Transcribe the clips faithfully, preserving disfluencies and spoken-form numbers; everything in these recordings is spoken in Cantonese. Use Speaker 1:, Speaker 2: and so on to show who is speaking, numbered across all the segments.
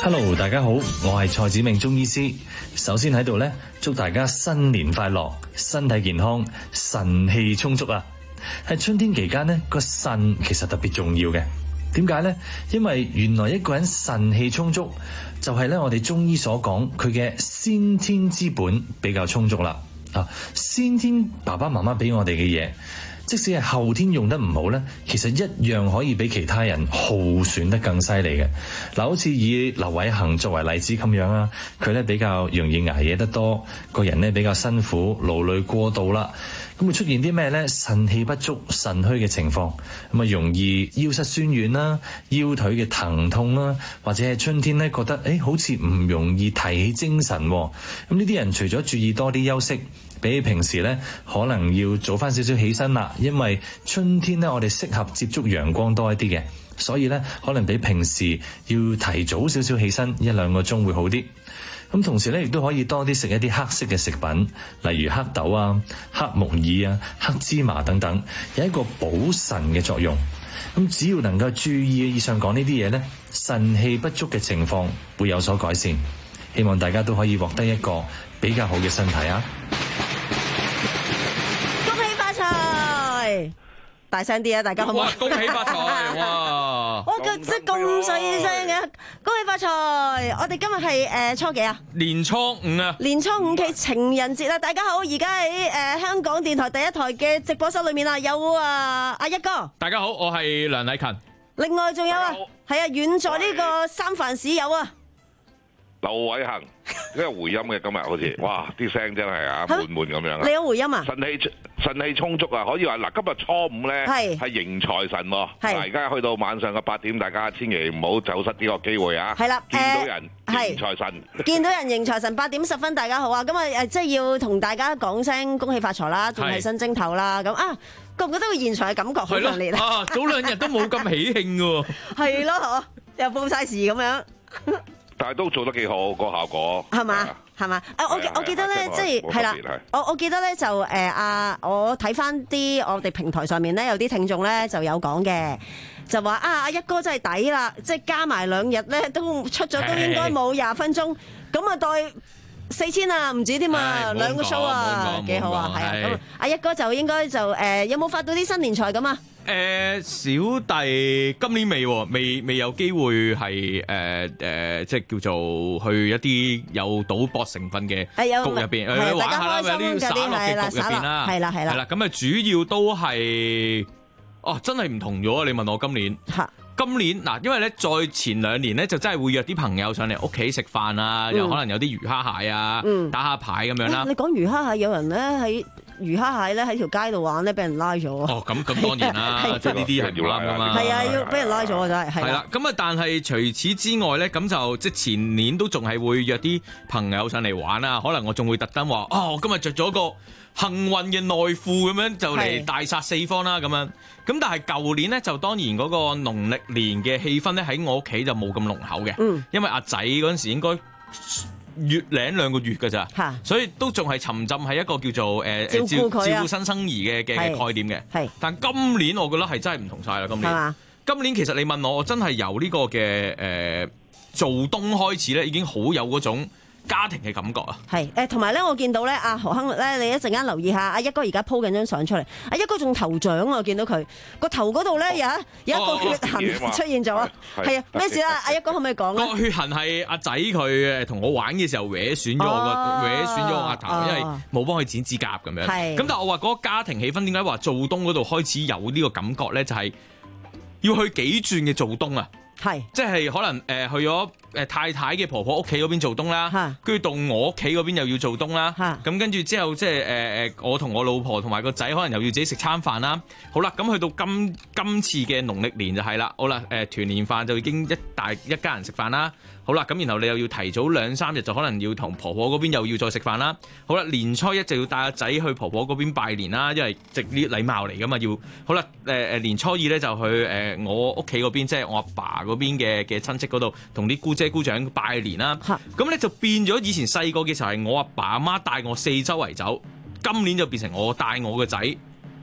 Speaker 1: Hello， 大家好，我係蔡子明中醫師。首先喺度咧，祝大家新年快樂，身體健康，腎氣充足啊！喺春天期間咧，個腎其實特別重要嘅。點解呢？因為原來一個人腎氣充足，就係咧我哋中醫所講佢嘅先天之本比較充足啦。啊，先天爸爸媽媽俾我哋嘅嘢，即使係後天用得唔好呢，其實一樣可以比其他人耗損得更犀利嘅。嗱，好似以劉偉恒作為例子咁樣啊，佢咧比較容易捱夜得多，個人咧比較辛苦，勞累過度啦，咁會出現啲咩呢？腎氣不足、腎虛嘅情況，咁啊容易腰膝酸軟啦、腰腿嘅疼痛啦，或者係春天咧覺得誒好似唔容易提起精神喎。咁呢啲人除咗注意多啲休息，比起平時咧，可能要早翻少少起身啦，因為春天咧，我哋適合接觸陽光多一啲嘅，所以咧，可能比平時要提早少少起身一兩個鐘會好啲。咁同時咧，亦都可以多啲食一啲黑色嘅食品，例如黑豆啊、黑木耳啊、黑芝麻等等，有一個補腎嘅作用。咁只要能夠注意以上講呢啲嘢咧，腎氣不足嘅情況會有所改善。希望大家都可以獲得一個比較好嘅身體啊！
Speaker 2: 大聲啲啊！大家好唔好？
Speaker 3: 恭喜發財！哇！
Speaker 2: 哇，即係咁細聲嘅，恭喜發財！我哋今日係誒初幾啊？
Speaker 3: 年初五啊！
Speaker 2: 年初五暨情人節啦！大家好，而家喺誒香港電台第一台嘅直播室裏面啊，有啊阿一哥。
Speaker 3: 大家好，我係梁禮勤。
Speaker 2: 另外仲有啊，係啊，遠在呢個三藩市有啊。
Speaker 4: 劉偉恒，因為回音嘅今日好似，哇啲聲真係啊悶悶咁樣啊！
Speaker 2: 你有回音啊？
Speaker 4: 腎氣腎氣充足啊，可以話嗱，今日初五咧係迎財神喎。嗱，而家去到晚上嘅八點，大家千祈唔好走失呢個機會啊！係啦，見到人迎財神，
Speaker 2: 見到人迎財神，八點十分，大家好啊！咁啊誒，即係要同大家講聲恭喜發財啦，仲係新正頭啦，咁啊，覺唔覺得個現場嘅感覺好強烈啊？
Speaker 3: 啊，早兩日都冇咁喜慶嘅喎。係
Speaker 2: 咯，又報晒時咁樣。
Speaker 4: 但係都做得幾好，個效果
Speaker 2: 係嘛係嘛？啊，我我記得咧，即係係啦，我我記得咧就誒啊，我睇翻啲我哋平台上面咧有啲聽眾咧就有講嘅，就話啊阿一哥真係抵啦，即係加埋兩日咧都出咗都應該冇廿分鐘，咁啊代四千啊唔止添啊，兩個 show 啊幾好啊，係啊，咁阿一哥就應該就誒有冇發到啲新年財咁啊？
Speaker 3: 誒、呃、小弟今年未未未有機會係誒誒，即係叫做去一啲有賭博成分嘅局入邊去玩下啦，有啲灑落嘅局入邊啦，係啦係啦，係啦，咁啊主要都係哦真係唔同咗啊！你問我今年，今年嗱，因為咧再前兩年咧就真係會約啲朋友上嚟屋企食飯啊，嗯、又可能有啲魚蝦蟹啊，嗯、打下牌咁樣啦。
Speaker 2: 你講魚蝦蟹，有人咧喺魚蝦蟹咧喺條街度玩咧，俾人拉咗。哦，
Speaker 3: 咁咁當然啦，即係呢啲係唔啱噶嘛。
Speaker 2: 係啊，要俾人拉咗啊，真係。係啦，
Speaker 3: 咁啊，但係除此之外咧，咁就即係前年都仲係會約啲朋友上嚟玩啊。可能我仲會特登話，哦，我今日着咗個幸運嘅內褲咁樣就嚟大殺四方啦咁樣。咁但係舊年咧就當然嗰個農曆年嘅氣氛咧喺我屋企就冇咁濃厚嘅，嗯、因為阿仔嗰陣時應該月零兩個月㗎咋，哈所以都仲係沉浸喺一個叫做誒、呃、照顧佢、啊、照顧新生兒嘅嘅概念嘅。但今年我覺得係真係唔同晒啦。今年嗎今年其實你問我，我真係由呢個嘅誒、呃、做冬開始咧，已經好有嗰種家庭嘅感覺啊，係
Speaker 2: 誒，同埋咧，我見到咧，阿何亨咧，你一陣間留意下，阿一哥而家 po 緊張相出嚟，阿一哥仲頭獎啊，見到佢個頭嗰度咧有有一個血痕出現咗，係啊，咩事啊？阿一哥可唔可以講啊？個
Speaker 3: 血痕係阿仔佢誒同我玩嘅時候搲損咗我個搲損咗我額頭，因為冇幫佢剪指甲咁樣。係咁，但係我話嗰個家庭氣氛點解話做冬嗰度開始有呢個感覺咧？就係要去幾轉嘅做冬啊！係，是即係可能誒、呃、去咗誒太太嘅婆婆屋企嗰邊做冬啦，跟住到我屋企嗰邊又要做冬啦，咁跟住之後即係誒誒我同我老婆同埋個仔可能又要自己食餐飯啦。好啦，咁去到今今次嘅農曆年就係啦，好啦，誒、呃、團年飯就已經一大一家人食飯啦。好啦，咁然後你又要提早兩三日就可能要同婆婆嗰邊又要再食飯啦。好啦，年初一就要帶阿仔去婆婆嗰邊拜年啦，因為直呢禮貌嚟噶嘛。要好啦，誒、呃、誒年初二咧就去誒、呃、我屋企嗰邊，即係我阿爸嗰邊嘅嘅親戚嗰度，同啲姑姐姑丈拜年啦。咁咧就變咗以前細個嘅時候係我阿爸阿媽帶我四周圍走，今年就變成我帶我個仔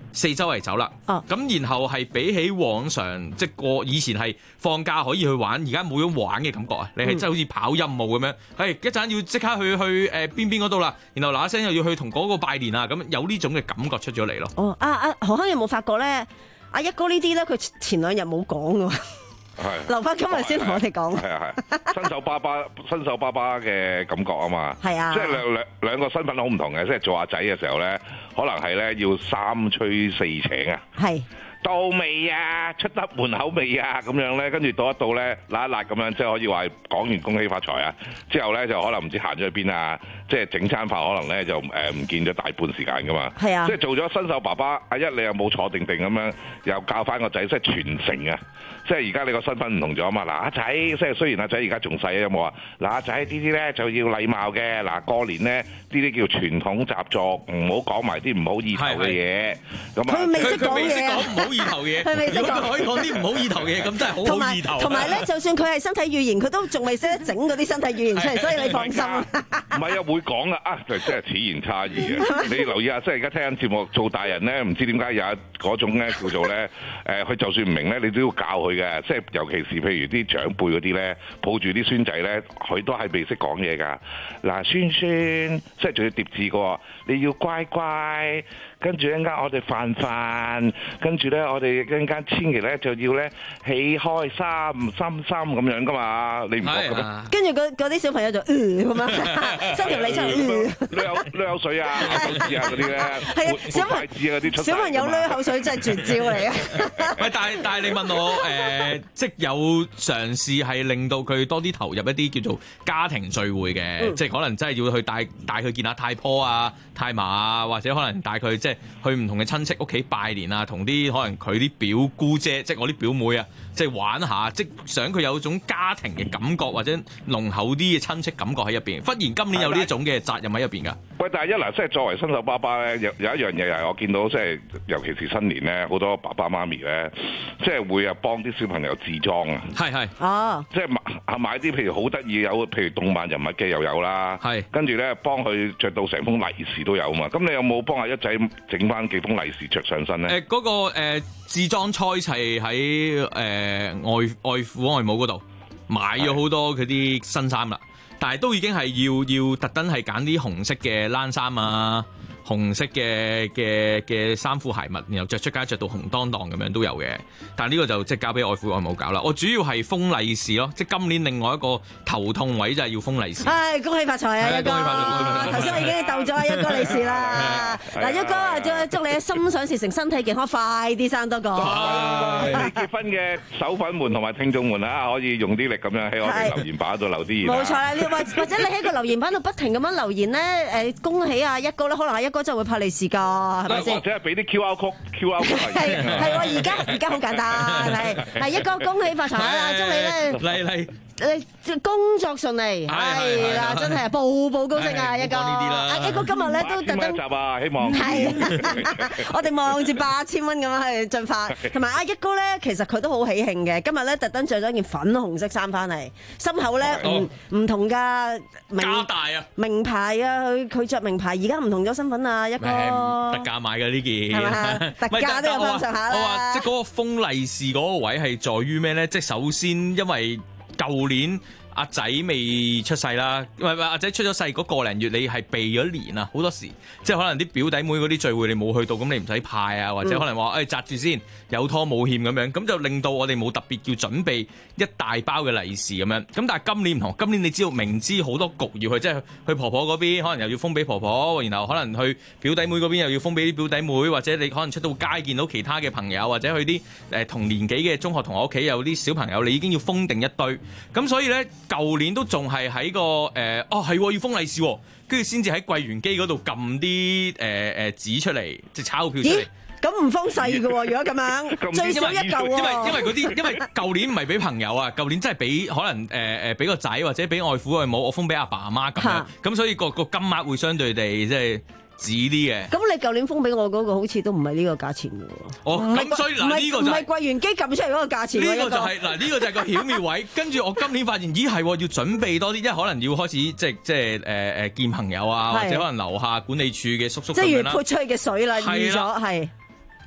Speaker 3: 四周圍走啦。咁、哦、然後係比起往常即係過以前係放假可以去玩，而家冇咗玩嘅感覺啊！你係真係好似跑任務咁樣，係一陣要即刻去去誒邊邊嗰度啦，然後嗱一聲又要去同嗰個拜年啊，咁有呢種嘅感覺出咗嚟咯。
Speaker 2: 哦，啊啊何康有冇發覺咧？阿一哥呢啲咧，佢前兩日冇講㗎喎。係留翻今日先同我哋講。
Speaker 4: 係啊係，新手爸爸新手爸爸嘅感覺啊嘛。係啊，即係兩兩兩個身份好唔同嘅，即係做阿仔嘅時候咧，可能係咧要三催四請啊。係。到未啊？出得門口未啊？咁樣咧，跟住到一到咧，辣一辣咁樣，即係可以話講完恭喜發財啊！之後咧就可能唔知行咗去邊啊！即係整餐飯可能咧就誒唔見咗大半時間噶嘛。係啊！即係做咗新手爸爸，阿一你又冇坐定定咁樣，又教翻個仔，即係傳承啊！即係而家你個身份唔同咗啊嘛！嗱，阿仔，即係雖然阿仔而家仲細啊，有冇話嗱阿仔呢啲咧就要禮貌嘅，嗱過年咧呢啲叫傳統習俗，唔好講埋啲唔好意頭嘅嘢。咁啊，
Speaker 2: 佢未識講嘢
Speaker 3: 啊！唔好意頭嘅嘢，如果佢可以講啲唔好意頭嘅嘢，咁真係好好意頭。
Speaker 2: 同埋咧，就算佢係身體語言，佢都仲未識得整嗰啲身體語言出嚟，所以你放心。
Speaker 4: 唔係啊，會講啊，啊，就真係此言差異啊！你留意下，即係而家聽緊節目做大人咧，唔知點解有嗰種咧叫做咧，誒，佢就算唔明咧，你都要教佢嘅。即係尤其是譬如啲長輩嗰啲咧，抱住啲孫仔咧，佢都係未識講嘢㗎。嗱，孫孫，即係仲要疊字㗎，你要乖乖。跟住一陣間我哋飯飯，跟住咧我哋一陣間千祈咧就要咧起開心心心咁樣噶嘛，你唔覺嘅咩？
Speaker 2: 跟住嗰啲小朋友就嗯咁樣，伸條脷出嚟，
Speaker 4: 濺口濺口水啊、手指啊嗰啲咧，小朋友啲出
Speaker 2: 小朋友濺口水真係絕招嚟啊！
Speaker 3: 喂，但係但係你問我誒、呃，即有嘗試係令到佢多啲投入一啲叫做家庭聚會嘅，嗯、即係可能真係要去帶帶佢見下太婆啊、太嫲啊，或者可能帶佢即係去唔同嘅親戚屋企拜年啊，同啲可能佢啲表姑姐，即係我啲表妹啊，即係玩下，即係想佢有種家庭嘅感覺或者濃厚啲嘅親戚感覺喺入邊。忽然今年有呢一種嘅責任喺入邊㗎。喂，
Speaker 4: 但係一嗱，即係作為新手爸爸咧，有有一樣嘢係我見到，即係尤其是新年咧，好多爸爸媽咪咧，即係會啊幫啲小朋友自裝啊。係係哦，即係買啊買啲譬如好得意有，譬如動漫人物嘅又有啦。係跟住咧幫佢着到成封利是都有啊嘛。咁你有冇幫阿一仔整翻幾封利是着上身咧？誒、呃，嗰、那個誒自裝菜係喺誒外外父外母嗰度買咗好多佢啲新衫啦，但係都已經係要要特登係揀啲紅色嘅冷衫啊，紅色嘅嘅嘅衫褲鞋襪，然後着出街着到紅當當咁樣都有嘅。但係呢個就即係交俾外父外母搞啦。我主要係封利是咯，即係今年另外一個頭痛位就係要封利是。係恭喜發財啊，一哥！頭先我已經鬥咗一哥利是啦。嗱，一哥啊，祝祝你心想事成，身體健康，快啲生多個。你結婚嘅手粉們同埋聽眾們啊，可以用啲力咁樣喺我哋留言板度留啲言。冇錯啦，你或或者你喺個留言板度不停咁樣留言咧，誒恭喜啊一哥咧，可能阿一哥就會派利是㗎，係咪先？或者係俾啲 Q R code，Q R code 係係喎，而家而家好簡單，係係一哥恭喜發財啊！祝你咧嚟嚟。誒工作順利，係啦，真係步步高升啊！一哥，阿一哥今日咧都特登集啊，希望係我哋望住八千蚊咁樣去進發，同埋阿一哥咧，其實佢都好喜慶嘅。今日咧特登着咗件粉紅色衫翻嚟，心口咧唔唔同㗎，加大啊，名牌啊，佢佢著名牌，而家唔同咗身份啊，一哥特價買嘅呢件，係咪特價都有翻上下啦。我話即係嗰個封利是嗰個位係在於咩咧？即係首先因為舊年阿仔未出世啦，唔係唔係阿仔出咗世嗰個零月，你係避咗年啊，好多時即係可能啲表弟妹嗰啲聚會你冇去到，咁你唔使派啊，或者可能話誒紮住先，有拖冇欠咁樣，咁就令到我哋冇特別叫準備一大包嘅利是咁樣。咁但係今年唔同，今年你知道明知好多局要去，即係去婆婆嗰邊，可能又要封俾婆婆，然後可能去表弟妹嗰邊又要封俾啲表弟妹，或者你可能出到街見到其他嘅朋友，或者去啲誒同年紀嘅中學同學屋企有啲小朋友，你已經要封定一堆。咁所以咧，舊年都仲係喺個誒、呃，哦係要封利是，跟住先至喺櫃員機嗰度撳啲誒誒紙出嚟，即係鈔票出嚟。咁唔封細嘅喎，如果咁樣最少一嚿喎。因為因為嗰啲，因為舊年唔係俾朋友啊，舊年真係俾可能誒誒俾個仔或者俾外父外母，我封俾阿爸阿媽咁樣。咁所以個個金額會相對地即係止啲嘅。咁你舊年封俾我嗰個好似都唔係呢個價錢嘅喎。哦，咁所以嗱呢個就唔係櫃員機撳出嚟嗰個價錢。呢個就係嗱呢個就係個巧妙位。跟住我今年發現，咦係要準備多啲，因為可能要開始即係即係誒誒見朋友啊，或者可能樓下管理處嘅叔叔咁樣啦。即係要潑出去嘅水啦，預咗係。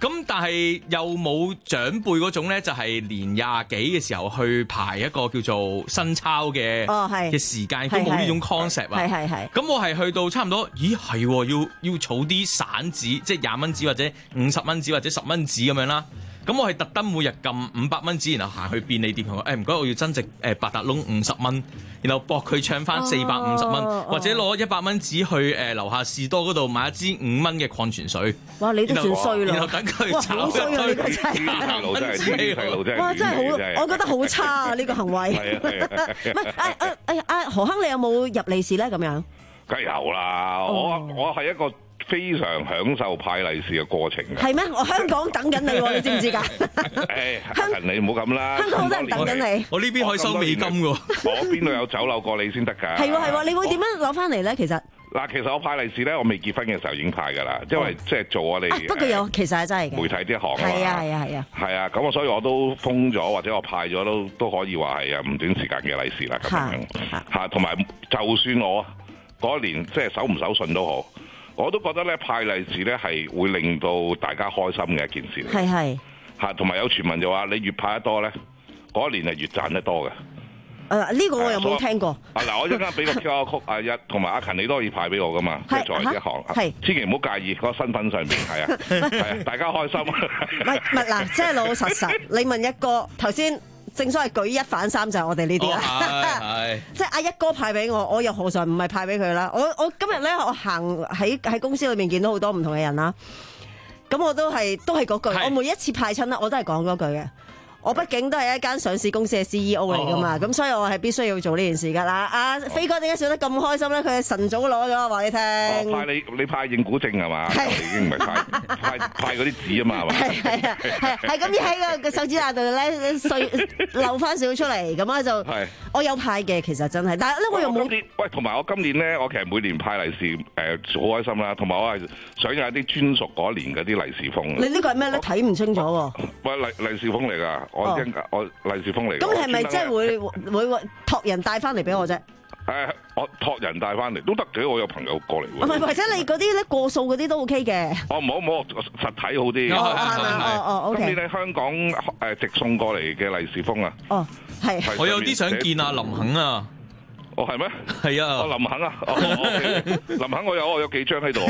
Speaker 3: 咁但係又冇長輩嗰種咧，就係年廿幾嘅時候去排一個叫做新鈔嘅嘅時間，都冇呢種 concept 啊。係係係。咁我係去到差唔多，咦係要要儲啲散紙，即係廿蚊紙或者五十蚊紙或者十蚊紙咁樣啦。咁我係特登每日撳五百蚊紙，然後行去便利店同佢，誒唔該，我要增值誒八達窿五十蚊，然後搏佢唱翻四百五十蚊，哦、或者攞一百蚊紙去誒樓下士多嗰度買一支五蚊嘅礦泉水。哇！
Speaker 2: 你都算衰咯，
Speaker 3: 然後等佢炒一堆細路真係細路真係，哇！真係好，我覺得好差啊呢、呢個行為。係啊係啊，
Speaker 2: 唔係誒誒誒阿何亨，你有冇入利是咧？咁樣？
Speaker 4: 梗係有啦，哦、我我係一個非常享受派利是嘅過程嘅。係咩？
Speaker 2: 我香港等緊你喎，你知唔知㗎？
Speaker 4: 誒，你唔好咁啦。
Speaker 2: 香港好多人等緊你。
Speaker 3: 我呢邊可以收美金㗎。
Speaker 4: 我邊度有酒樓過你先得㗎？
Speaker 2: 係喎係喎，你會點樣攞翻嚟咧？其實
Speaker 4: 嗱，其實我派利是咧，我未結婚嘅時候已經派㗎啦，因為即係做我哋。
Speaker 2: 不過有，其實係真係嘅。
Speaker 4: 媒體啲行啊。
Speaker 2: 係啊係啊係啊。
Speaker 4: 係啊，咁我所以我都封咗或者我派咗都都可以話係啊唔短時間嘅利是啦咁樣嚇，同埋就算我嗰年即係守唔守信都好。我都覺得咧派利是咧係會令到大家開心嘅一件事嚟，係係嚇，同埋有傳聞就話你越派得多咧，嗰一年係越賺得多嘅。誒呢、
Speaker 2: 啊呢個我又冇聽過。
Speaker 4: 啊嗱，我一陣間俾個 Q R code 阿一同埋阿勤，你都可以派俾我噶嘛，即係作為一行，係千祈唔好介意嗰個身份上面係啊，係啊，大家開心。
Speaker 2: 唔係唔係嗱，即係老老實實，你問一個頭先。正所謂舉一反三就係我哋呢啲啦，哦、即係阿一哥派俾我，我又何嘗唔係派俾佢啦？我我今日咧，我行喺喺公司裏面見到好多唔同嘅人啦，咁我都係都係嗰句，是我每一次派親啦，我都係講嗰句嘅。我畢竟都係一間上市公司嘅 C E O 嚟噶嘛，咁、哦、所以我係必須要做呢件事噶啦。阿、啊、飛哥點解笑得咁開心咧？佢係晨早攞咗，話你聽。
Speaker 4: 哦、派你你派認股證係嘛？係已經唔係派派派嗰啲紙啊嘛係嘛？係係啊係係咁要喺個手指罅度咧碎漏翻少出嚟，咁咧就係我有派嘅，其實真係，但係咧我又冇。喂，同埋我今年咧，我其實每年派利是誒好開心啦，同埋我係想有啲專屬嗰年嗰啲利是封。
Speaker 2: 你呢個係咩咧？睇唔清楚喎。
Speaker 4: 喂，利利是封嚟㗎。我應、哦、我利是封嚟。
Speaker 2: 咁係咪即係會會會託人帶翻嚟俾我啫？
Speaker 4: 誒，我託人帶翻嚟都得嘅，我有朋友過嚟喎。
Speaker 2: 唔係，或者你嗰啲咧過數嗰啲都 OK 嘅。
Speaker 4: 哦，唔好唔好，實體好啲。
Speaker 2: 哦哦哦 OK。
Speaker 4: 今年喺香港誒直送過嚟嘅利是封啊。
Speaker 2: 哦，係。
Speaker 3: 我有啲想見阿林肯啊。
Speaker 4: 哦，係咩？
Speaker 3: 係啊，
Speaker 4: 哦林肯啊，哦 okay. 林肯我有我有幾張喺度。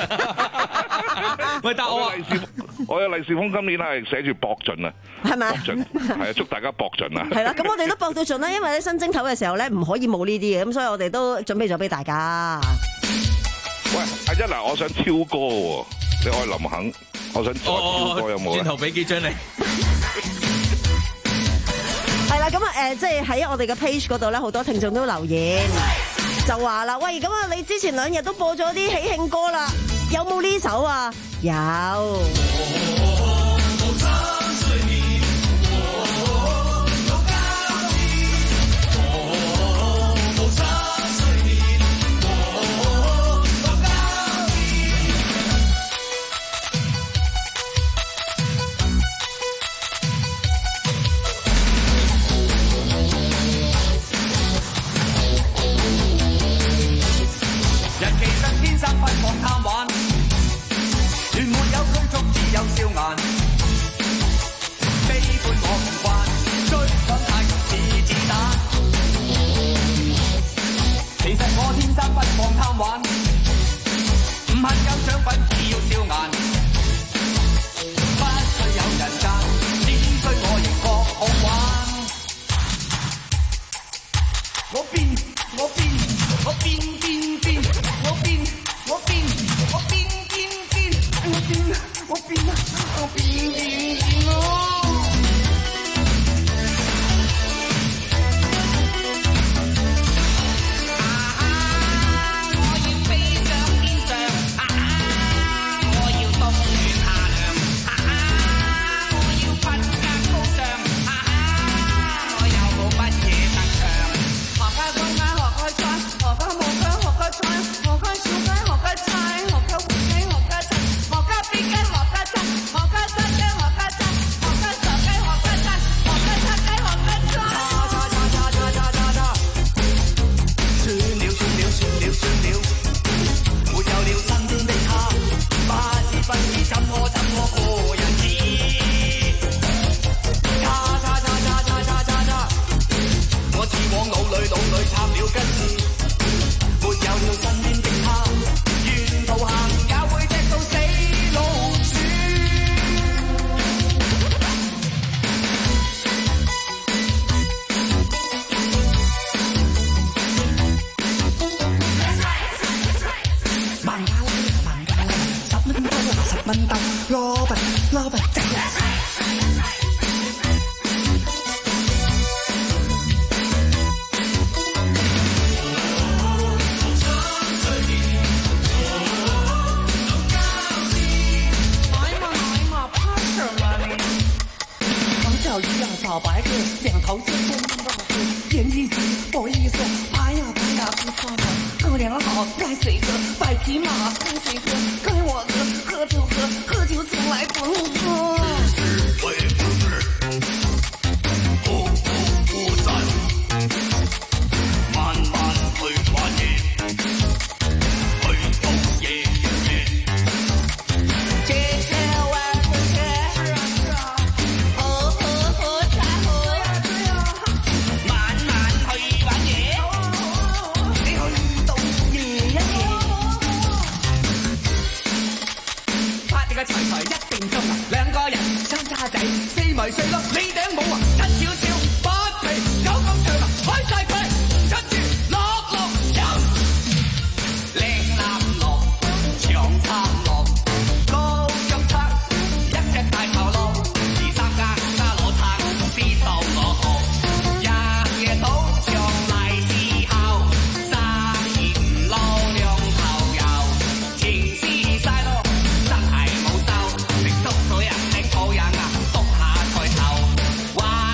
Speaker 4: 喂，但係我利是，我有利是封，今年係寫住博盡啊，係咪？博盡係啊，祝大家博盡啊！
Speaker 2: 係啦，咁我哋都博到盡啦，因為咧新正頭嘅時候咧唔可以冇呢啲嘅，咁所以我哋都準備咗俾大家。
Speaker 4: 喂，阿一嗱，我想超歌喎，你愛林肯，我想超歌有冇？
Speaker 3: 轉頭俾幾張你。
Speaker 2: 係啦，咁啊，誒，即係喺我哋嘅 page 嗰度咧，好多聽眾都留言，就話啦，喂，咁啊，你之前兩日都播咗啲喜慶歌啦，有冇呢首啊？有。
Speaker 5: 笨蛋，羅笨羅笨真係。小鱼啊，小白兔，兩頭尖尖大肚，演一集，播一首，爬呀爬呀不錯的，哥倆好，該誰喝？白騎馬，該誰喝？該我喝，喝就喝，喝酒從來不喝。是會不是？不不不在，慢慢去玩嘢，去到夜夜。這條玩不車，是啊是啊。齊齊一定中啊！兩個人爭揸仔，四圍四碌，你頂帽啊，七少少，八皮九咁長啊，開晒佢，跟住落落飲，靚男樂，長衫樂，高腳叉，一隻大頭鹿，二三加加攞叉，知道我好，日夜賭場嚟之後，生意唔撈兩頭油，情絲晒咯。水啊，你好人啊，篤下台頭，哇！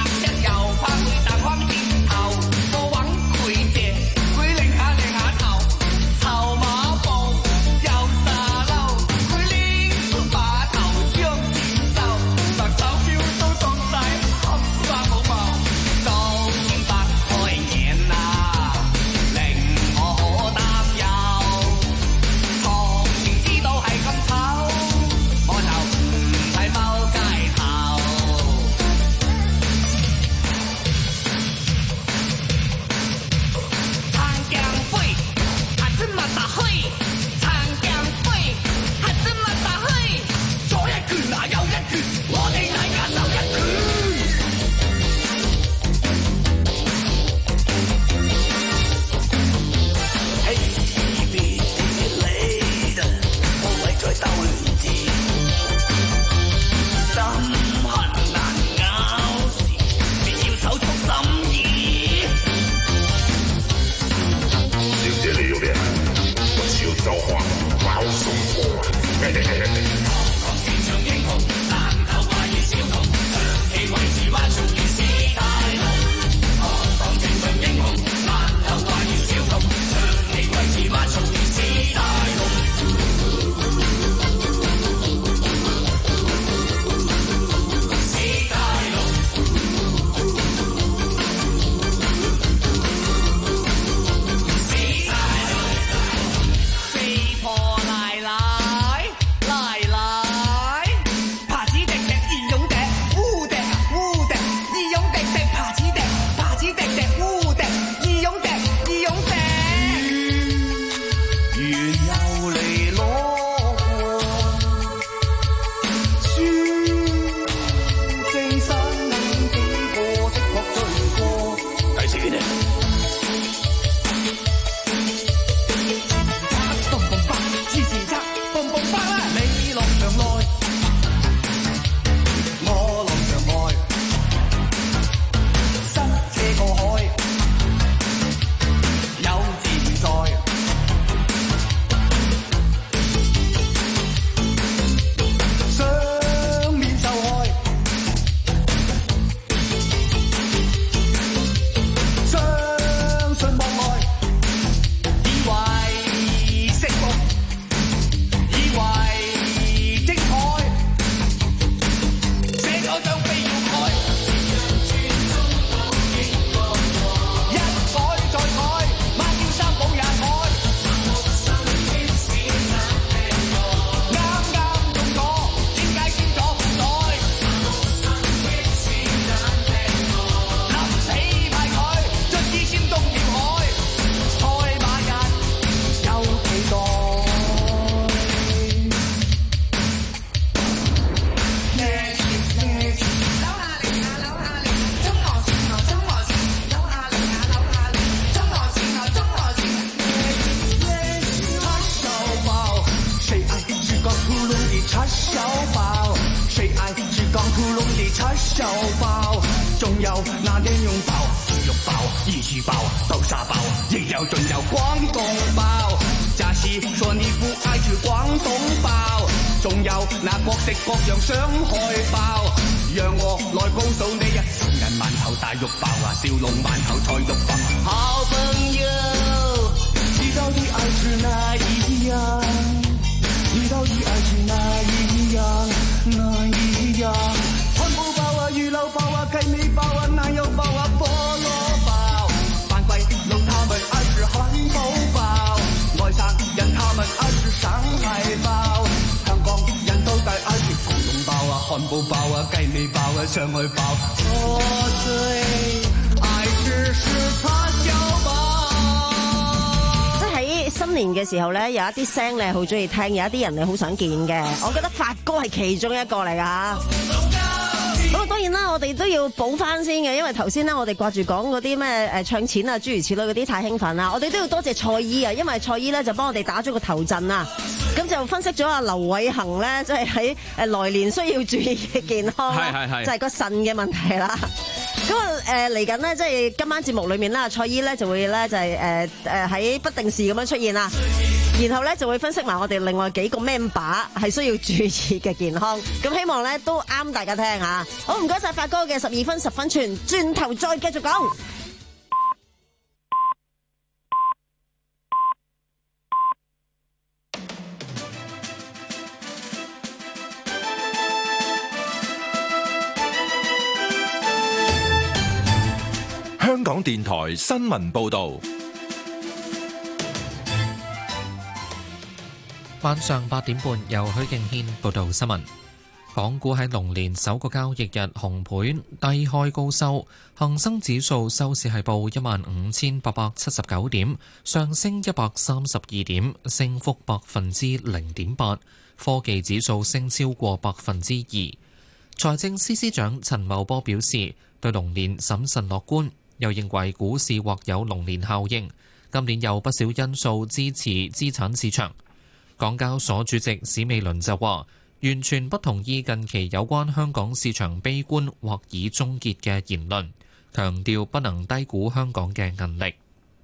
Speaker 5: 的叉燒包，仲有那蓮蓉包、豬肉包、魚翅包、豆沙包，亦有仲有廣東包。假使說你不愛吃廣東包，仲有那各式各樣上海包，讓我來告訴你啊，情人饅頭、大肉包啊，小籠饅頭、菜肉包。好朋友，你到底愛吃哪一樣？你到底愛吃哪一樣？哪一樣？漢堡包啊，魚柳包啊，雞尾包啊，奶油包啊，菠蘿包。番鬼佬他們愛吃漢堡包，外省人他們愛吃上海包，香港人都大愛吃廣東包啊，漢堡包啊，雞尾包啊，上海包。我最愛吃是叉燒包。
Speaker 2: 新年嘅時候咧，有一啲聲你係好中意聽，有一啲人你好想見嘅。我覺得發哥係其中一個嚟噶。咁啊，當然啦，我哋都要補翻先嘅，因為頭先咧我哋掛住講嗰啲咩誒唱錢啊，諸如此類嗰啲太興奮啦。我哋都要多謝蔡姨啊，因為蔡姨咧就幫我哋打咗個頭陣啊。咁就分析咗阿劉偉恒咧，即係喺誒來年需要注意嘅健康，係係係就係個腎嘅問題啦。咁啊誒嚟緊呢，即係今晚節目裏面啦，蔡姨咧就會咧就係誒誒喺不定時咁樣出現啦，然後咧就會分析埋我哋另外幾個 member 係需要注意嘅健康，咁希望咧都啱大家聽吓。好，唔該晒發哥嘅十二分十分寸，轉頭再繼續講。
Speaker 6: 香港電台新聞報道，
Speaker 7: 晚上八點半由許敬軒報道新聞。港股喺龍年首個交易日紅盤低開高收，恒生指數收市係報一萬五千八百七十九點，上升一百三十二點，升幅百分之零點八。科技指數升超過百分之二。財政司司長陳茂波表示，對龍年審慎樂觀。又認為股市或有龍年效應，今年有不少因素支持資產市場。港交所主席史美倫就話，完全不同意近期有關香港市場悲觀或已終結嘅言論，強調不能低估香港嘅韌力。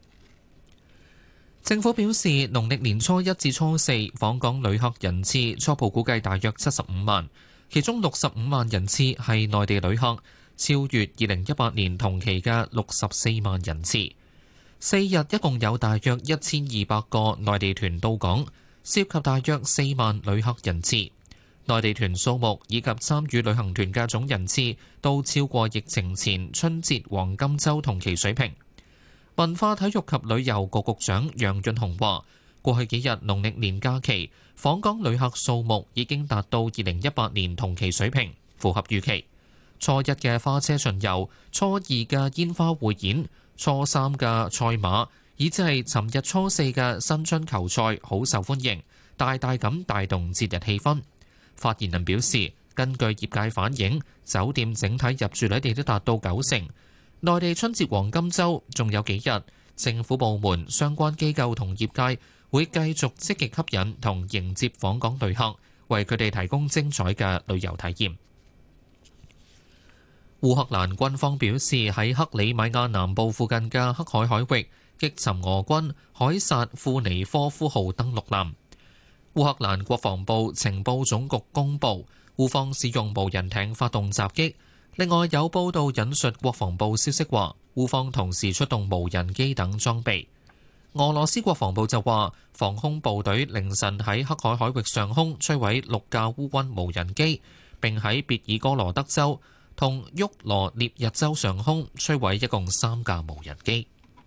Speaker 7: 政府表示，農曆年初一至初四訪港旅客人次初步估計大約七十五萬，其中六十五萬人次係內地旅客，超越二零一八年同期嘅六十四萬人次。四日一共有大約一千二百個內地團到港，涉及大約四萬旅客人次。內地團數目以及參與旅行團嘅總人次都超過疫情前春節黃金週同期水平。文化體育及旅遊局局長楊潤雄話，過去幾日農曆年假期訪港旅客數目已經達到二零一八年同期水平，符合預期。初一嘅花車巡遊，初二嘅煙花匯演，初三嘅賽馬，以至係尋日初四嘅新春球賽，好受歡迎，大大咁帶動節日氣氛。發言人表示，根據業界反映，酒店整體入住率亦都達到九成。內地春節黃金週仲有幾日，政府部門、相關機構同業界會繼續積極吸引同迎接訪港旅客，為佢哋提供精彩嘅旅遊體驗。烏克蘭軍方表示，喺克里米亞南部附近嘅黑海海域擊沉俄軍凱撒庫尼科夫號登陸艦。烏克蘭國防部情報總局公佈，烏方使用無人艇發動襲擊。另外有報道引述國防部消息話，烏方同時出動無人機等裝備。俄羅斯國防部就話，防空部隊凌晨喺黑海海域上空摧毀六架烏軍無人機，並喺別爾哥羅德州同沃羅涅日州上空摧毀一共三架無人機。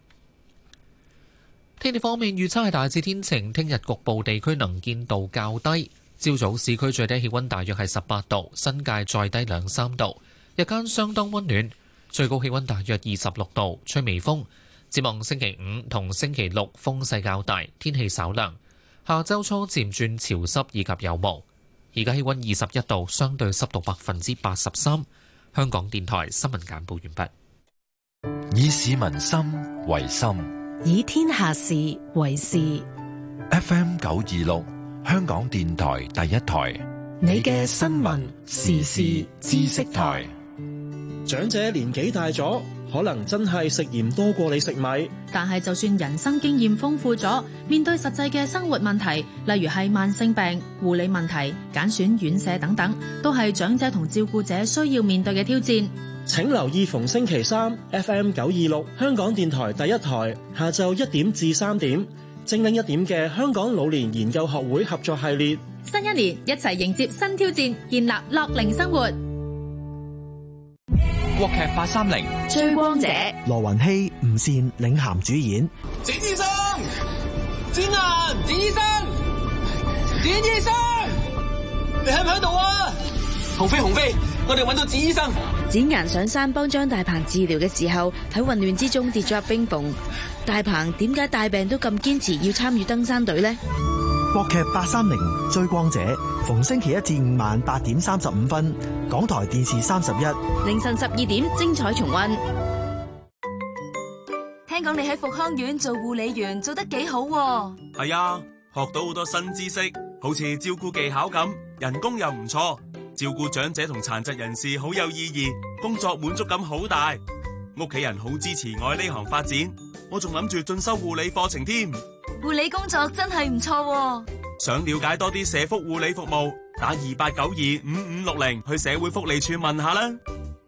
Speaker 7: 天氣方面預測係大致天晴，聽日局部地區能見度較低。朝早市區最低氣溫大約係十八度，新界再低兩三度。日間相當溫暖，最高氣溫大約二十六度，吹微風。展望星期五同星期六風勢較大，天氣稍涼。下周初漸轉潮濕以及有霧。而家氣溫二十一度，相對濕度百分之八十三。香港電台新聞簡報完畢。
Speaker 6: 以市民心為心，
Speaker 8: 以天下事為事。
Speaker 6: F M 九二六，香港電台第一台，
Speaker 8: 你嘅新聞時事知識台。
Speaker 9: 長者年紀大咗，可能真係食鹽多過你食米。
Speaker 10: 但係就算人生經驗豐富咗，面對實際嘅生活問題，例如係慢性病、護理問題、揀選院舍等等，都係長者同照顧者需要面對嘅挑戰。
Speaker 9: 請留意逢星期三 F M 九二六香港電台第一台下晝一點至三點，精靈一點嘅香港老年研究學會合作系列。
Speaker 10: 新一年一齊迎接新挑戰，建立樂齡生活。
Speaker 11: 國劇八三零
Speaker 10: 追光者，
Speaker 12: 羅雲熙、吳倩領銜主演。
Speaker 5: 展醫生，展顏，展醫生，展醫生，你喺唔喺度啊？鴻飛，鴻飛，我哋揾到展醫生。
Speaker 13: 展顏上山幫張大鵬治療嘅時候，喺混亂之中跌咗入冰縫。大鵬點解大病都咁堅持要參與登山隊呢？
Speaker 12: 國劇八三零追光者，逢星期一至五晚八點三十五分，港台電視三十一，
Speaker 13: 凌晨十二點精彩重溫。
Speaker 14: 聽講你喺復康院做護理員做得幾好喎？
Speaker 15: 係啊，學到好多新知識，好似照顧技巧咁，人工又唔錯。照顧長者同殘疾人士好有意義，工作滿足感好大。屋企人好支持我喺呢行發展，我仲諗住進修護理課程添。
Speaker 14: 護理工作真係唔錯喎。
Speaker 15: 想了解多啲社福護理服務，打二八九二五五六零去社會福利處問下啦。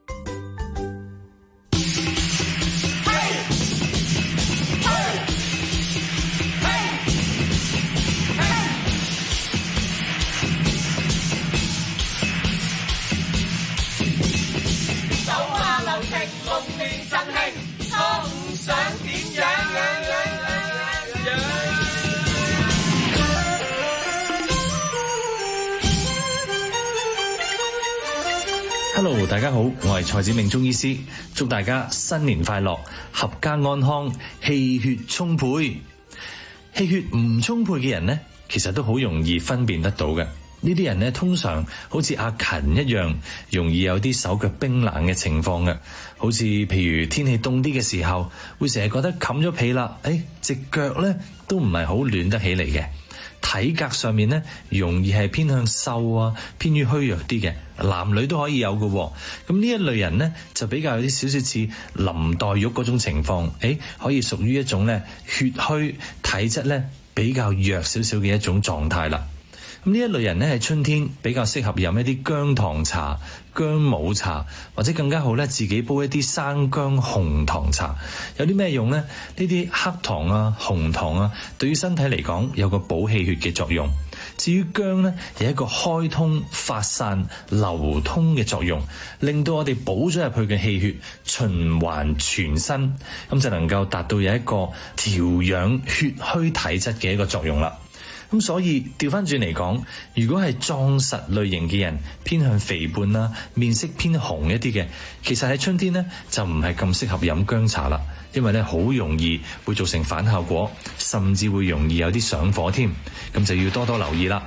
Speaker 1: Hello， 大家好，我係蔡子明中醫師，祝大家新年快樂，合家安康，氣血充沛。氣血唔充沛嘅人呢，其實都好容易分辨得到嘅。呢啲人呢，通常好似阿勤一樣，容易有啲手腳冰冷嘅情況嘅。好似譬如天氣凍啲嘅時候，會成日覺得冚咗被啦，誒，隻腳呢都唔係好暖得起嚟嘅。體格上面呢，容易係偏向瘦啊，偏於虛弱啲嘅，男女都可以有嘅。咁呢一類人呢，就比較有啲少少似林黛玉嗰種情況，誒，可以屬於一種咧血虛體質咧比較弱少少嘅一種狀態啦。咁呢一類人咧喺春天比較適合飲一啲薑糖茶、薑母茶，或者更加好咧自己煲一啲生薑紅糖茶。有啲咩用呢？呢啲黑糖啊、紅糖啊，對於身體嚟講有個補氣血嘅作用。至於薑呢，有一個開通、發散、流通嘅作用，令到我哋補咗入去嘅氣血循環全身，咁就能夠達到有一個調養血虛體質嘅一個作用啦。咁所以調翻轉嚟講，如果係壯實類型嘅人，偏向肥胖啦，面色偏紅一啲嘅，其實喺春天呢，就唔係咁適合飲薑茶啦，因為咧好容易會造成反效果，甚至會容易有啲上火添，咁就要多多留意啦。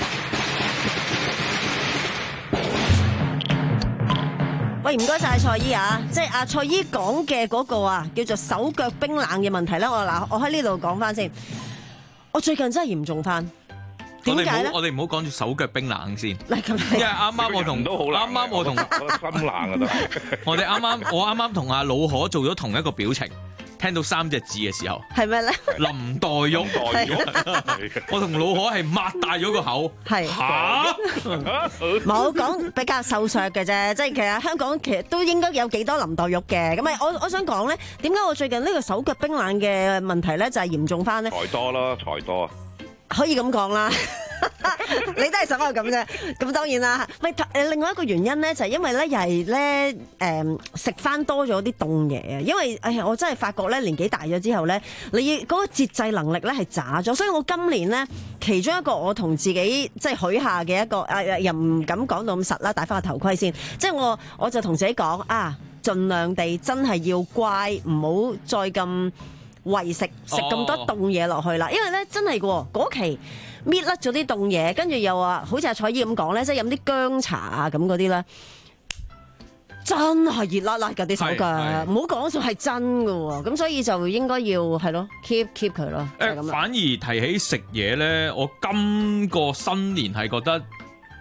Speaker 2: 喂，唔該晒蔡醫啊，即係阿蔡醫講嘅嗰個啊，叫做手腳冰冷嘅問題咧，我嗱我喺呢度講翻先。我最近真係嚴重翻，點解咧？
Speaker 3: 我哋唔好講住手腳冰冷先，
Speaker 2: 因為
Speaker 3: 啱啱我同啱啱我同
Speaker 4: 心冷啊都，
Speaker 3: 我哋啱啱我啱啱同阿老可做咗同一個表情，聽到三隻字嘅時候，
Speaker 2: 係咩咧？
Speaker 3: 林黛玉，我同老可係擘大咗個口，
Speaker 2: 係嚇，冇講比較瘦削嘅啫，即係其實香港其實都應該有幾多林黛玉嘅，咁啊，我我想講咧，點解我最近呢個手腳冰冷嘅問題咧就係嚴重翻咧？
Speaker 4: 財多咯，財多，
Speaker 2: 可以咁講啦。你都係想我咁啫，咁當然啦。咪誒，另外一個原因咧，就係因為咧，又係咧誒食翻多咗啲凍嘢啊。因為哎呀，我真係發覺咧，年紀大咗之後咧，你嗰個節制能力咧係渣咗。所以我今年咧，其中一個我同自己即係許下嘅一個誒，又唔敢講到咁實啦，戴翻個頭盔先。即係我我就同自己講啊，盡量地真係要乖，唔好再咁為食食咁多凍嘢落去啦。因為咧真係嘅嗰期。搣甩咗啲凍嘢，跟住又話好似阿彩姨咁講咧，即係飲啲薑茶啊咁嗰啲咧，真係熱辣辣㗎啲手腳，唔好講笑係真㗎喎，咁所以就應該要係咯 keep keep 佢咯。誒、
Speaker 3: 欸，反而提起食嘢咧，我今個新年係覺得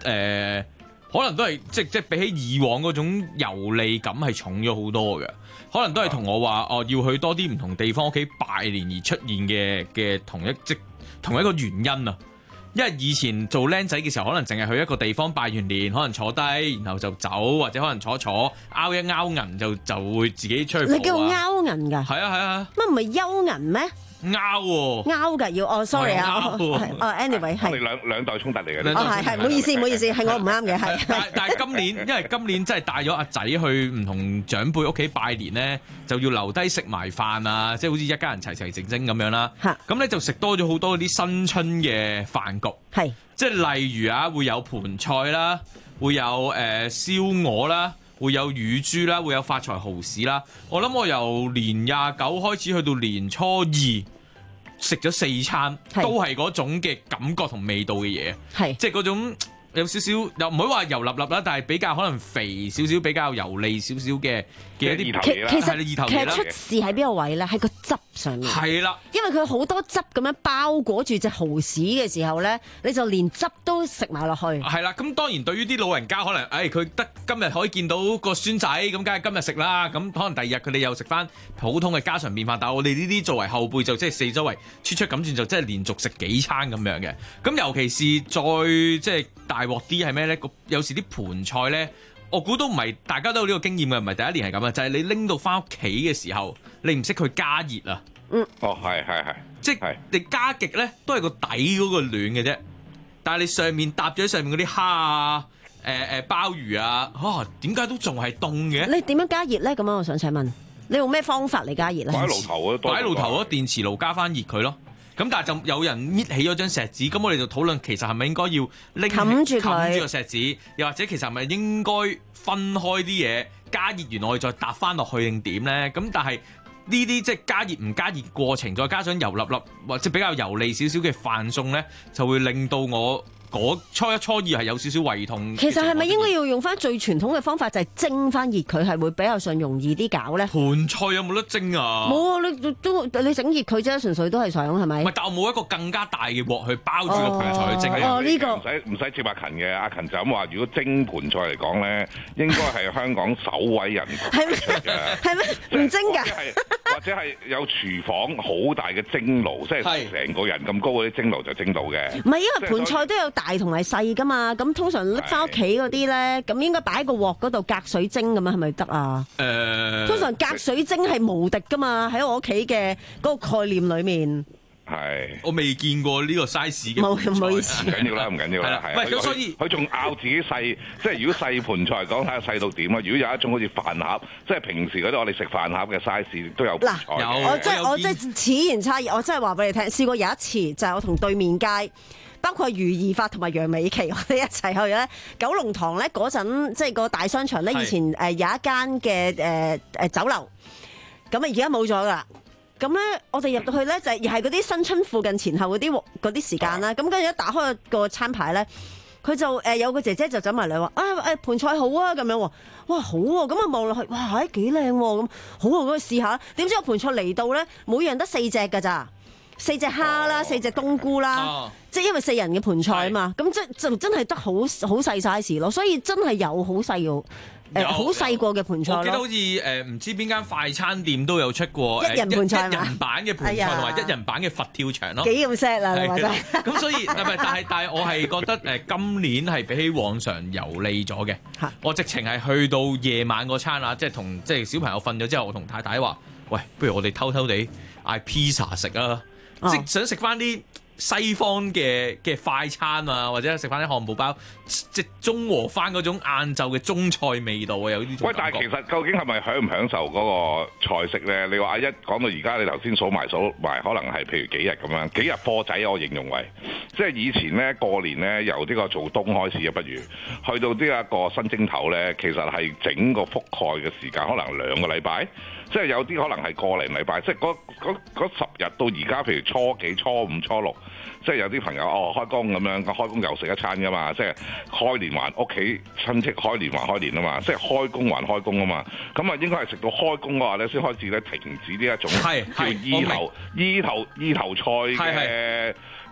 Speaker 3: 呃，可能都係即即比起以往嗰種遊歷感係重咗好多嘅。可能都係同我話哦，要去多啲唔同地方屋企拜年而出現嘅嘅同一即同一個原因啊。因為以前做僆仔嘅時候，可能淨係去一個地方拜完年，可能坐低，然後就走，或者可能坐坐，拗一拗銀就就會自己出去。
Speaker 2: 你叫拗銀㗎？
Speaker 3: 係啊係啊。
Speaker 2: 乜唔係幽銀咩？
Speaker 3: 拗喎，
Speaker 2: 拗㗎要哦 ，sorry 啊，哦 anyway 係。
Speaker 4: 我哋兩兩代衝突嚟嘅。
Speaker 2: 哦係係，唔好意思唔好意思，係我唔啱嘅係。
Speaker 3: 但但係今年，因為今年真係帶咗阿仔去唔同長輩屋企拜年咧，就要留低食埋飯啊，即係好似一家人齊齊整整咁樣啦。嚇，咁咧就食多咗好多啲新春嘅飯局。係，即係例如啊，會有盤菜啦，會有誒、呃、燒鵝啦。會有乳豬啦，會有發財蠔豉啦。我諗我由年廿九開始去到年初二，食咗四餐，都係嗰種嘅感覺同味道嘅嘢，係即係嗰種有少少又唔可以話油粒粒啦，但係比較可能肥少少，比較油膩少少嘅嘅一啲
Speaker 2: 其其實
Speaker 3: 意頭嘢啦。
Speaker 2: 其實出事喺邊個位咧？喺個汁上面。係啦，因為佢好多汁咁樣包裹住隻蠔豉嘅時候咧，你就連汁都食埋落去。係
Speaker 3: 啦，咁當然對於啲老人家可能，誒佢得今日可以見到個孫仔，咁梗係今日食啦。咁可能第二日佢哋又食翻普通嘅家常便飯，但係我哋呢啲作為後輩就即係四周圍出出咁轉，就即係連續食幾餐咁樣嘅。咁尤其是再即係大鑊啲係咩咧？有時啲盤菜咧。我估都唔係，大家都有呢個經驗嘅，唔係第一年係咁啊，就係、是、你拎到翻屋企嘅時候，你唔識去加熱啊。
Speaker 4: 嗯，哦，係係係，
Speaker 3: 即係你加極咧，都係個底嗰個暖嘅啫。但係你上面搭咗喺上面嗰啲蝦啊、誒、呃、誒鮑魚啊，嚇點解都仲係凍嘅？
Speaker 2: 你點樣加熱咧？咁啊，我想請問，你用咩方法嚟加熱咧？
Speaker 4: 擺喺爐頭啊，
Speaker 3: 擺喺爐頭啊，電磁爐加翻熱佢咯。咁但係就有人搣起咗張錫紙，咁我哋就討論其實係咪應該要拎
Speaker 2: 冚住佢
Speaker 3: 冚住個錫紙，又或者其實係咪應該分開啲嘢加熱完我哋再搭翻落去定點咧？咁但係呢啲即係加熱唔加熱過程，再加上油粒粒或者比較油膩少少嘅飯餸咧，就會令到我嗰初一初二係有少少胃痛。
Speaker 2: 其實係咪應該要用翻最傳統嘅方法，就係蒸翻熱佢，係會比較上容易啲搞咧？
Speaker 3: 盤菜有冇得蒸啊？
Speaker 2: 冇啊！你都你整熱佢啫，純粹都係想係咪？
Speaker 3: 唔係，但我冇一個更加大嘅鑊去包住個盤菜去蒸。
Speaker 2: 哦，呢個
Speaker 4: 唔使唔使接阿勤嘅，阿勤就咁話。如果蒸盤菜嚟講咧，應該係香港首位人係咩？
Speaker 2: 係咩？唔蒸㗎？
Speaker 4: 或者係有廚房好大嘅蒸爐，即係成個人咁高嗰啲蒸爐就蒸到嘅。
Speaker 2: 唔係，因為盤菜都有大同埋細噶嘛，咁通常拎翻屋企嗰啲咧，咁應該擺喺個鑊嗰度隔水蒸咁樣，係咪得啊？誒、呃，通常隔水蒸係無敵噶嘛，喺我屋企嘅嗰個概念裡面。
Speaker 4: 係，
Speaker 3: 我未見過呢個 size 嘅。
Speaker 2: 冇唔好意思，
Speaker 4: 唔緊要啦，唔緊要啦。
Speaker 3: 係，咁所以
Speaker 4: 佢仲拗自己細，即係如果細盤菜嚟講，睇下細到點啊！如果有一種好似飯盒，即係平時嗰啲我哋食飯盒嘅 size 都有盤菜。
Speaker 2: 有，我即係我即係此言差異，我真係話俾你聽，試過有一次就係、是、我同對面街，包括余義發同埋楊美琪，我哋一齊去咧九龍塘咧嗰陣，即係個大商場咧，以前誒有一間嘅誒誒酒樓，咁啊而家冇咗噶啦。咁咧，我哋入到去咧就係又係嗰啲新春附近前後嗰啲嗰啲時間啦。咁跟住一打開個餐牌咧，佢就誒、呃、有個姐姐就走埋嚟話：啊誒盤菜好啊咁樣喎，哇好喎！咁啊望落去，哇誒幾靚喎咁，好啊，咁去試下。點知個盤菜嚟到咧，每樣得四隻㗎咋，四隻蝦啦，四隻冬菇啦，哦、即係因為四人嘅盤菜啊嘛。咁即就真係得好好細 size 咯，所以真係有好細嘅。誒好細個嘅盤菜，
Speaker 3: 我記得好似誒唔知邊間快餐店都有出過
Speaker 2: 一人盤菜，
Speaker 3: 一人版嘅盤菜同埋一人版嘅佛跳牆咯。
Speaker 2: 幾咁 set 啦，你話真係。
Speaker 3: 咁所以唔係，但係但係我係覺得誒今年係比起往常油膩咗嘅。我直情係去到夜晚嗰餐啊，即係同即係小朋友瞓咗之後，我同太太話：喂，不如我哋偷偷地嗌 pizza 食啊！哦、即係想食翻啲西方嘅嘅快餐啊，或者食翻啲漢堡包，即係中和翻嗰種晏晝嘅中菜味道啊，有呢種感覺。喂，
Speaker 4: 但係其實究竟係咪享唔享受嗰個菜式咧？你話阿一講到而家，你頭先數埋數埋，可能係譬如幾日咁樣，幾日貨仔我形容為，即係以前咧過年咧由呢個做冬開始啊，不如去到呢一個新正頭咧，其實係整個覆蓋嘅時間可能兩個禮拜。即係有啲可能係個零禮拜，即係嗰嗰嗰十日到而家，譬如初幾、初五、初六，即係有啲朋友哦開工咁樣，開工又食一餐噶嘛，即係開年還屋企親戚開年還開年啊嘛，即係開工還開工啊嘛，咁啊應該係食到開工嗰下咧先開始咧停止呢一種叫意頭意頭意頭菜嘅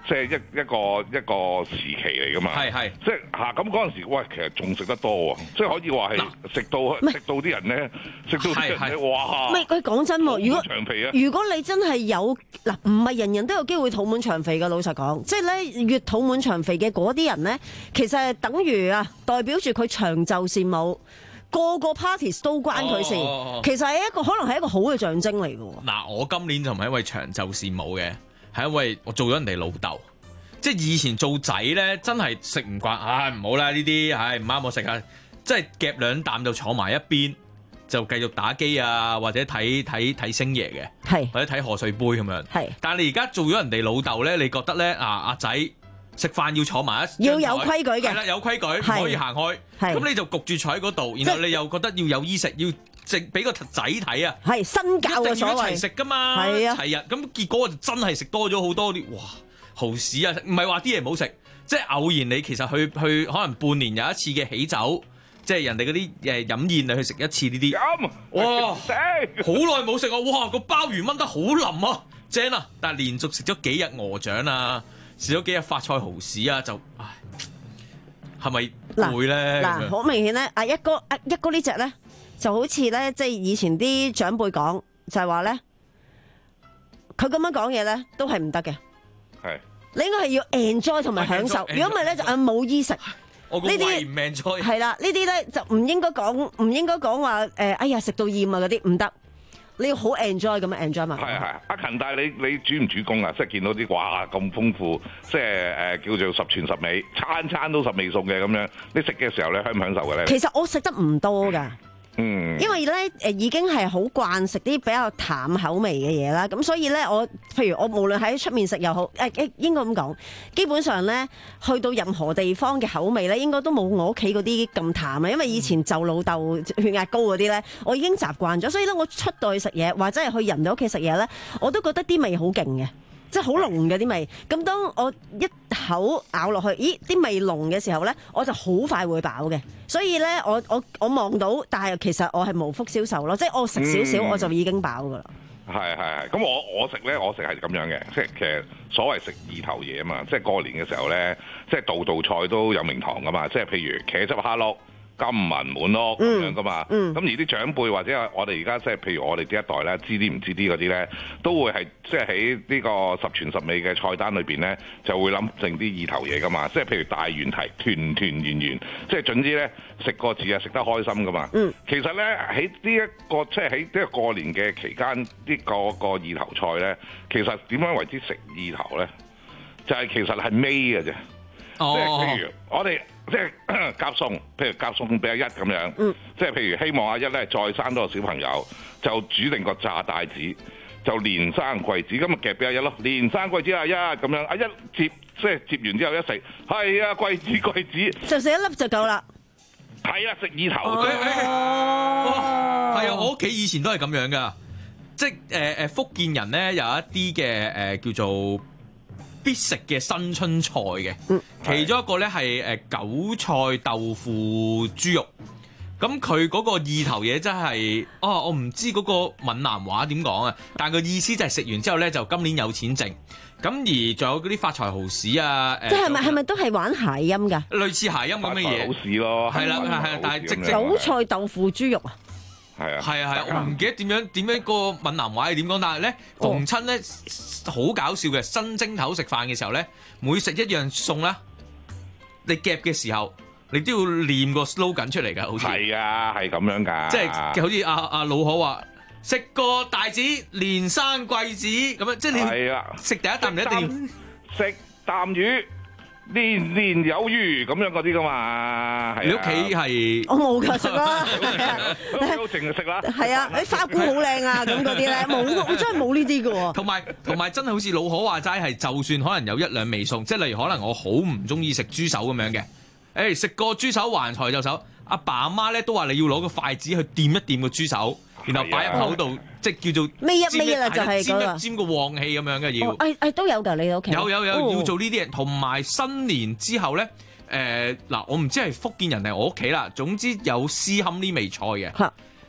Speaker 4: 即係一一個一個時期嚟㗎嘛。
Speaker 3: 係係，
Speaker 4: 即係嚇咁嗰陣時，喂，其實仲食得多喎，即係可以話係食到食到啲人咧，食到啲人咧，哇！
Speaker 2: 唔係佢講真喎，如果
Speaker 4: 長肥啊，
Speaker 2: 如果你真係有嗱，唔係人人都有機會肚滿腸肥嘅，老實講，即係咧越肚滿腸肥嘅嗰啲人咧，其實係等於啊，代表住佢長袖善舞。個個 parties 都關佢事，
Speaker 3: 哦、
Speaker 2: 其實係一個可能係一個好嘅象徵嚟嘅喎。
Speaker 3: 嗱，我今年就唔係因為長袖善舞嘅，係因為我做咗人哋老豆。即係以前做仔咧，真係食唔慣，唉唔好啦呢啲，唉唔啱我食啊！即係夾兩啖就坐埋一邊，就繼續打機啊，或者睇睇睇星爺嘅，
Speaker 2: 係
Speaker 3: 或者睇賀歲杯咁樣。
Speaker 2: 係，
Speaker 3: 但係你而家做咗人哋老豆咧，你覺得咧啊阿仔？食飯要坐埋一，
Speaker 2: 要有規矩嘅，
Speaker 3: 係啦，有規矩，唔可以行開。咁你就焗住坐喺嗰度，然後你又覺得要有衣食，要食俾個仔睇啊。
Speaker 2: 係身教嘅所謂，
Speaker 3: 一定要一齊食噶嘛。係啊，係啊。咁結果就真係食多咗好多啲，哇！蠔豉啊，唔係話啲嘢唔好食，即係偶然你其實去去可能半年有一次嘅喜酒，即係人哋嗰啲誒飲宴你去食一次呢啲。
Speaker 4: 飲
Speaker 3: 哇！食好耐冇食啊！哇！個鮑魚炆得好腍啊，正啊！但係連續食咗幾日鵝掌啊。試咗幾日發菜蠔豉啊，就唉，係咪會咧？
Speaker 2: 嗱，好明顯咧，阿一哥，阿一哥呢隻咧，就好似咧，即係以前啲長輩講，就係話咧，佢咁樣講嘢咧，都係唔得嘅。
Speaker 4: 係，
Speaker 2: 你應該係要 enjoy 同埋享受，如果唔係咧就啊冇衣食。
Speaker 3: 我個胃唔 enjoy。係
Speaker 2: 啦，呢啲咧就唔應該講，唔應該講話誒，哎呀食到厭啊嗰啲唔得。你要好 enjoy 咁樣 enjoy 嘛？
Speaker 4: 係係，阿勤，但係你你煮唔煮工啊？即係見到啲哇咁豐富，即係誒叫做十全十美，餐餐都十味餸嘅咁樣。你食嘅時候咧，享唔享受嘅咧？
Speaker 2: 其實我食得唔多㗎。
Speaker 4: 嗯，
Speaker 2: 因為咧誒已經係好慣食啲比較淡口味嘅嘢啦，咁所以咧我譬如我無論喺出面食又好，誒誒應該咁講，基本上咧去到任何地方嘅口味咧，應該都冇我屋企嗰啲咁淡啊，因為以前就老豆血壓高嗰啲咧，我已經習慣咗，所以咧我出到去食嘢或者係去人哋屋企食嘢咧，我都覺得啲味好勁嘅。即係好濃嘅啲味，咁當我一口咬落去，咦啲味濃嘅時候咧，我就好快會飽嘅。所以咧，我我我望到，但係其實我係無福消受咯，即係我食少少我就已經飽噶啦。
Speaker 4: 係係係，咁我我食咧，我食係咁樣嘅，即係其實所謂食意頭嘢啊嘛，即係過年嘅時候咧，即係道道菜都有名堂噶嘛，即係譬如茄汁蝦碌。金文滿屋咁樣噶嘛，咁、嗯嗯、而啲長輩或者我哋而家即係譬如我哋呢一代咧，知啲唔知啲嗰啲咧，都會係即係喺呢個十全十美嘅菜單裏邊咧，就會諗剩啲意頭嘢噶嘛，即係譬如大圓蹄、團團圓圓，即係總之咧食個字啊食得開心噶嘛。嗯、其實咧喺呢一個即係喺呢個過年嘅期間，呢、呢個個意頭菜咧，其實點樣為之食意頭咧？就係、是、其實係尾嘅啫，哦、即係譬如我哋。即係夾餸，譬如夾餸俾阿一咁樣，嗯、即係譬如希望阿一咧再生多個小朋友，就煮定個炸帶子，就連生貴子，咁咪夾俾阿一咯，連生貴子阿一咁樣，阿一接即係接完之後一食，係啊貴子貴子，
Speaker 2: 就食一粒就夠啦。
Speaker 4: 係啊，食意頭。
Speaker 3: 係、哦、啊，我屋企以前都係咁樣噶，即係誒誒福建人咧有一啲嘅誒叫做。必食嘅新春菜嘅，嗯、其中一個咧係誒韭菜豆腐豬肉，咁佢嗰個意頭嘢真係，哦，我唔知嗰個閩南話點講啊，但係個意思就係食完之後咧就今年有錢剩，咁而仲有嗰啲發財蠔豉啊，
Speaker 2: 即係咪係咪都係玩諧音㗎？
Speaker 3: 類似諧音咁嘅嘢，
Speaker 4: 好事咯，
Speaker 3: 係啦係係，但係即
Speaker 2: 韭菜豆腐豬肉啊。
Speaker 4: 係啊，
Speaker 3: 係啊係啊，我唔記得點樣點樣個閩南話係點講，但係咧逢親咧好搞笑嘅，新蒸頭食飯嘅時候咧，每食一樣餸啦，你夾嘅時候，你都要念個 slogan 出嚟㗎，好似
Speaker 4: 係啊，係咁樣㗎，
Speaker 3: 即係好似阿阿老可話食個帶子連生貴子咁樣，即係你係啊，食第一啖你一定要
Speaker 4: 食啖魚。年年有餘咁樣嗰啲噶嘛，
Speaker 3: 你屋企係
Speaker 2: 我冇㗎食啦，
Speaker 4: 你好淨食啦，
Speaker 2: 係啊，啲花菇好靚啊，咁嗰啲咧冇，我真係冇呢啲㗎喎。
Speaker 3: 同埋同埋真係好似老可話齋係，就算可能有一兩味餸，即係例如可能我好唔中意食豬手咁樣嘅，誒食個豬手還財就手，阿爸阿媽咧都話你要攞個筷子去掂一掂個豬手。然後擺入口度，即係叫做
Speaker 2: 搣一搣啦，就係
Speaker 3: 尖一尖個旺氣咁樣嘅要。
Speaker 2: 誒誒都有㗎，你屋企
Speaker 3: 有有有要做呢啲嘢，同埋新年之後咧，誒嗱，我唔知係福建人定我屋企啦。總之有絲冚呢味菜嘅，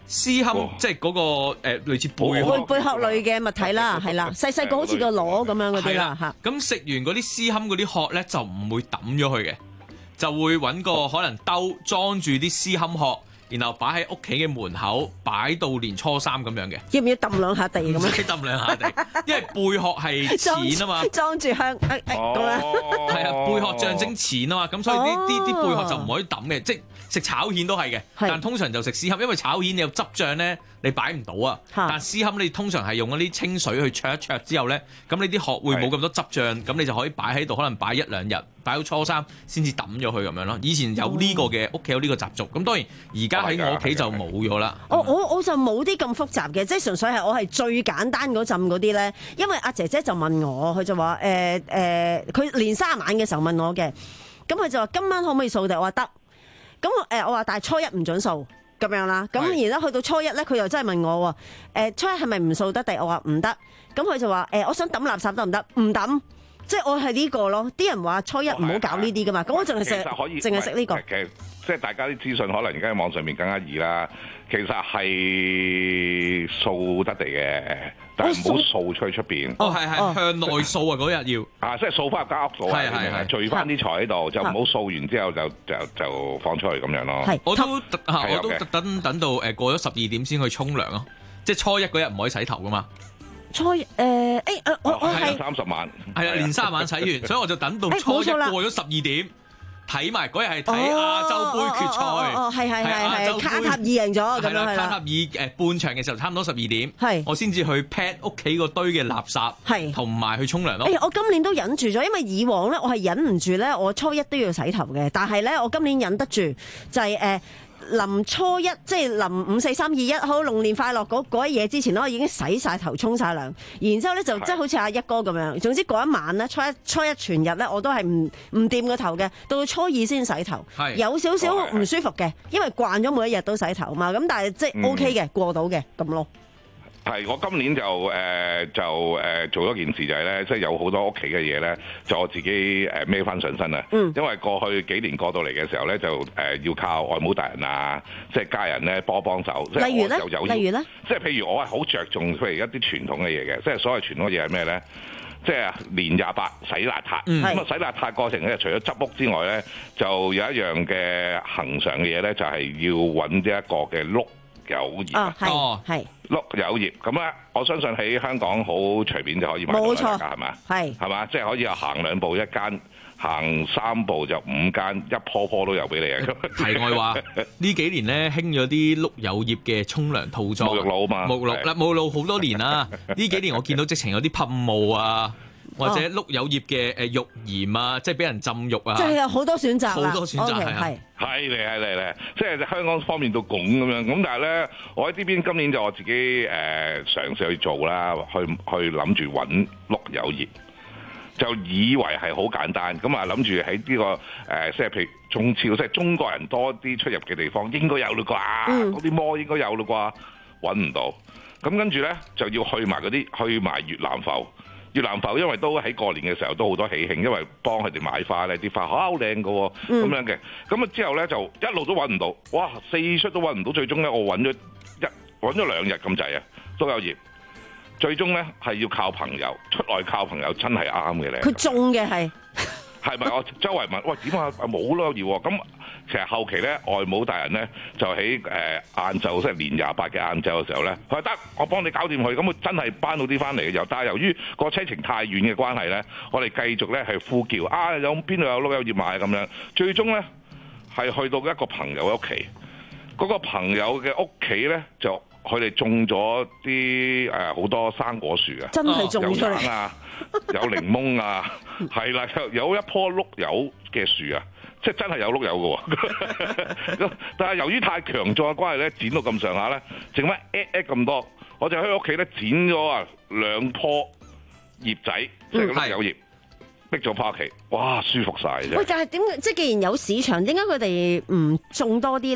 Speaker 3: 絲堪即係嗰個誒類似貝殼
Speaker 2: 貝殼類嘅物體啦，係啦，細細個好似個螺咁樣嗰啲啦嚇。
Speaker 3: 咁食完嗰啲絲堪嗰啲殼咧，就唔會抌咗佢嘅，就會揾個可能兜裝住啲絲堪殼。然後擺喺屋企嘅門口，擺到年初三咁樣嘅。
Speaker 2: 要唔要揼兩下地咁樣？
Speaker 3: 唔使揼兩下地，因為貝殼係錢啊嘛，
Speaker 2: 裝住香誒誒咁樣。
Speaker 3: 係啊，貝殼象徵錢啊嘛，咁所以呢啲啲貝殼就唔可以抌嘅，即係食炒蜆都係嘅。但通常就食絲堪，因為炒蜆你有汁醬咧，你擺唔到啊。但絲堪你通常係用嗰啲清水去焯一焯之後咧，咁你啲殼會冇咁多汁醬，咁你就可以擺喺度，可能擺一兩日，擺到初三先至抌咗佢咁樣咯。以前有呢個嘅屋企有呢個習俗，咁當然而家喺我屋企就冇咗啦。
Speaker 2: 我我我就冇啲咁複雜嘅，即係純粹係我係最簡單嗰陣嗰啲咧。因為阿姐姐就問我，佢就話誒誒，佢年卅晚嘅時候問我嘅，咁佢就話今晚可唔可以掃地？我話得。咁誒我話但係初一唔準掃咁樣啦。咁然後去到初一咧，佢又真係問我喎，誒、呃、初一係咪唔掃得地？我話唔得。咁佢就話誒、呃，我想抌垃圾得唔得？唔抌。即係我係呢個咯。啲人話初一唔好搞呢啲噶嘛。咁我淨係食，淨係食呢個。
Speaker 4: 即係大家啲資訊可能而家喺網上面更加易啦，其實係掃得地嘅，但係唔好掃出去出邊。
Speaker 3: 哦，係係向內掃啊！嗰日要
Speaker 4: 啊，即係掃翻入間屋掃啊，係係聚翻啲財喺度，就唔好掃完之後就就就放出去咁樣咯。
Speaker 3: 我都特我都特登等到誒過咗十二點先去沖涼咯，即係初一嗰日唔可以洗頭噶嘛。
Speaker 2: 初誒誒誒，我我係
Speaker 4: 三十晚，
Speaker 3: 係啊，年三十晚洗完，所以我就等到初一過咗十二點。睇埋嗰日係睇亞洲杯決賽，
Speaker 2: 哦係係係係，卡塔爾贏咗咁樣係啦。
Speaker 3: 卡塔爾誒半場嘅時候差唔多十二點，
Speaker 2: 係
Speaker 3: 我先至去 pat 屋企個堆嘅垃圾，係同埋去沖涼咯。
Speaker 2: 誒我今年都忍住咗，因為以往咧我係忍唔住咧，我初一都要洗頭嘅，但係咧我今年忍得住，就係誒。臨初一即係臨五四三二一好龍年快樂嗰嗰一嘢之前咧，我已經洗晒頭沖晒涼，然之後咧就即係好似阿一哥咁樣。總之嗰一晚咧，初一初一全日咧我都係唔唔掂個頭嘅，到初二先洗頭，有少少唔舒服嘅，因為慣咗每一日都洗頭嘛。咁但係即係 OK 嘅，過到嘅咁咯。
Speaker 4: 係，我今年就誒、呃、就誒、呃、做咗件事就係咧，即係有好多屋企嘅嘢咧，就我自己誒孭翻上身啊。嗯。因為過去幾年過到嚟嘅時候咧，就誒、呃、要靠外母大人啊，即係家人咧幫幫手。
Speaker 2: 例如咧？例如咧？
Speaker 4: 即係譬如我係好着重譬如一啲傳統嘅嘢嘅，即係所謂傳統嘅嘢係咩咧？即係年廿八洗邋遢。嗯。咁啊洗邋遢過程咧，除咗執屋之外咧，就有一樣嘅恆常嘅嘢咧，就係、是、要揾一個嘅碌柚葉啊。
Speaker 2: 哦，係。
Speaker 4: 碌柚葉咁咧，我相信喺香港好隨便就可以買到啦，大家係嘛？係係嘛？即係可以行兩步一間，行三步就五間，一棵棵都有俾你啊！
Speaker 3: 題外話，呢幾年咧興咗啲碌柚葉嘅沖涼套裝，沐
Speaker 4: 浴露啊嘛，
Speaker 3: 沐浴啦，沐浴露好多年啦。呢幾年我見到直情有啲噴霧啊，或者碌柚葉嘅誒浴鹽啊，即係俾人浸浴啊，
Speaker 2: 即係有好多選擇，
Speaker 3: 好多選擇係係。
Speaker 4: 係嚟係嚟嚟，即係香港方面到拱咁樣，咁但係咧，我喺呢邊今年就我自己誒、呃、嘗試去做啦，去去諗住揾碌柚葉，就以為係好簡單，咁啊諗住喺呢個誒、呃，即係譬如中超，即係中國人多啲出入嘅地方，應該有啦啩，嗰啲摩應該有啦啩，揾唔到，咁跟住咧就要去埋嗰啲，去埋越南埠。越南埠因為都喺過年嘅時候都好多喜慶，因為幫佢哋買花咧，啲花好靚㗎喎，咁、嗯、樣嘅。咁啊之後咧就一路都揾唔到，哇四出都揾唔到，最終咧我揾咗一揾咗兩日咁滯啊，都有葉。最終咧係要靠朋友，出外靠朋友真係啱嘅咧。
Speaker 2: 佢種嘅係
Speaker 4: 係咪？我周圍問，喂點啊？冇咯葉喎。咁其實後期咧，外母大人咧就喺誒晏晝，即係年廿八嘅晏晝嘅時候咧，佢話得，我幫你搞掂佢。咁佢真係搬到啲翻嚟嘅。又但係由於個車程太遠嘅關係咧，我哋繼續咧係呼叫啊，有邊度有碌柚葉賣咁樣。最終咧係去到一個朋友嘅屋企，嗰、嗰個朋友嘅屋企咧就佢哋種咗啲誒好多生果樹啊，
Speaker 2: 真係種出嚟
Speaker 4: 有橙啊，有檸檬啊，係啦，有一棵碌柚嘅樹啊。即係真係有碌柚嘅喎，但係由於太強壯嘅關係咧，剪到咁上下咧，剩翻一一咁多，我就喺屋企咧剪咗啊兩棵葉仔，即係碌柚葉，逼咗返屋企，哇舒服晒啫！
Speaker 2: 喂，但係點？即係既然有市場，點解佢哋唔種多啲咧？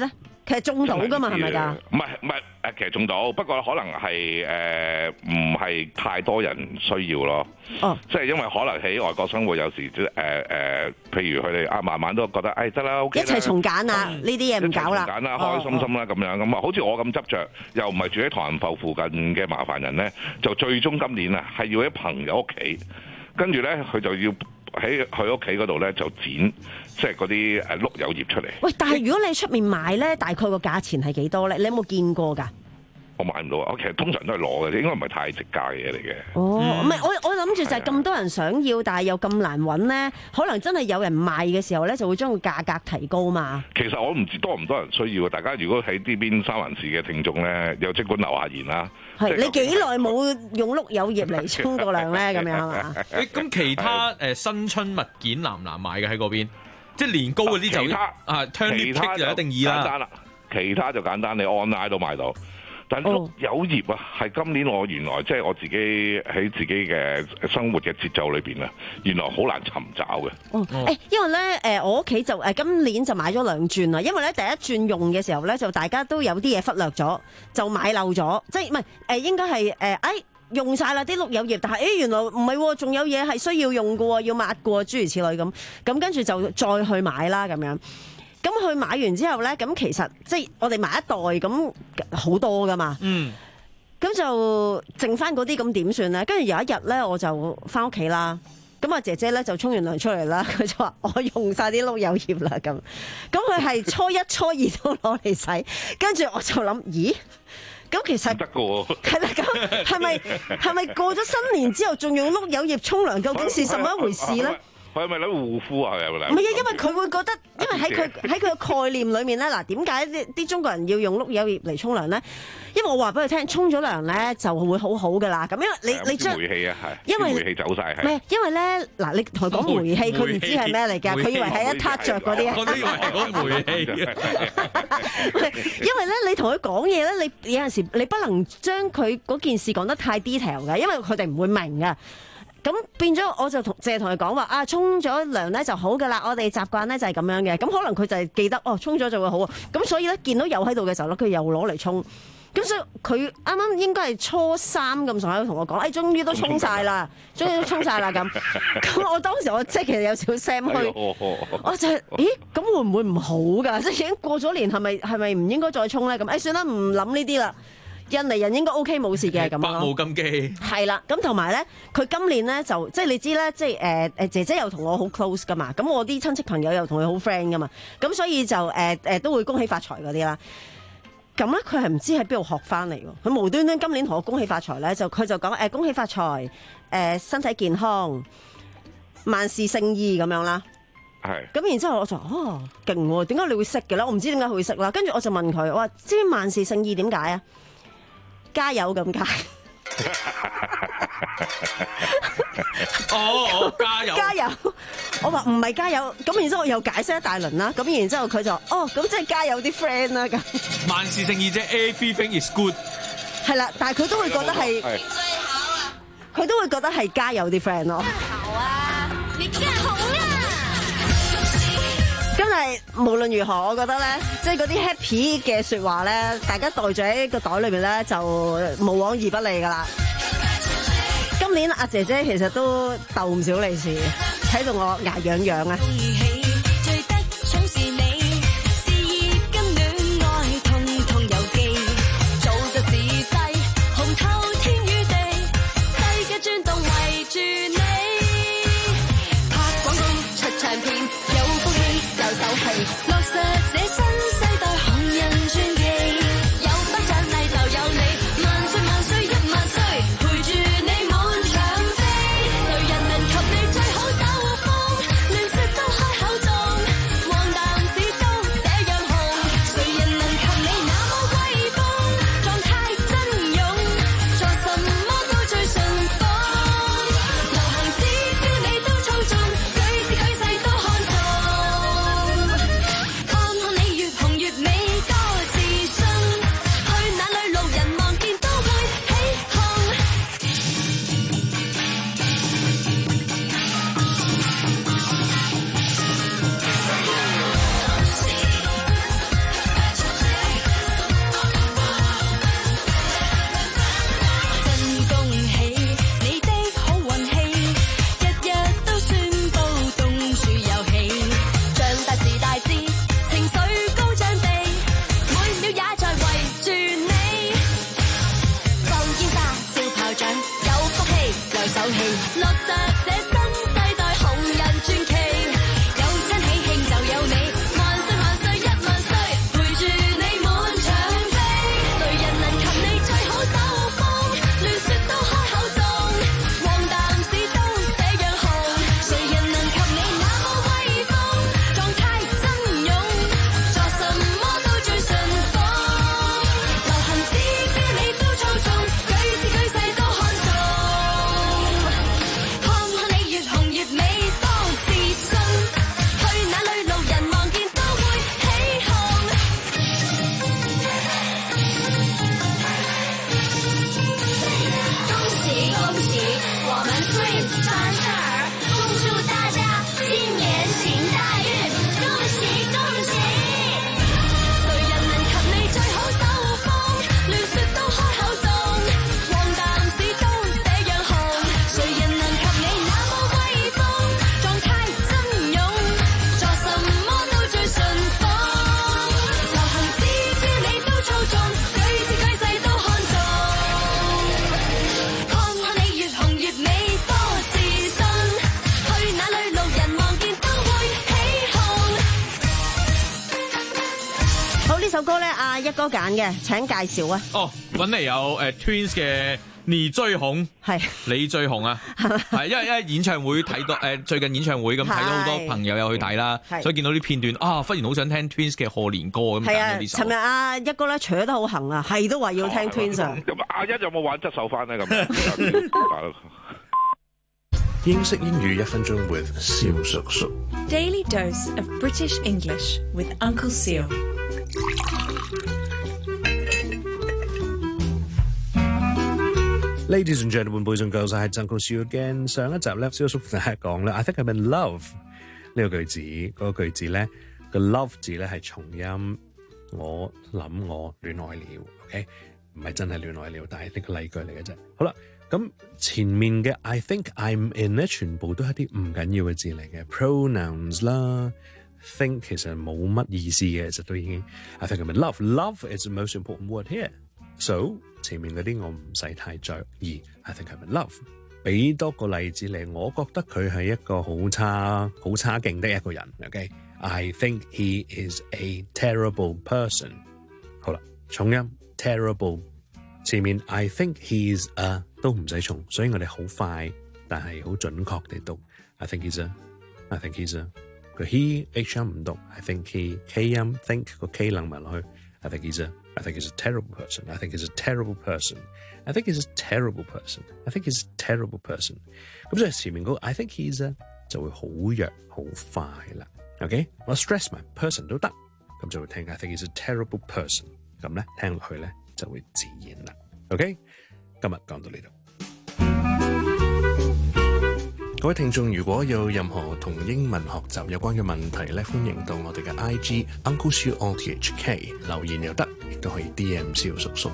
Speaker 2: 其實中到㗎嘛，係咪㗎？
Speaker 4: 唔係唔係誒，其實中到，不過可能係誒唔係太多人需要咯。哦，即係因為可能喺外國生活有時即係誒誒，譬如佢哋啊，慢慢都覺得誒得啦，一
Speaker 2: 齊重揀啊，呢啲嘢唔搞啦，
Speaker 4: 重揀啦，開開心心啦咁樣咁啊，好似我咁執着，又唔係住喺唐人埠附近嘅麻煩人咧，就最終今年啊係要喺朋友屋企，跟住咧佢就要喺佢屋企嗰度咧就剪。即係嗰啲誒碌柚葉出嚟。喂，
Speaker 2: 但係如果你出面買咧，大概個價錢係幾多咧？你有冇見過㗎？
Speaker 4: 我買唔到啊！我其實通常都係攞嘅，應該唔係太值價嘅嘢嚟嘅。
Speaker 2: 哦，唔係、嗯，我我諗住就係咁多人想要，但係又咁難揾咧，可能真係有人賣嘅時候咧，就會將個價格提高嘛。
Speaker 4: 其實我唔知多唔多人需要，大家如果喺呢邊三藩市嘅聽眾咧，又即管留下言啦。
Speaker 2: 係你幾耐冇用碌柚葉嚟沖過涼咧？咁樣係嘛？
Speaker 3: 誒，咁其他誒新春物件難唔難買嘅喺嗰邊？即係年糕嗰啲就啊 turn up 就一定易啦。
Speaker 4: 簡單啦，其他就簡單，你 online 都買到。但碌柚葉啊，係今年我原來即係我自己喺自己嘅生活嘅節奏裏邊啊，原來好難尋找嘅。
Speaker 2: 哦，誒，因為咧誒，我屋企就誒今年就買咗兩轉啦，因為咧第一轉用嘅時候咧，就大家都有啲嘢忽略咗，就買漏咗，即係唔係誒應該係誒誒。用晒啦啲碌柚葉，但係誒原來唔係，仲有嘢係需要用嘅，要抹過諸如此類咁，咁跟住就再去買啦咁樣。咁去買完之後咧，咁其實即係我哋買一袋咁好多噶嘛。嗯。咁就剩翻嗰啲咁點算咧？跟住有一日咧，我就翻屋企啦。咁啊姐姐咧就沖完涼出嚟啦，佢就話我用晒啲碌柚葉啦咁。咁佢係初一初二都攞嚟洗，跟住我就諗，咦？咁其實
Speaker 4: 得嘅喎，
Speaker 2: 係啦，咁係咪係咪過咗新年之後仲用碌柚葉沖涼？究竟是什麼一回事咧？
Speaker 4: 佢係咪諗護膚啊？係咪？
Speaker 2: 唔係啊，因為佢會覺得，因為喺佢喺佢嘅概念裏面咧，嗱點解啲啲中國人要用碌柚葉嚟沖涼咧？因為我話俾佢聽，沖咗涼咧就會好好噶啦。咁因為你你將
Speaker 4: 煤氣啊，係
Speaker 2: 因為
Speaker 4: 煤氣走晒係。
Speaker 2: 唔係因為咧嗱，你同佢講煤氣，佢唔知係咩嚟㗎，佢以為係一撻着嗰啲。
Speaker 3: 我都以為係講煤氣。
Speaker 2: 因為咧，你同佢講嘢咧，你有陣時你不能將佢嗰件事講得太 detail 嘅，因為佢哋唔會明㗎。咁變咗，我就同淨係同佢講話啊，沖咗涼咧就好噶啦。我哋習慣咧就係咁樣嘅。咁可能佢就係記得哦，沖咗就會好啊。咁所以咧，見到有喺度嘅時候咧，佢又攞嚟沖。咁所以佢啱啱應該係初三咁上下同我講，誒，終於都沖晒啦，終於都沖晒啦咁。咁我當時我即係其實有少少聲虛，我就係，咦，咁會唔會唔好㗎？即係已經過咗年，係咪係咪唔應該再沖咧？咁誒，算啦，唔諗呢啲啦。印尼人應該 OK 冇事嘅咁咯，
Speaker 3: 百無禁忌。
Speaker 2: 係啦，咁同埋咧，佢今年咧就即係你知咧，即係誒誒姐姐又同我好 close 噶嘛，咁我啲親戚朋友又同佢好 friend 噶嘛，咁所以就誒誒、呃呃、都會恭喜發財嗰啲啦。咁咧佢係唔知喺邊度學翻嚟喎，佢無端端今年同我恭喜發財咧，就佢就講誒、呃、恭喜發財，誒、呃、身體健康，萬事勝意咁樣啦。
Speaker 4: 係。
Speaker 2: 咁然之後我就哦勁喎，點解你會識嘅咧？我唔知點解佢會識啦。跟住我就問佢，我話知唔知萬事勝意點解啊？加油咁解。
Speaker 3: 哦哦，加油！
Speaker 2: 加油！我話唔係加油，咁然之後我又解釋一大輪啦，咁然之後佢就哦，咁即係加油啲 friend 啦咁。
Speaker 3: 萬事勝意啫 ，everything is good。
Speaker 2: 係啦，但係佢都會覺得係，佢都會覺得係加油啲 friend 咯。好啊，你真係好啊！咁但係無論如何，我覺得咧，即係嗰啲 happy 嘅説話咧，大家袋住喺個袋裏邊咧，就無往而不利噶啦。今年阿姐姐其實都鬥唔少利是，睇到我牙癢癢啊！ 歌咧，阿一哥揀嘅，請介紹啊。
Speaker 3: 哦，揾嚟有誒 Twins 嘅你最紅，
Speaker 2: 係
Speaker 3: 你最紅啊，係因為因為演唱會睇到誒最近演唱會咁睇到好多朋友有去睇啦，所以見到啲片段啊，忽然好想聽 Twins 嘅賀年歌咁。係啊，
Speaker 2: 尋日阿一哥咧，除得好行啊，係都話要聽 Twins 啊。
Speaker 4: 咁阿一有冇玩側手翻咧？咁
Speaker 11: 英式英語一分鐘 with 蕭叔叔。
Speaker 16: Daily dose of British English with Uncle Seal。
Speaker 11: Ladies and gentlemen, boys and girls, I had Uncle Seal again。上一集咧，蕭叔同大家講咧 ，I think I'm in love 呢個句子，嗰、那個句子咧個 love 字咧係重音，我諗我戀愛了 ，OK， 唔係真係戀愛了，但係呢個例句嚟嘅啫。好啦。咁前面嘅 I think I'm in 咧，全部都係啲唔緊要嘅字嚟嘅 pronouns 啦。think 其實冇乜意思嘅，其實都已經 I think I'm in love。Love is the most important word here。So 前面嗰啲我唔使太在意。I think I'm in love。俾多個例子嚟，我覺得佢係一個好差、好差勁的一個人。OK，I think he is a terrible person。好啦，重音 terrible。前面 I think he's a 都唔使重，所以我哋好快但係好準確地讀 I think he's a I think he's a 個 he H 音唔讀 I think he K 音 think 個 K 楞埋落去 I think he's a I think he's a terrible person I think he's a terrible person I think he's a terrible person I think he's a terrible person 咁所以前面嗰個 I think he's a 就會好弱好快啦 OK 我 stress 埋 person 都得咁就會聽 I think he's a terrible person 咁咧聽落去咧就會自然啦 OK 今日講到呢度，各位聽眾如果有任何同英文學習有關嘅問題咧，歡迎到我哋嘅 I G Uncle Siu O T H K 留言又得，亦都可以 D M 蕭叔叔。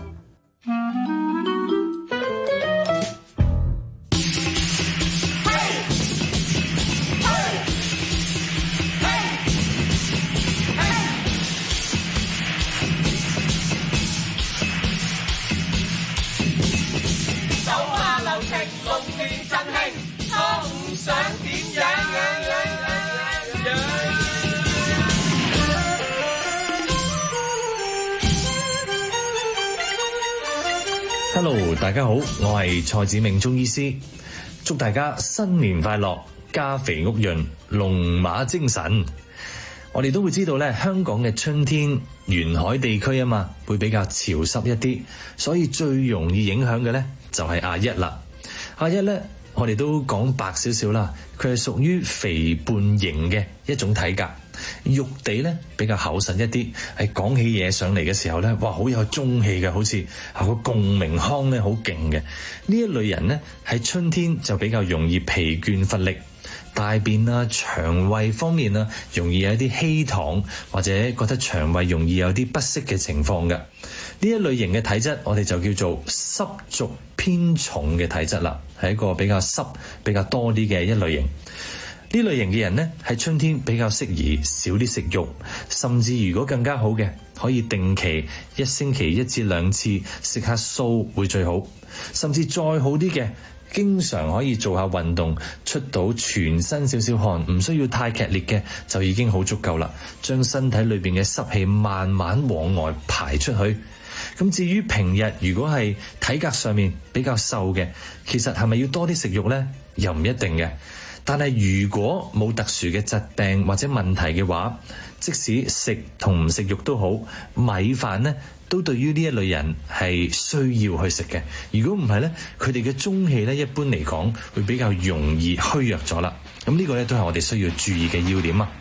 Speaker 1: Hello， 大家好，我係蔡子明中醫師，祝大家新年快樂，家肥屋潤，龍馬精神。我哋都會知道咧，香港嘅春天沿海地區啊嘛，會比較潮濕一啲，所以最容易影響嘅咧就係阿一啦。阿一咧，我哋都講白少少啦，佢係屬於肥胖型嘅一種體格。肉地咧比較厚實一啲，係講起嘢上嚟嘅時候咧，哇，好有中氣嘅，好似啊個共鳴腔咧好勁嘅。呢一類人咧喺春天就比較容易疲倦乏力，大便啊、腸胃方面啊，容易有一啲稀溏，或者覺得腸胃容易有啲不適嘅情況嘅。呢一類型嘅體質，我哋就叫做濕濁偏重嘅體質啦，係一個比較濕、比較多啲嘅一類型。呢類型嘅人呢，喺春天比較適宜少啲食肉，甚至如果更加好嘅，可以定期一星期一至兩次食下素會最好，甚至再好啲嘅，經常可以做下運動，出到全身少少汗，唔需要太劇烈嘅，就已經好足夠啦，將身體裏邊嘅濕氣慢慢往外排出去。咁至於平日如果係體格上面比較瘦嘅，其實係咪要多啲食肉呢？又唔一定嘅。但係如果冇特殊嘅疾病或者問題嘅話，即使食同唔食肉都好，米飯呢都對於呢一類人係需要去食嘅。如果唔係呢，佢哋嘅中氣呢一般嚟講會比較容易虛弱咗啦。咁呢個呢都係我哋需要注意嘅要點啊。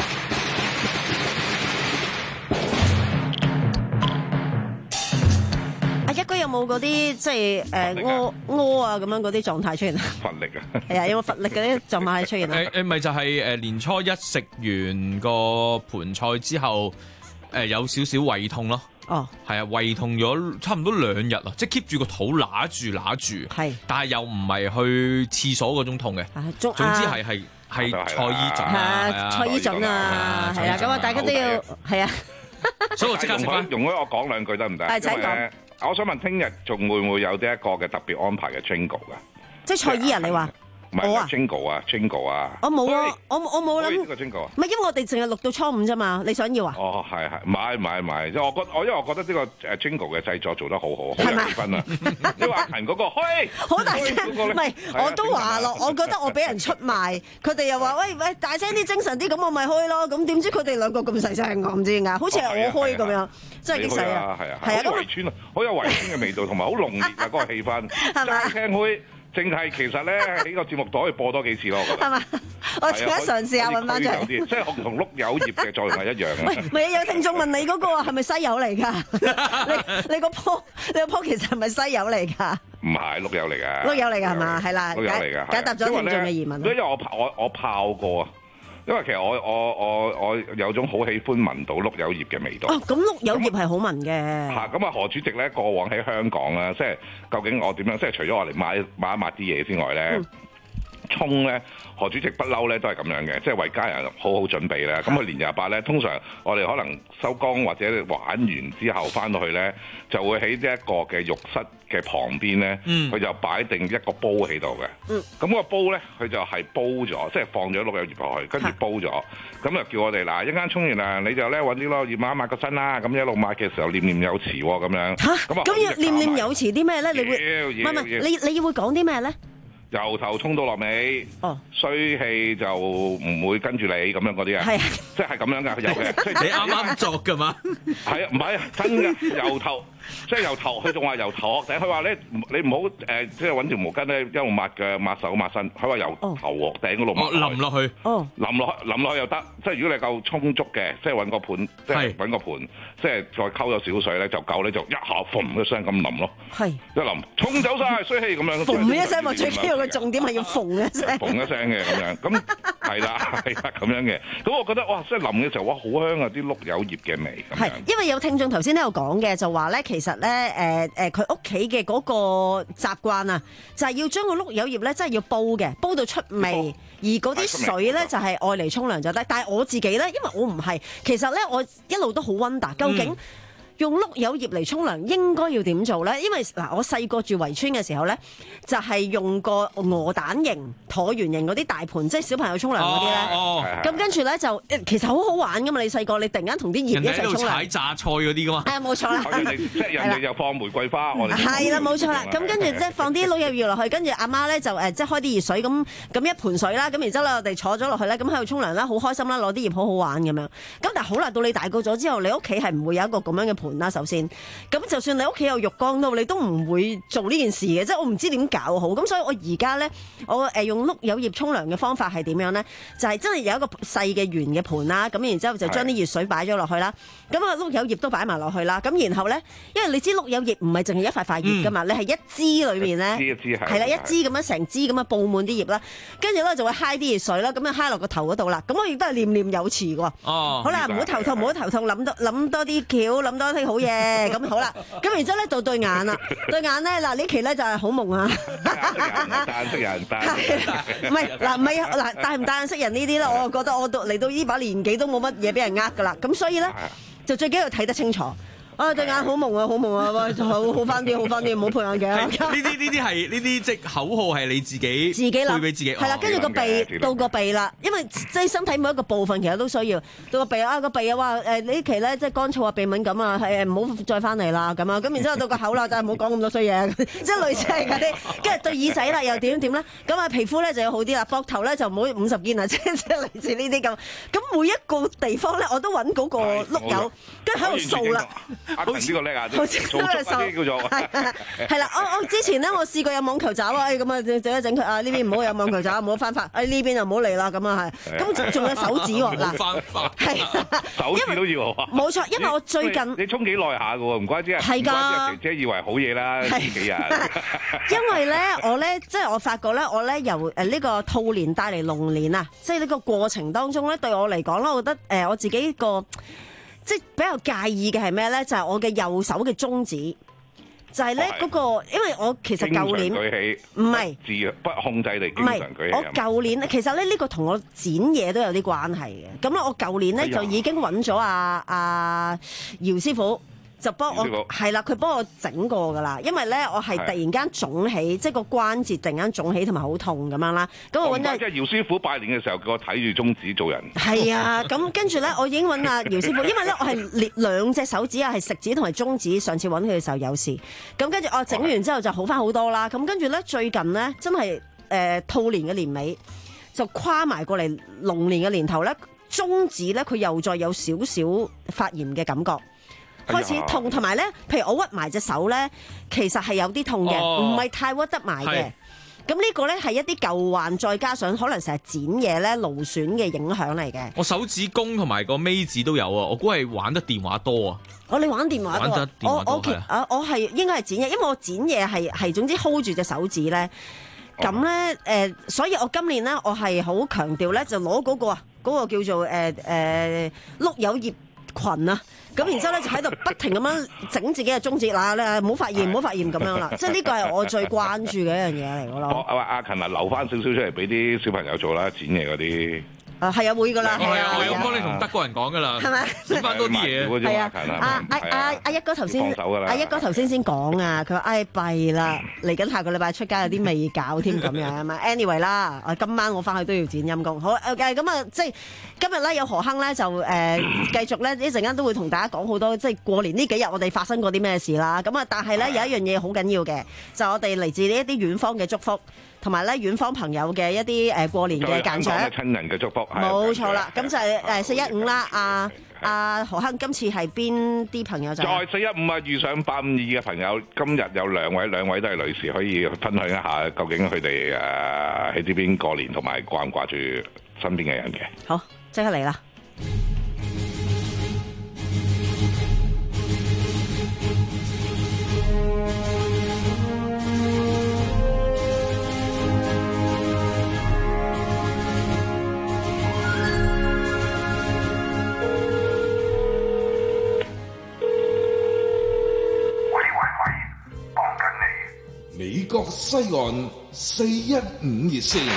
Speaker 2: 有冇嗰啲即係誒屙屙啊咁樣嗰啲狀態出現啊？
Speaker 4: 乏力啊！
Speaker 2: 係啊，有冇乏力嗰啲狀態出現啊？
Speaker 3: 誒誒，咪就係誒年初一食完個盤菜之後，誒有少少胃痛咯。哦，係啊，胃痛咗差唔多兩日啊，即係 keep 住個肚揦住揦住。係，但係又唔係去廁所嗰種痛嘅。總之係係係蔡依準啊，
Speaker 2: 蔡依準啊，係啊，咁啊，大家都要係啊。
Speaker 3: 所以我即刻食翻，
Speaker 4: 容許我講兩句得唔得？
Speaker 2: 係，請講。
Speaker 4: 我想問，聽日仲會唔會有啲一個嘅特別安排嘅 jingle 噶？
Speaker 2: 即係蔡依人，你話
Speaker 4: 唔係啊 Jingle 啊 Jingle 啊，
Speaker 2: 我冇啊，我我冇諗。
Speaker 4: 呢個 Jingle 啊？
Speaker 2: 唔係，因為我哋淨係錄到初五啫嘛，你想要啊？
Speaker 4: 哦，係係，買買買，即係我覺我因為我覺得呢個誒 Jingle 嘅製作做得好好，好有氣氛啊！你話陳嗰個，嘿，
Speaker 2: 好大聲，唔係我都話咯，我覺得我俾人出賣，佢哋又話喂喂大聲啲、精神啲，咁我咪開咯。咁點知佢哋兩個咁細聲，我唔知點解，好似係我開咁樣，真係幾細啊！
Speaker 4: 係啊，係啊，好圍村啊，好有圍村嘅味道，同埋好濃烈啊嗰個氣氛，係咪？聽開。淨係其實咧，喺個節目度可以播多幾次咯，我覺得。係嘛？
Speaker 2: 我而家嘗試下揾翻出嚟。
Speaker 4: 即係我同碌柚葉嘅作用係一樣嘅。
Speaker 2: 喂，咪有聽眾問你嗰個係咪西柚嚟㗎？你你個棵你個棵其實係咪西柚嚟㗎？
Speaker 4: 唔係碌柚嚟㗎。
Speaker 2: 碌柚嚟㗎係嘛？係啦。
Speaker 4: 碌柚嚟㗎。
Speaker 2: 解答咗聽眾嘅疑問。
Speaker 4: 因為我我我泡過啊。因為其實我我我我有種好喜歡聞到碌柚葉嘅味道。
Speaker 2: 哦，咁碌柚葉係好聞嘅。
Speaker 4: 嚇，咁啊何主席咧過往喺香港咧，即係究竟我點樣？即係除咗我哋買買一買啲嘢之外咧。嗯葱咧，何主席不嬲咧都係咁樣嘅，即係為家人好好準備咧。咁佢年廿八咧，通常我哋可能收工或者玩完之後翻到去咧，就會喺呢一個嘅浴室嘅旁邊咧，佢、嗯、就擺定一個煲喺度嘅。咁、嗯、個煲咧，佢就係煲咗，即係放咗碌柚葉落去，跟住煲咗。咁就叫我哋嗱，一間沖完涼，你就咧揾啲碌柚葉抹一抹個身啦。咁一路抹嘅時候念念有詞喎，咁樣。嚇！
Speaker 2: 咁要念念有詞啲咩咧？你會唔係唔係？你你會講啲咩咧？
Speaker 4: 由頭沖到落尾，
Speaker 2: 哦、
Speaker 4: 衰氣就唔會跟住你咁樣嗰啲啊，即係咁樣噶，有嘅。即係
Speaker 3: 你啱啱作㗎嘛？
Speaker 4: 係啊，唔係啊，真㗎，由頭。即係由頭，佢仲話由頭殼頂。佢話咧，你唔好誒，即係揾條毛巾咧，一路抹嘅抹手抹身。佢話由頭殼頂嗰度抹
Speaker 3: 淋落去，
Speaker 2: 哦，
Speaker 4: 淋落去，淋落去又得。即係如果你夠充足嘅，即係揾個盤，即係揾個盤，即係再溝咗少水咧，就夠咧，就一下嘭一聲咁淋咯。係一淋，沖走晒衰氣咁樣。
Speaker 2: 嘭一聲，我最緊要嘅重點係要嘭一聲。
Speaker 4: 嘭一聲嘅咁樣，咁係啦，係啦咁樣嘅。咁我覺得哇，即係淋嘅時候哇，好香啊！啲碌柚葉嘅味。
Speaker 2: 係，因為有聽眾頭先都有講嘅，就話咧，其實咧，誒、呃、誒，佢屋企嘅嗰個習慣啊，就係、是、要將個碌柚葉咧，真係要煲嘅，煲到出味，而嗰啲水咧就係愛嚟沖涼就得。但係我自己咧，因為我唔係，其實咧我一路都好溫達，究竟、嗯用碌柚葉嚟沖涼應該要點做咧？因為嗱，我細個住圍村嘅時候咧，就係、是、用個鵝蛋型、橢圓形嗰啲大盤，即係小朋友沖涼嗰啲咧。哦，咁跟住咧就其實好好玩噶嘛！你細個你突然間同啲葉一齊沖涼，人哋喺度踩榨菜嗰啲噶嘛。係啊，冇錯啦。
Speaker 4: 即係人哋又放玫瑰花，我哋
Speaker 2: 係啦，冇錯啦。咁跟住即係放啲碌柚葉落去，跟住阿媽咧就誒即係開啲熱水咁咁一盤水啦。咁然之後咧我哋坐咗落去咧，咁喺度沖涼啦，好開心啦，攞啲葉好好玩咁樣。咁但係好啦，到你大個咗之後，你屋企係唔會有一個咁樣嘅盤啦。首先，咁就算你屋企有浴缸都，你都唔會做呢件事嘅，即係我唔知點搞好。咁所以我而家咧，我誒用碌柚葉沖涼嘅方法係點樣咧？就係、是、真係有一個細嘅圓嘅盤啦，咁然之後就將啲熱水擺咗落去啦。咁啊碌柚葉都擺埋落去啦。咁然後咧，因為你知碌柚葉唔係淨係一塊塊葉噶嘛，嗯、你係一支裏面咧，係啦，一支咁樣成支咁樣佈滿啲葉啦。跟住咧就會揩啲熱水啦，咁樣揩落個頭嗰度啦。咁我亦都係念念有詞喎。哦，好啦，唔好頭痛，唔好頭痛，諗多諗多啲橋，諗多啲好嘢。咁好啦，咁然之後咧到對眼啦，對眼咧嗱呢期咧就係好蒙啊！
Speaker 4: 戴眼識人，戴
Speaker 2: 唔係嗱，唔係嗱，戴唔戴眼識人呢啲咧，我覺得我到嚟到呢把年紀都冇乜嘢俾人呃噶啦，咁所以咧就最緊要睇得清楚。啊對眼好蒙啊，好蒙啊，喂，好好翻啲，好翻啲，唔好配眼鏡。呢
Speaker 3: 啲呢啲係呢啲即口號係你自己
Speaker 2: 自己諗
Speaker 3: 俾自己。
Speaker 2: 係啦，跟住個鼻到個鼻啦，因為即係身體每一個部分其實都需要到個鼻啊個鼻啊話誒呢期咧即係乾燥啊鼻敏感啊係誒唔好再翻嚟啦咁啊，咁然之後到個口啦就係唔好講咁多衰嘢，即係類似係嗰啲。跟住對耳仔啦又點點咧，咁啊皮膚咧就要好啲啦，膊頭咧就唔好五十肩啊，即係即係類似呢啲咁。咁每一個地方咧我都揾嗰個碌柚，跟住喺度掃啦。
Speaker 4: 阿陳呢個叻啊，
Speaker 2: 好似
Speaker 4: 做足嗰啲叫做
Speaker 2: 係啦。我我之前咧，我試過有網球爪啊，咁啊整一整佢啊，呢邊唔好有網球爪，唔好翻發。誒呢邊就唔好嚟啦，咁啊係。咁仲有手指喎，嗱，
Speaker 4: 翻發係手指都要喎。
Speaker 2: 冇錯，因為我最近
Speaker 4: 你沖幾耐下嘅喎，唔怪之係。係㗎，姐姐以為好嘢啦，呢幾日。
Speaker 2: 因為咧，我咧即係我發覺咧，我咧由誒呢個兔年帶嚟龍年啊，即係呢個過程當中咧，對我嚟講咧，我覺得誒我自己個。即係比較介意嘅係咩咧？就係、是、我嘅右手嘅中指，就係咧嗰個，因為我其實舊年唔係
Speaker 4: 自不控制地經常舉起。
Speaker 2: 我舊年其實咧呢、這個同我剪嘢都有啲關係嘅。咁咧我舊年咧就已經揾咗阿阿姚師傅就幫我係啦，佢幫我整過噶啦，因為咧我係突然間腫起，即係個關節突然間腫起同埋好痛咁樣啦。咁我揾咗，
Speaker 4: 即係姚師傅拜年嘅時候，叫我睇住中指做人。
Speaker 2: 係啊，咁跟住咧，我已經揾阿姚師傅，因為咧我係列兩隻手指啊，係食指同埋中指，上次揾佢嘅時候有事。咁跟住我整完之後就好翻好多啦。咁跟住咧最近咧真係誒兔年嘅年尾就跨埋過嚟龍年嘅年頭咧，中指咧佢又再有少少發炎嘅感覺。開始痛，同埋咧，譬如我屈埋隻手咧，其實係有啲痛嘅，唔係、哦、太屈得埋嘅。咁呢個咧係一啲舊患，再加上可能成日剪嘢咧勞損嘅影響嚟嘅。
Speaker 3: 我手指公同埋個尾指都有啊，我估係玩得電話多啊。
Speaker 2: 哦，你玩電話多？
Speaker 3: 玩得電話多係
Speaker 2: 啊！我係應該係剪嘢，因為我剪嘢係係總之 hold 住隻手指咧。咁咧誒，所以我今年咧我係好強調咧，就攞嗰、嗰個啊嗰、嗰個叫做誒誒碌柚葉裙啊。咁然之後咧就喺度不停咁樣整自己嘅中指啦，咧唔好發炎，唔好發炎咁樣啦。即係呢個係我最關注嘅一樣嘢嚟嘅咯。
Speaker 4: 阿阿勤啊，留翻少少出嚟俾啲小朋友做啦，剪嘢嗰啲。
Speaker 2: 啊，係啊，會噶啦，
Speaker 3: 係啊，我有幫你同德國人講噶啦，
Speaker 2: 係咪？
Speaker 3: 揾翻多啲嘢。
Speaker 2: 係啊，阿阿阿阿一哥頭先，阿一哥頭先先講啊，佢話唉弊啦，嚟緊下個禮拜出街有啲未搞添咁樣啊嘛。Anyway 啦，啊今晚我翻去都要剪陰公。好誒咁啊，即係今日咧有何亨咧就誒繼續咧一陣間都會同大家講好多即係過年呢幾日我哋發生過啲咩事啦。咁啊，但係咧有一樣嘢好緊要嘅，就我哋嚟自呢一啲遠方嘅祝福。同埋咧，遠方朋友嘅一啲誒過年嘅間獎，
Speaker 4: 親人嘅祝福，
Speaker 2: 冇錯啦。咁就係誒四一五啦。阿阿何亨今次係邊啲朋友就？
Speaker 4: 再四一五啊，遇上八五二嘅朋友，今日有兩位，兩位都係女士，可以分享一下究竟佢哋誒喺呢邊過年同埋掛唔掛住身邊嘅人嘅。
Speaker 2: 好，即刻嚟啦！
Speaker 17: 美國西岸四一五熱線，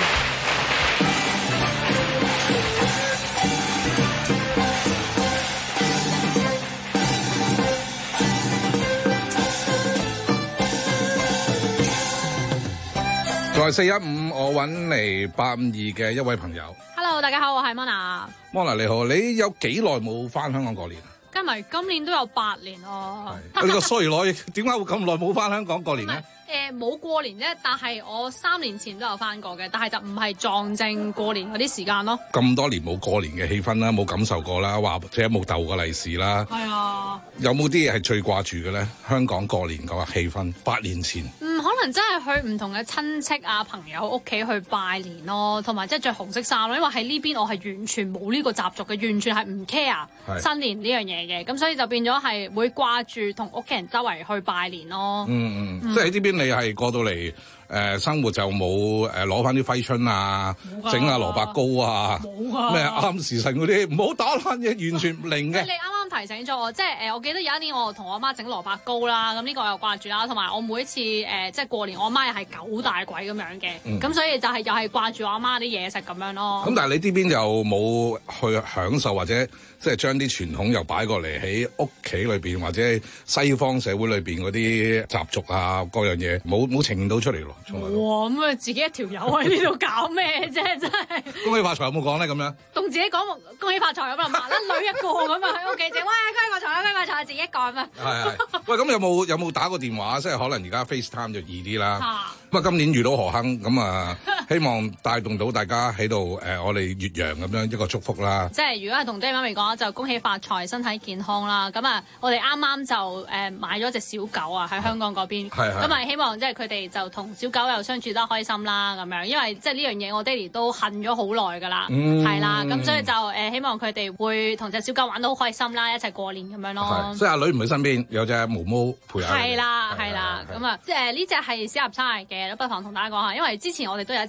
Speaker 17: 在四一五，我揾嚟八五二嘅一位朋友。
Speaker 18: Hello， 大家好，我係 Mona。
Speaker 17: Mona 你好，你有幾耐冇返香港過年？
Speaker 18: 加埋今年都有八年咯。
Speaker 17: 你個衰女，點解會咁耐冇返香港過年咧？
Speaker 18: 誒冇、呃、過年啫，但係我三年前都有翻過嘅，但係就唔係撞正過年嗰啲時間咯。
Speaker 17: 咁多年冇過年嘅氣氛啦，冇感受過啦，或者冇鬥過利是啦。
Speaker 18: 係啊。
Speaker 17: 有冇啲嘢係最掛住嘅咧？香港過年嗰個氣氛，八年前。
Speaker 18: 嗯，可能真係去唔同嘅親戚啊、朋友屋企去拜年咯，同埋即係着紅色衫咯。因為喺呢邊我係完全冇呢個習俗嘅，完全係唔 care 新年呢樣嘢嘅，咁所以就變咗係會掛住同屋企人周圍去拜年咯。
Speaker 17: 嗯嗯，嗯即係喺呢邊你係過到嚟誒、呃、生活就冇誒攞翻啲揮春啊，整下蘿蔔糕啊，咩啱時辰嗰啲，唔好打爛嘢，完全零嘅。
Speaker 18: 你啱啱提醒咗我，即係誒、呃，我記得有一年我同我阿媽整蘿蔔糕啦，咁呢個我又掛住啦，同埋我每一次誒、呃、即係過年，我阿媽又係九大簋咁樣嘅，咁、嗯、所以就係又係掛住我阿媽啲嘢食咁樣咯。
Speaker 17: 咁但係你呢邊又冇去享受或者即係將啲傳統又擺過嚟喺屋企裏邊，或者西方社會裏邊嗰啲習俗啊各樣嘢，冇冇呈現到出嚟咯。
Speaker 18: 哇！咁啊，自己一條友喺呢度搞咩啫？真係
Speaker 17: 恭喜發財有冇講咧？咁樣
Speaker 18: 同自己講恭喜發財咁啊，麻甩女一個咁啊喺屋企整，喂恭喜發財，恭喜發財，自己一個咁啊。係
Speaker 17: 係。喂，咁有冇有冇打過電話？即係可能而家 FaceTime 就易啲啦。咁啊，今年遇到何亨咁啊，希望帶動到大家喺度誒，我哋越洋咁樣一個祝福啦。
Speaker 18: 即係如果係同爹哋媽咪講，就恭喜發財，身體健康啦。咁啊，我哋啱啱就誒買咗隻小狗啊喺香港嗰邊。係係。咁啊，希望即係佢哋就同小狗又相處得開心啦，咁樣，因為即係呢樣嘢我爹哋都恨咗好耐噶啦，係啦、嗯，咁所以就誒、呃、希望佢哋會同隻小狗玩得好開心啦，一齊過年咁樣咯。
Speaker 17: 即係阿女唔喺身邊，有隻毛毛陪下。
Speaker 18: 係啦係啦，咁啊，即係呢隻係小合差嚟嘅，都不妨同大家講下，因為之前我哋都有一隻。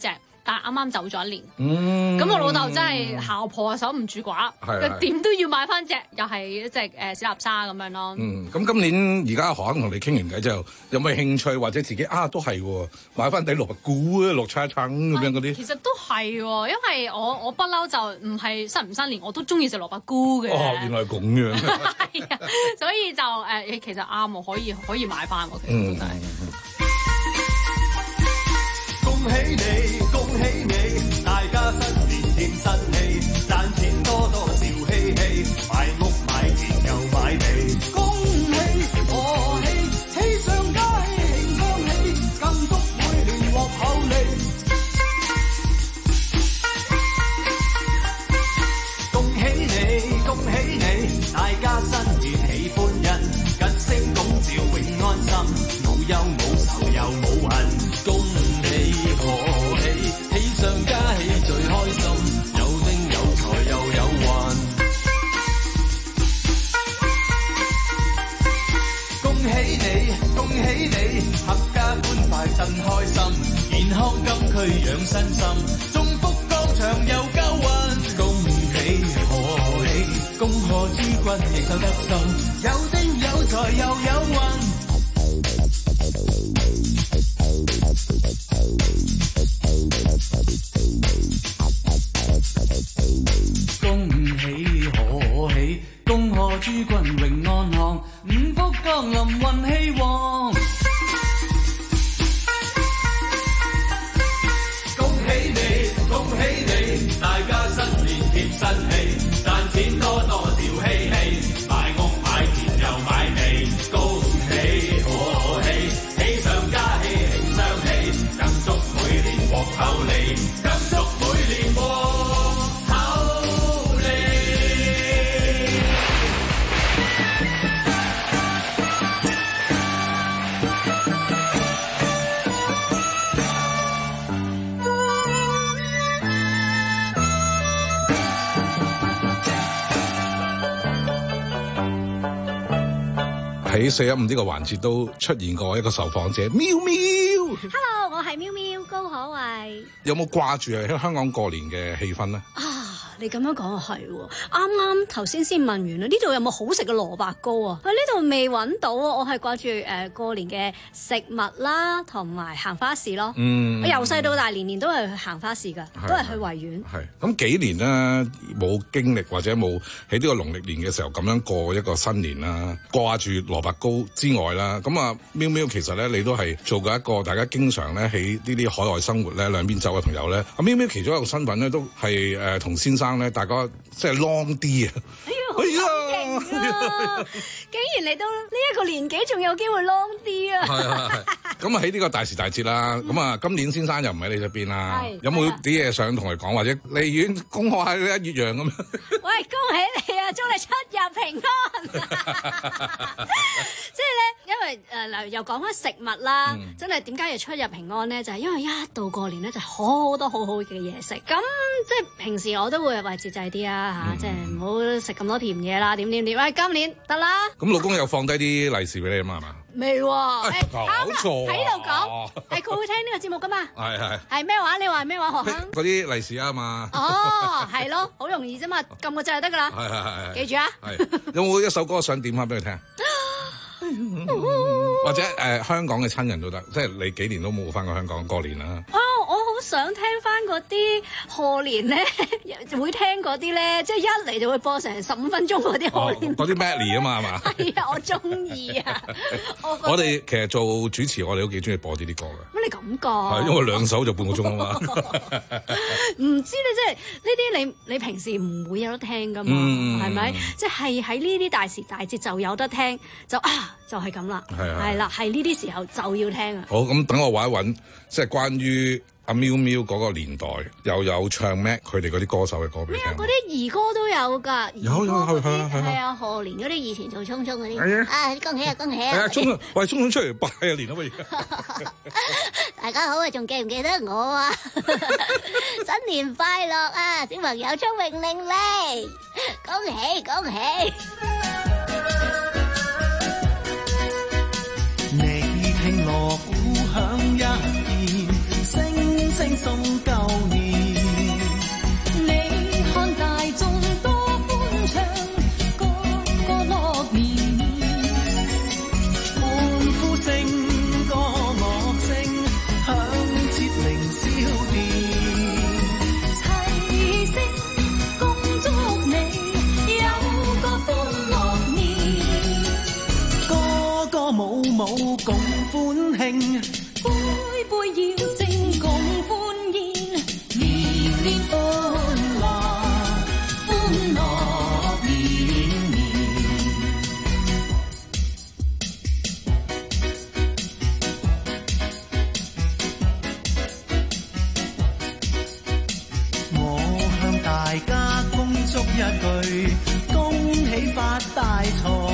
Speaker 18: 但係啱啱走咗一年。
Speaker 17: 嗯，
Speaker 18: 咁我老豆真係姣婆守唔住寡，佢點都要買翻隻，又係一隻誒小蠟沙咁樣咯。
Speaker 17: 嗯，咁今年而家何肯同你傾完偈之後，有冇興趣或者自己啊都係喎，買翻底蘿蔔菇啊，落叉撐咁樣嗰啲？
Speaker 18: 其實都係喎，因為我我不嬲就唔係新唔新年，我都中意食蘿蔔菇嘅。
Speaker 17: 哦，原來係咁樣。
Speaker 18: 係啊，所以就誒、呃，其實啱喎，可以可以買翻喎，其實真係。
Speaker 5: 恭喜你，恭喜你，大家新年添新氣，賺錢多多笑嘻嘻，買屋買田又買地，恭喜賀喜，喜上加喜慶恭喜，更祝每年獲厚利。恭喜你，恭喜你，大家新年喜歡欣，吉星拱照永安心，冇憂冇愁又冇恨。恭喜賀喜，喜上加喜最開心，有丁有財又有運。恭喜你，恭喜你，合家歡快真開心，健康金區養身心，中福高長又夠運。恭喜賀喜，恭賀諸君應受得心，有丁有財又有運。恭賀諸君榮安康，五福降臨運氣旺。恭喜你，恭喜你，大家新年添新氣，賺錢多多笑嘻嘻，買屋買田又買地，恭喜賀喜，喜上加喜慶相喜，更祝每年獲厚利，更祝每年獲。
Speaker 17: 喺四一五呢個環節都出現過一個受訪者，喵喵。
Speaker 19: Hello，我係喵喵高可慧。
Speaker 17: 有冇掛住喺香港過年嘅氣氛咧？
Speaker 19: 啊，你咁樣講啊係喎，啱啱頭先先問完啦，呢度有冇好食嘅蘿蔔糕啊？喺呢度未揾到啊，我係掛住誒過年嘅食物啦，同埋行花市咯。嗯，我由細到大年年都係去行花市㗎，都係去維園。
Speaker 17: 係咁幾年咧冇經歷或者冇喺呢個農曆年嘅時候咁樣過一個新年啦，掛住蘿蔔糕之外啦，咁啊喵喵其實咧你都係做過一個大家經常咧喺呢啲海外生活咧兩邊走嘅朋友咧，阿喵喵其中一個身份咧都係誒同先生咧大家即係 long 啲啊！
Speaker 19: 哎呀，好型啊！竟然嚟到呢一個年紀仲有機會 long 啲啊！
Speaker 17: 係係係，咁啊喺呢個大時大節啦，咁啊今年先生又唔喺你側邊啦，有冇啲嘢想同佢講，或者離遠恭賀下你一月陽咁樣？
Speaker 19: 喂，恭喜你啊！祝你出入平安！即係咧，因為誒嗱、呃，又講翻食物啦，嗯、真係點解要出入平安咧？就係、是、因為一到過年咧，就好多好好嘅嘢食。咁即係平時我都會話節制啲啊嚇，即係唔好食咁多甜嘢啦，點點點。喂，今年得啦。咁
Speaker 17: 老公有放低啲利是俾你啊嘛？係嘛？
Speaker 19: 未喎，誒
Speaker 17: 搞錯
Speaker 19: 喺度講，係佢會聽呢個節目噶嘛？
Speaker 17: 係係
Speaker 19: 係咩話？你話咩話？學生
Speaker 17: 嗰啲利是啊嘛。
Speaker 19: 哦，係咯，好容易啫嘛，撳個掣就得噶啦。
Speaker 17: 係係係，
Speaker 19: 記住啊。
Speaker 17: 係有冇一首歌想點翻俾佢聽？或者誒、呃、香港嘅親人都得，即係你幾年都冇翻過香港過年啦。
Speaker 19: 哦，我好想聽翻嗰啲賀年咧，會聽嗰啲咧，即係一嚟就會播成十五分鐘嗰啲賀年。
Speaker 17: 嗰啲 medley 啊嘛，係嘛？
Speaker 19: 係啊，我中意啊！我
Speaker 17: 我哋其實做主持，我哋都幾中意播呢啲歌嘅。
Speaker 19: 乜你咁講？
Speaker 17: 係因為兩首就半個鐘啊嘛。
Speaker 19: 唔知你即係呢啲你你平時唔會有得聽噶嘛？係咪、嗯？即係喺呢啲大時大節就有得聽，就啊就係咁啦。係啊。係啦，係呢啲時候就要聽啊！
Speaker 17: 好，咁等我揾一揾，即係關於阿喵喵嗰個年代，又有唱咩佢哋嗰啲歌手嘅歌俾你聽。
Speaker 19: 嗰啲兒歌都有㗎，
Speaker 17: 有有係係
Speaker 19: 係啊！賀年嗰啲以前做聰聰嗰啲，啊恭喜啊恭喜啊！
Speaker 17: 係啊，聰啊，喂聰聰出嚟拜啊年啊嘛而家！
Speaker 19: 大家好啊，仲記唔記得我啊？新年快樂啊！小朋友聰明伶俐，恭喜恭喜！
Speaker 5: 你聽鑼鼓響一片，聲聲送舊舞共歡慶，杯杯要正共歡宴，年年歡樂，歡樂年年。我向大家恭祝一句，恭喜發大財。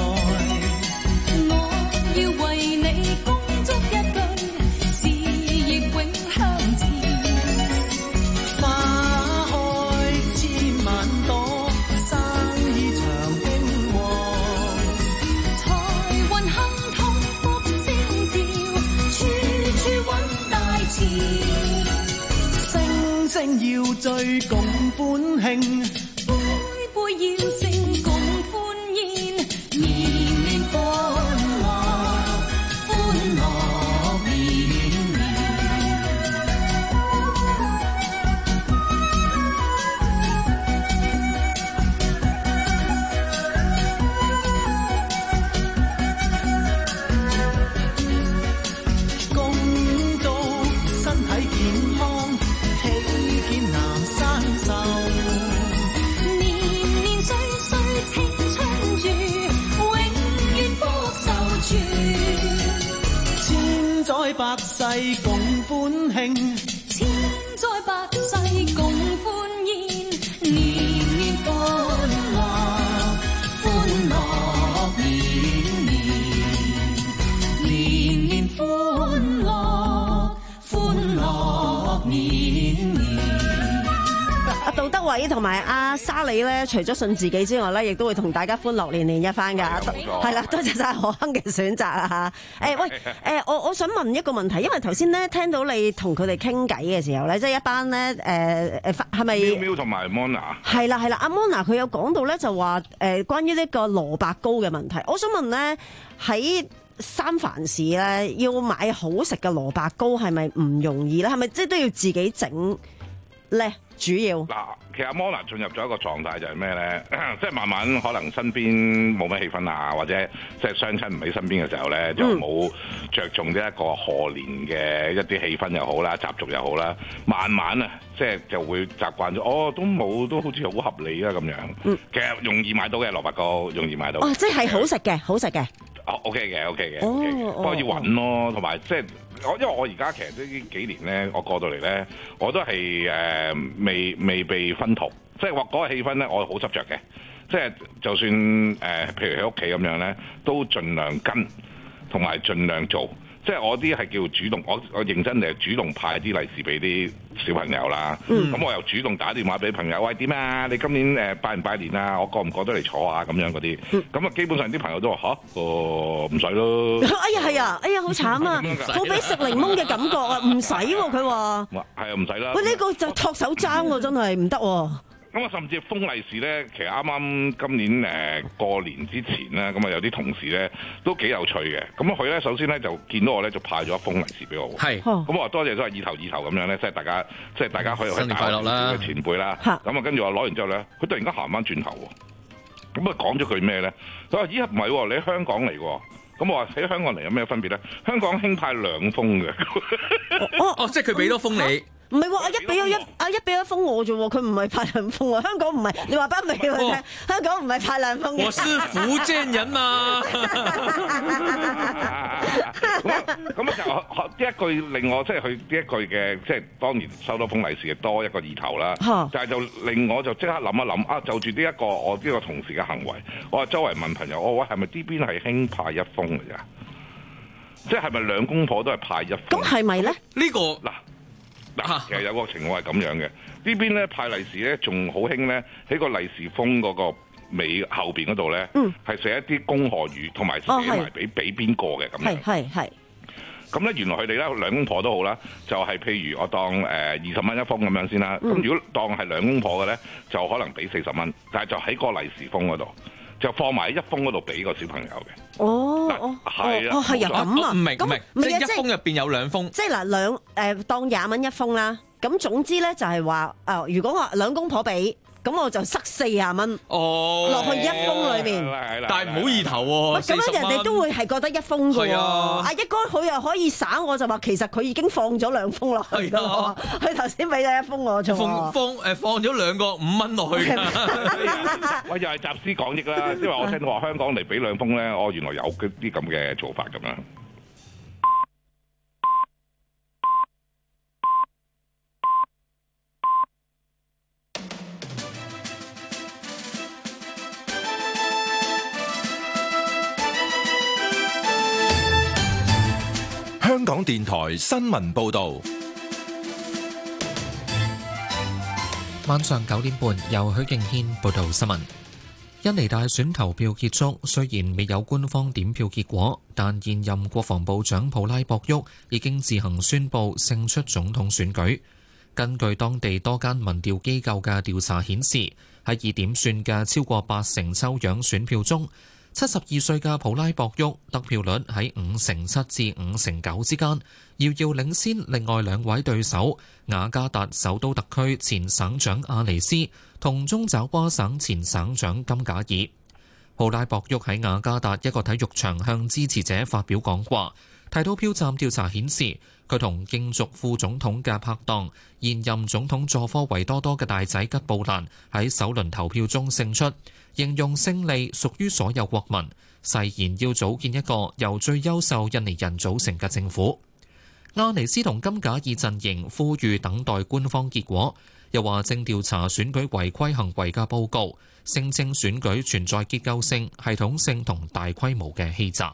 Speaker 5: 要醉共歡慶，杯杯要正共歡宴，年年歡樂，歡樂年年。恭祝身體健康，年年歲歲青春住，永遠福壽住，千載百世共歡慶，千載百世共歡宴，年年歡樂，歡樂年年，年年歡樂，歡樂年年。
Speaker 2: 阿杜德偉同埋阿沙里咧，除咗信自己之外咧，亦都會同大家歡樂年年一番㗎。係啦，多謝晒何鏗嘅選擇啊嚇！誒喂誒，我我想問一個問題，因為頭先咧聽到你同佢哋傾偈嘅時候咧，即係一班咧誒誒係咪？
Speaker 4: 喵喵同埋 Mona。
Speaker 2: 係啦係啦，阿 Mona 佢有講到咧，就話誒關於呢個蘿蔔糕嘅問題，我想問咧喺三藩市咧要買好食嘅蘿蔔糕係咪唔容易咧？係咪即係都要自己整咧？主要
Speaker 4: 嗱，其實 Mona 進入咗一個狀態就係咩咧？即係慢慢可能身邊冇乜氣氛啊，或者即係雙親唔喺身邊嘅時候咧，就冇着重呢一個賀年嘅一啲氣氛又好啦、習俗又好啦，慢慢啊，即係就會習慣咗。哦，都冇，都好似好合理啊咁樣。嗯，其實容易買到嘅蘿蔔糕，容易買到。
Speaker 2: 哦，即係好食嘅，好食嘅。
Speaker 4: 哦 OK 嘅 OK 嘅 OK 嘅，不過要揾咯，同埋即係我因為我而家其實呢幾年咧，我過到嚟咧，我都係誒、呃、未未被薰陶，即係話嗰個氣氛咧，我好執着嘅，即係就算誒、呃、譬如喺屋企咁樣咧，都盡量跟同埋盡量做。即係我啲係叫主動，我我認真地係主動派啲利是俾啲小朋友啦。咁、嗯、我又主動打電話俾朋友，喂點啊？你今年誒拜唔拜年啊？我過唔過得嚟坐啊？咁樣嗰啲。咁啊，基本上啲朋友都話吓，哦唔使咯。
Speaker 2: 哎呀係啊，哎呀好慘啊！好俾食檸檬嘅感覺啊，唔使喎佢話。係
Speaker 4: 啊，唔使啦。
Speaker 2: 喂，呢、呢個就托手踭喎，真係唔得喎。
Speaker 4: 咁啊，甚至封利是咧，其實啱啱今年誒、呃、過年之前咧，咁啊有啲同事咧都幾有趣嘅。咁佢咧首先咧就見到我咧就派咗一封利是俾我。係。咁我話多謝都係意頭意頭咁樣咧，即係大家即係大家可以去打嘅前輩啦。咁啊跟住我攞完之後咧，佢突然間行翻轉頭喎。咁啊講咗句咩咧？佢話：咦唔係喎，你喺香港嚟喎。咁我話喺香港嚟有咩分別咧？香港興派兩封嘅。
Speaker 3: 哦哦，即係佢俾多封你。
Speaker 2: 唔係喎，阿一俾咗一阿一俾咗封我啫喎，佢唔係派兩封喎。香港唔係，你話翻俾佢聽，香港唔係派兩封嘅。
Speaker 3: 我是福建人啊！
Speaker 4: 咁啊就呢一句令我即係佢呢一句嘅，即係當然收到封利是嘅多一個意頭啦。但係就令我就即刻諗一諗啊，就住呢一個我呢個同事嘅行為，我話周圍問朋友，我話係咪呢邊係興派一封嘅咋？即係係咪兩公婆都係派一封？
Speaker 2: 咁係咪咧？
Speaker 3: 呢個
Speaker 4: 嗱。嗱，其實有個情況係咁樣嘅，呢邊咧派利是咧仲好興咧，喺個利是封嗰個尾後邊嗰度咧，係寫一啲恭賀語，同埋寫埋俾俾邊個嘅咁樣。
Speaker 2: 係係係。
Speaker 4: 咁咧原來佢哋咧兩公婆都好啦，就係、是、譬如我當誒二十蚊一封咁樣先啦。咁、嗯、如果當係兩公婆嘅咧，就可能俾四十蚊，但係就喺個利是封嗰度。就放埋一封嗰度俾個小朋友嘅。
Speaker 2: 哦哦，
Speaker 4: 係啊，
Speaker 2: 哦係啊咁啊，
Speaker 3: 唔明唔明，即係一封入邊有兩封。
Speaker 2: 即係嗱兩誒當廿蚊一封啦。咁總之咧就係話誒，如果話兩公婆俾， 咁我就塞四十蚊
Speaker 3: 哦
Speaker 2: 落去一封裏面，
Speaker 3: 但係唔好意頭喎。
Speaker 2: 咁樣人哋都會係覺得一封嘅喎。阿一哥佢又可以省，我就話其實佢已經放咗兩封落去㗎喎。佢頭先俾咗一封我啫。
Speaker 3: 放放誒放咗兩個五蚊落去。
Speaker 4: 我又係集思廣益啦，即係話我聽到話香港嚟俾兩封咧，我原來有啲咁嘅做法咁樣。
Speaker 6: 香港電台新聞報導，
Speaker 7: 晚上九點半由許敬軒報道新聞。印尼大選投票結束，雖然未有官方點票結果，但現任國防部長普拉博沃已經自行宣布勝出總統選舉。根據當地多間民調機構嘅調查顯示，喺已點算嘅超過八成抽樣選票中，七十二歲嘅普拉博沃得票率喺五成七至五成九之間，遙遙領先另外兩位對手雅加達首都特區前省長阿尼斯同中爪哇省前省長金賈爾。普拉博沃喺雅加達一個體育場向支持者發表講話，提到票站調查顯示佢同競逐副總統嘅拍檔現任總統佐科維多多嘅大仔吉布蘭喺首輪投票中勝出，形容勝利屬於所有國民，誓言要組建一個由最優秀印尼人組成嘅政府。阿尼斯同金賈爾陣營呼籲等待官方結果，又話正調查選舉違規行為嘅報告，聲稱選舉存在結構性、系統性同大規模嘅欺詐。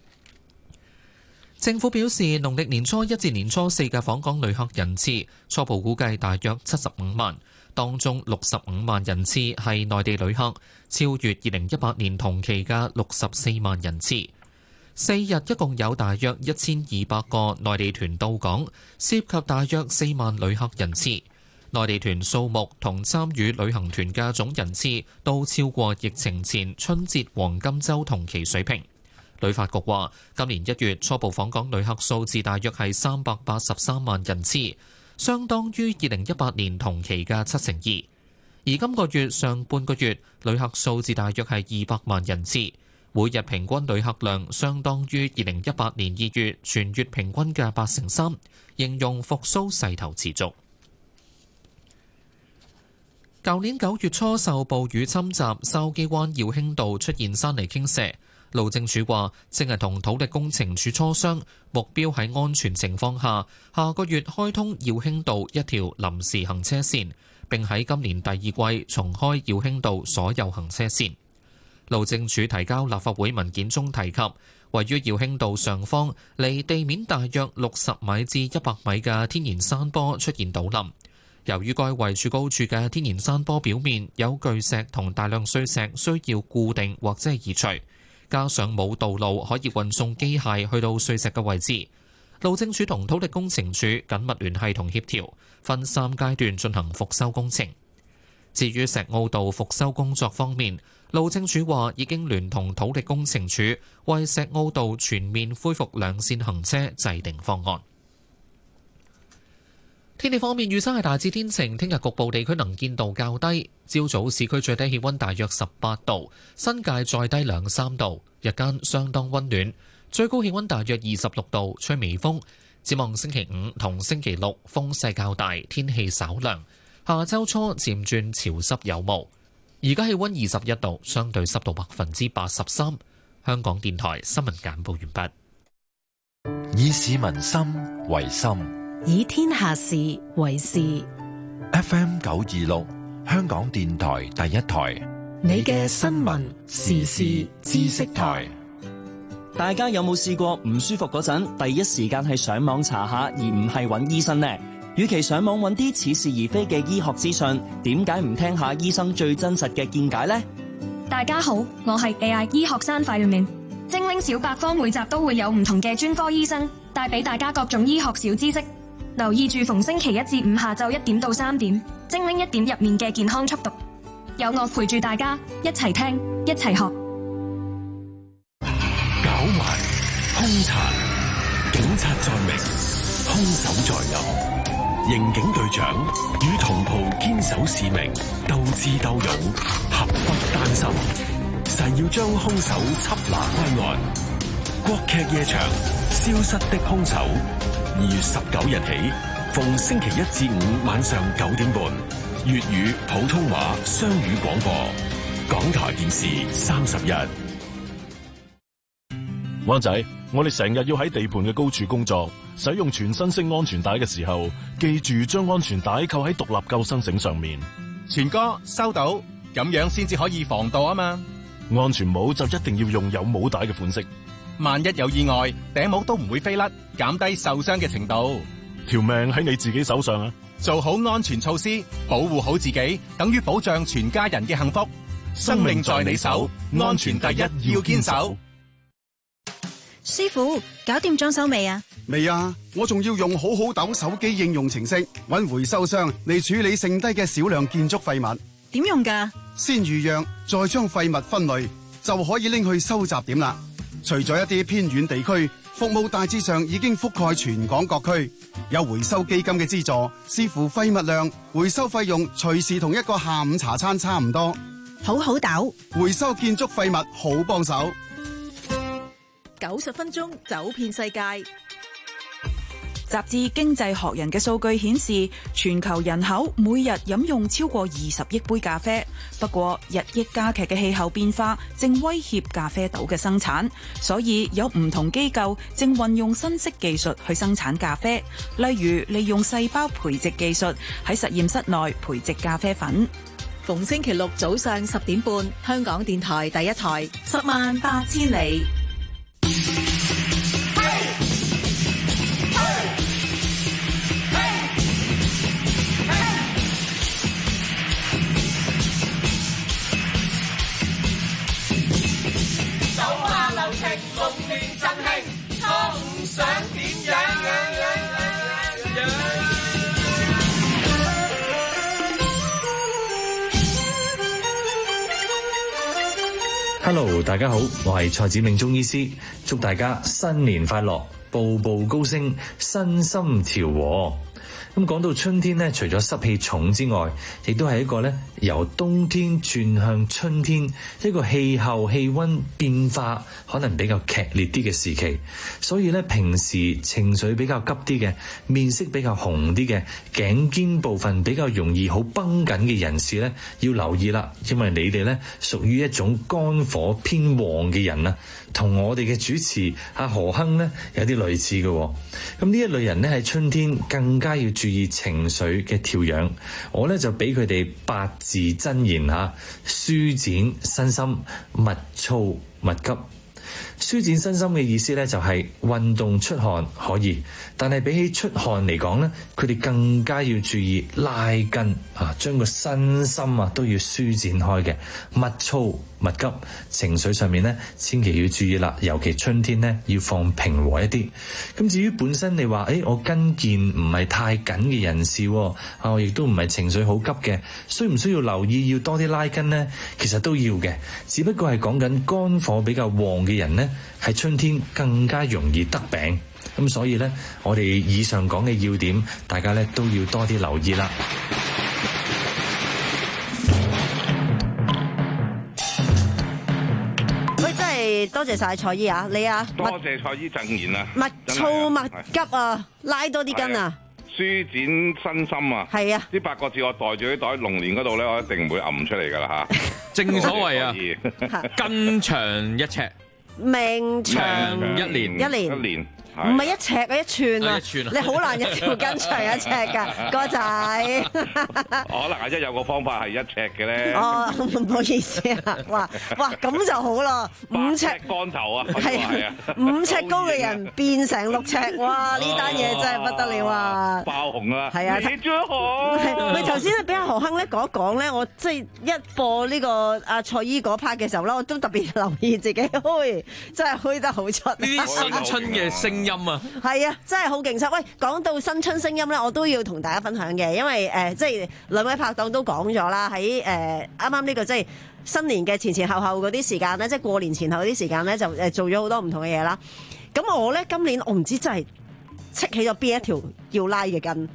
Speaker 7: 政府表示，農曆年初一至年初四嘅訪港旅客人次初步估計大約七十五萬，當中六十五萬人次係內地旅客，超越二零一八年同期嘅六十四萬人次。四日一共有大約一千二百個內地團到港，涉及大約四萬旅客人次。內地團數目同參與旅行團嘅總人次都超過疫情前春節黃金週同期水平。旅發局話，今年一月初步訪港旅客數字大約係三百八十三萬人次，相當於二零一八年同期嘅七成二。而今個月上半個月旅客數字大約係二百萬人次，每日平均旅客量相當於二零一八年二月全月平均嘅八成三，形容復甦勢頭持續。舊年九月初受暴雨侵襲，筲箕灣耀興道出現山泥傾瀉。路政署話，正係同土力工程處磋商，目標喺安全情況下，下個月開通耀興道一條臨時行車線，並喺今年第二季重開耀興道所有行車線。路政署提交立法會文件中提及，位於耀興道上方離地面大約六十米至一百米嘅天然山坡出現倒冧。由於該位處高處嘅天然山坡表面有巨石同大量碎石需要固定或者係移除，加上冇道路可以運送機械去到碎石嘅位置，路政署同土力工程處緊密聯繫同協調，分三階段進行復修工程。至於石澳道復修工作方面，路政署話已經聯同土力工程處為石澳道全面恢復兩線行車制定方案。天氣方面，預測係大致天晴，聽日局部地區能見度較低。朝早市區最低氣溫大約十八度，新界再低兩三度，日間相當溫暖，最高氣溫大約二十六度，吹微風。展望星期五同星期六風勢較大，天氣稍涼。下周初漸轉潮濕有霧。而家氣溫二十一度，相對濕度百分之八十三。香港電台新聞簡報完畢。
Speaker 8: 以市民心為心，
Speaker 20: 以天下事為事。
Speaker 8: F M 九二六，香港電台第一台，
Speaker 20: 你嘅新聞時事知識台。
Speaker 21: 大家有冇試過唔舒服嗰陣，第一時間係上網查下，而唔係揾醫生呢？與其上網揾啲似是而非嘅醫學資訊，點解唔聽下醫生最真實嘅見解呢？
Speaker 22: 大家好，我係 A I 醫學生快練精靈小百科，每集都會有唔同嘅專科醫生帶俾大家各種醫學小知識。留意住逢星期一至五下晝一點到三點，精靈一點入面嘅健康速讀，有我陪住大家一齊聽一齊學。
Speaker 8: 狡猾兇殘，警察在明，兇手在暗，
Speaker 9: 刑警隊長與同袍堅守使命，鬥智鬥勇，合不單心，誓要將兇手緝拿歸案。國劇夜場消失的兇手，二月十九日起，逢星期一至五晚上九點半，粵語、普通話雙語廣播，港台電視三十一。
Speaker 10: 灣仔，我哋成日要喺地盤嘅高處工作，使用全身式安全帶嘅時候，記住將安全帶扣喺獨立救生繩上面。
Speaker 23: 全哥收到，咁樣先至可以防墮啊嘛。
Speaker 10: 安全帽就一定要用有帽帶嘅款式，
Speaker 23: 萬一有意外，頂帽都唔會飛甩，減低受傷嘅程度。
Speaker 10: 條命喺你自己手上啊！
Speaker 23: 做好安全措施，保護好自己，等於保障全家人嘅幸福。生命在你手，安全第一，要堅守。
Speaker 24: 師傅，搞掂裝修未啊？
Speaker 25: 未啊，我仲要用好好斗手機應用程式搵回收商嚟處理剩低嘅少量建築廢物。
Speaker 24: 點用㗎？
Speaker 25: 先預約，再將廢物分類，就可以拎去收集點啦。除咗一啲偏遠地區，服務大致上已經覆蓋全港各區。有回收基金嘅資助，視乎廢物量，回收費用隨時同一個下午茶餐差唔多。
Speaker 24: 好好斗，
Speaker 25: 回收建築廢物好幫手。
Speaker 26: 九十分鐘走遍世界。雜誌《經濟學人》嘅數據顯示，全球人口每日飲用超過二十億杯咖啡。不過，日益加劇嘅氣候變化正威脅咖啡豆嘅生產，所以有唔同機構正運用新式技術去生產咖啡，例如利用細胞培植技術喺實驗室內培植咖啡粉。 逢星期六早上十點半，香港電台第一台，十萬八千里。
Speaker 1: Hello， 大家好，我係蔡子明中醫師，祝大家新年快樂，步步高升，身心調和。咁講到春天咧，除咗濕氣重之外，亦都係一個咧由冬天轉向春天一個氣候氣溫變化可能比較劇烈啲嘅時期。所以咧，平時情緒比較急啲嘅，面色比較紅啲嘅，頸肩部分比較容易好繃緊嘅人士咧，要留意啦，因為你哋咧屬於一種肝火偏旺嘅人啊，同我哋嘅主持阿何亨咧有啲類似嘅。咁呢一類人咧喺春天更加要注意情緒嘅調養。我咧就俾佢哋八字真言吓：舒展身心，勿躁勿急。舒展身心嘅意思咧就係運動出汗可以，但係比起出汗嚟講咧，佢哋更加要注意拉筋啊，將個身心啊都要舒展開嘅。勿躁勿急，情緒上面咧千祈要注意啦，尤其春天咧要放平和一啲。咁至於本身你話誒、欸、我筋腱唔係太緊嘅人士啊，我亦都唔係情緒好急嘅，需唔需要留意要多啲拉筋呢？其實都要嘅，只不過係講緊肝火比較旺嘅人呢，喺春天更加容易得病。咁所以呢，我哋以上講嘅要點，大家呢都要多啲留意啦。
Speaker 2: 多謝晒蔡姨啊，你啊，
Speaker 4: 多謝蔡姨贈言啊，
Speaker 2: 勿躁勿急啊，拉多啲筋啊，
Speaker 4: 舒展身心啊，
Speaker 2: 係啊，
Speaker 4: 呢八個字我袋住啲袋，龍年嗰度咧，我一定唔會揞出嚟噶啦吓。
Speaker 3: 正所謂啊，筋長一尺，
Speaker 2: 命長
Speaker 3: 一年，
Speaker 2: 一年，
Speaker 4: 一年。
Speaker 2: 唔係一尺啊，一寸啊！
Speaker 3: 寸啊
Speaker 2: 你好難一條筋長一尺㗎，哥仔。
Speaker 4: 可能係一有個方法係一尺嘅咧。
Speaker 2: 哦，唔好意思啊，哇哇咁就好啦，五尺
Speaker 4: 竿頭啊，
Speaker 2: 係啊，五尺高嘅人變成六尺，哇！呢單嘢真係不得了啊！
Speaker 4: 爆紅啊！
Speaker 2: 係啊，
Speaker 4: 你最好。
Speaker 2: 喂，頭先咧俾阿何亨咧講一講咧，我即係一播呢個阿蔡姨嗰 part 嘅時候咧，我都特別留意自己開，真係開得好出。呢
Speaker 3: 啲新春嘅聲音啊，
Speaker 2: 係啊，真係好勁！喂，講到新春聲音咧，我都要同大家分享嘅，因為誒、呃，即係兩位拍檔都講咗啦，喺誒啱啱呢個即係新年嘅前前後後嗰啲時間咧，即係過年前後嗰啲時間咧，就誒做咗好多唔同嘅嘢啦。咁我咧今年我唔知真係戚起咗邊一條要拉嘅筋。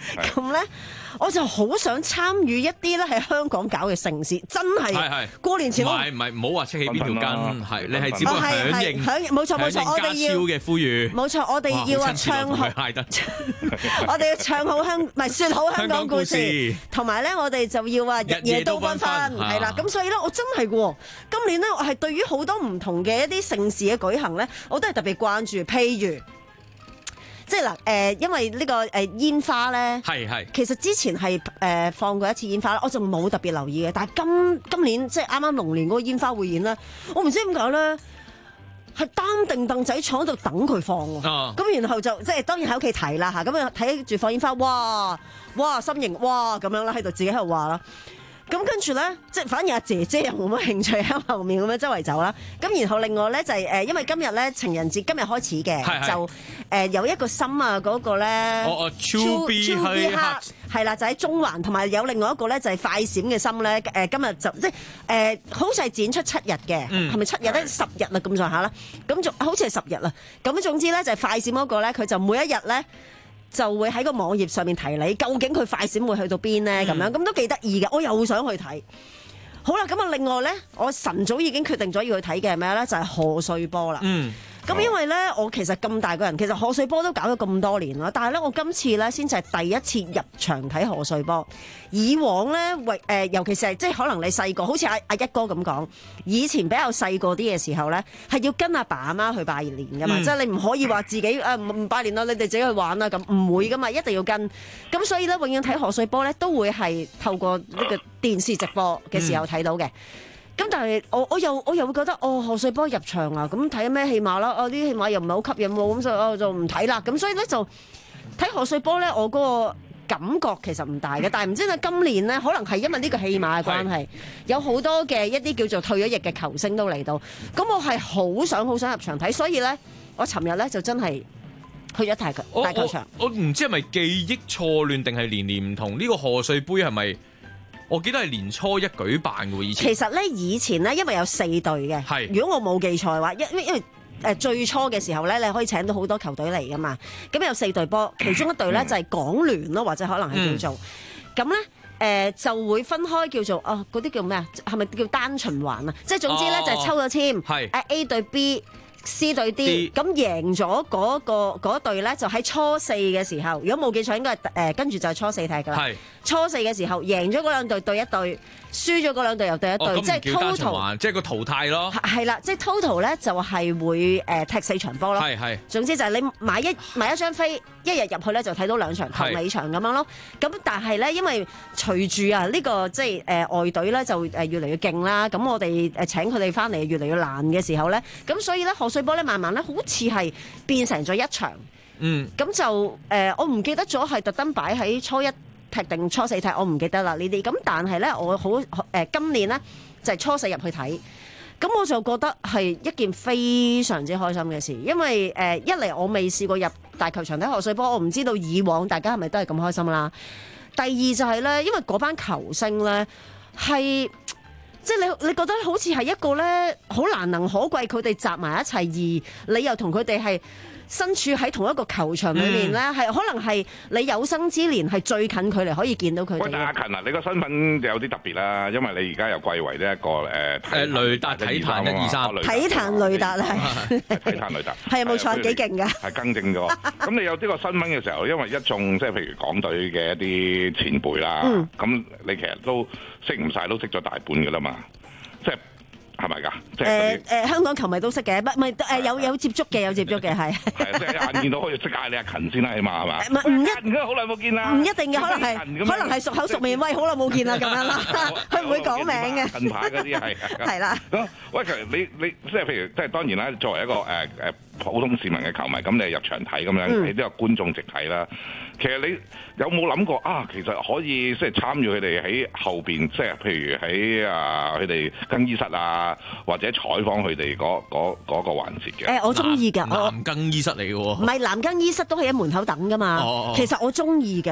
Speaker 2: 咁咧我就好想參與一啲咧喺香港搞嘅盛事，真係過年前我
Speaker 3: 唔係唔係唔好話戚起邊條筋，係你係只不過響應
Speaker 2: 響應，冇錯冇錯，我哋要
Speaker 3: 嘅呼籲，
Speaker 2: 冇錯，我哋要啊唱好，我哋要唱好香，唔係説好香港故事，同埋咧我哋就要啊日夜都繽紛，係啦，咁所以咧我真係喎，今年咧我係對於好多唔同嘅一啲盛事嘅舉行咧，我都係特別關注，譬如。即係嗱，誒，因為呢個誒煙花咧，係係，其實之前係誒放過一次煙花啦，我就冇特別留意嘅。但係今今年即係啱啱龍年嗰個煙花匯演咧，我唔知點解咧，係擔定凳仔坐喺度等佢放喎。咁、哦、然後就即係當然喺屋企睇啦嚇，咁啊睇住放煙花，哇哇心形哇咁樣啦，喺度自己喺度話啦。咁跟住咧，即係反而阿姐姐又冇乜興趣喺後面咁樣周圍走啦。咁然後另外咧就係誒，因為今日咧情人節今日開始嘅，是是就誒、呃、有一個心啊嗰個咧，哦哦超 B 黑係啦，就喺中環，同埋有另外一個咧就係快閃嘅心咧。誒、呃、今日就即係誒、呃，好似係展出七日嘅，係咪、嗯、七日咧？十日啦咁上下啦。咁仲好似係十日啦。咁總之咧就係快閃嗰個咧，佢就每一日咧。就會喺個網頁上面提你，究竟佢快閃會去到邊呢？咁、嗯、樣咁都幾得意嘅，我又想去睇。好啦，咁啊，另外呢，我晨早已經決定咗要去睇嘅係咩呢？就係賀歲波啦。嗯。咁因為咧，我其實咁大個人，其實賀歲波都搞咗咁多年啦。但係咧，我今次咧先至係第一次入場睇賀歲波。以往咧，為、呃、誒，尤其是係即係可能你細個，好似阿阿一哥咁講，以前比較細個啲嘅時候咧，係要跟阿爸阿媽去拜年㗎嘛。嗯、即係你唔可以話自己誒唔唔拜年啦，你哋自己去玩啦，咁唔會㗎嘛，一定要跟。咁所以咧，永遠睇賀歲波咧，都會係透過呢個電視直播嘅時候睇到嘅。嗯咁但係我我又我又會覺得哦賀歲波入場啊，咁睇咩戲碼啦？哦啲戲碼又唔係好吸引喎，咁所以我就唔睇啦。咁所以咧就睇賀歲波咧，我嗰個感覺其實唔大嘅。但係唔知係今年咧，可能係因為呢個戲碼嘅關係，有好多嘅一啲叫做退咗役嘅球星都嚟到。咁我係好想好想入場睇，所以咧我尋日咧就真係去咗大球大球場。
Speaker 3: 我唔知係咪記憶錯亂定係年年唔同？呢個賀歲杯係咪？我記得係年初一舉辦嘅喎，以前。其
Speaker 2: 實咧，以前咧，因為有四隊嘅。係。如果我冇記錯嘅話，因因因為誒最初嘅時候咧，你可以請到好多球隊嚟噶嘛。咁有四隊波，其中一隊咧就係港聯咯，或者可能係叫做。咁咧誒就會分開叫做哦，嗰啲叫咩啊？係咪叫單循環啊？即係總之咧就係抽咗籤。係。誒 A 對 B。C 對 D， 咁贏咗嗰個嗰隊咧，就喺初四嘅時候，如果冇記錯，應該係誒跟住就係初四踢㗎啦。初四嘅時候贏咗嗰兩隊對一隊，輸咗嗰兩隊又對一隊，即係 total，
Speaker 3: 即係個淘汰咯。
Speaker 2: 係啦，即係 total 咧就係會誒踢四場波咯。係係。總之就係你買一買一張飛，一日入去咧就睇到兩場頭尾場咁樣咯。咁但係咧，因為隨住啊呢個即係誒外隊咧就誒越嚟越勁啦，咁我哋誒請佢哋翻嚟越嚟越難嘅時候咧，咁所以咧賀歲波咧慢慢咧好似係變成咗一場。嗯。咁就誒我唔記得咗係特登擺喺初一踢定初四踢，我唔記得啦呢啲。咁但係咧，我好誒、呃、今年咧就係、是、初四入去睇，咁我就覺得係一件非常之開心嘅事，因為誒、呃、一嚟我未試過入大球場睇賀歲波，我唔知道以往大家係咪都係咁開心啦。第二就係咧，因為嗰班球星咧係即係你你覺得好似係一個咧好難能可貴，佢哋集埋一齊，而你又同佢哋係身處喺同一個球場裏面咧，係、嗯、可能係你有生之年係最近距離可以見到佢哋。喂，阿
Speaker 4: 勤啊，你個身份有啲特別啦，因為你而家又貴為呢一個誒
Speaker 3: 誒雷達體壇一二三，
Speaker 2: 體壇雷達係
Speaker 4: 體壇雷達係
Speaker 2: 冇錯，幾勁㗎，
Speaker 4: 係更正咗。咁你有呢個身份嘅時候，因為一眾即係譬如港隊嘅一啲前輩啦，咁、嗯、你其實都識唔晒，都識咗大半㗎啦嘛，即係。係咪㗎？即係誒
Speaker 2: 誒，香港球迷都識嘅，唔唔誒有有接觸嘅，有接觸嘅係。
Speaker 4: 係即係眼見到可以識嗌你阿勤先啦，起碼係嘛？
Speaker 2: 唔係唔一，
Speaker 4: 而家好耐冇見啦。
Speaker 2: 唔一定嘅，可能係可能係熟口熟面，喂，好耐冇見啦咁樣啦，佢唔會講名嘅。
Speaker 4: 近排嗰啲係
Speaker 2: 係啦。
Speaker 4: 喂，其實你你即係譬如即係當然啦，作為一個誒誒普通市民嘅球迷，咁你入場睇咁樣，你都有觀眾席睇啦。其實你有冇諗過啊？其實可以即係參與佢哋喺後邊，即係譬如喺啊佢哋更衣室啊，或者採訪佢哋嗰嗰嗰個環節嘅。
Speaker 2: 誒，我中意㗎，
Speaker 3: 男更衣室嚟嘅喎。
Speaker 2: 唔係男更衣室都係喺門口等㗎嘛。哦、其實我中意㗎。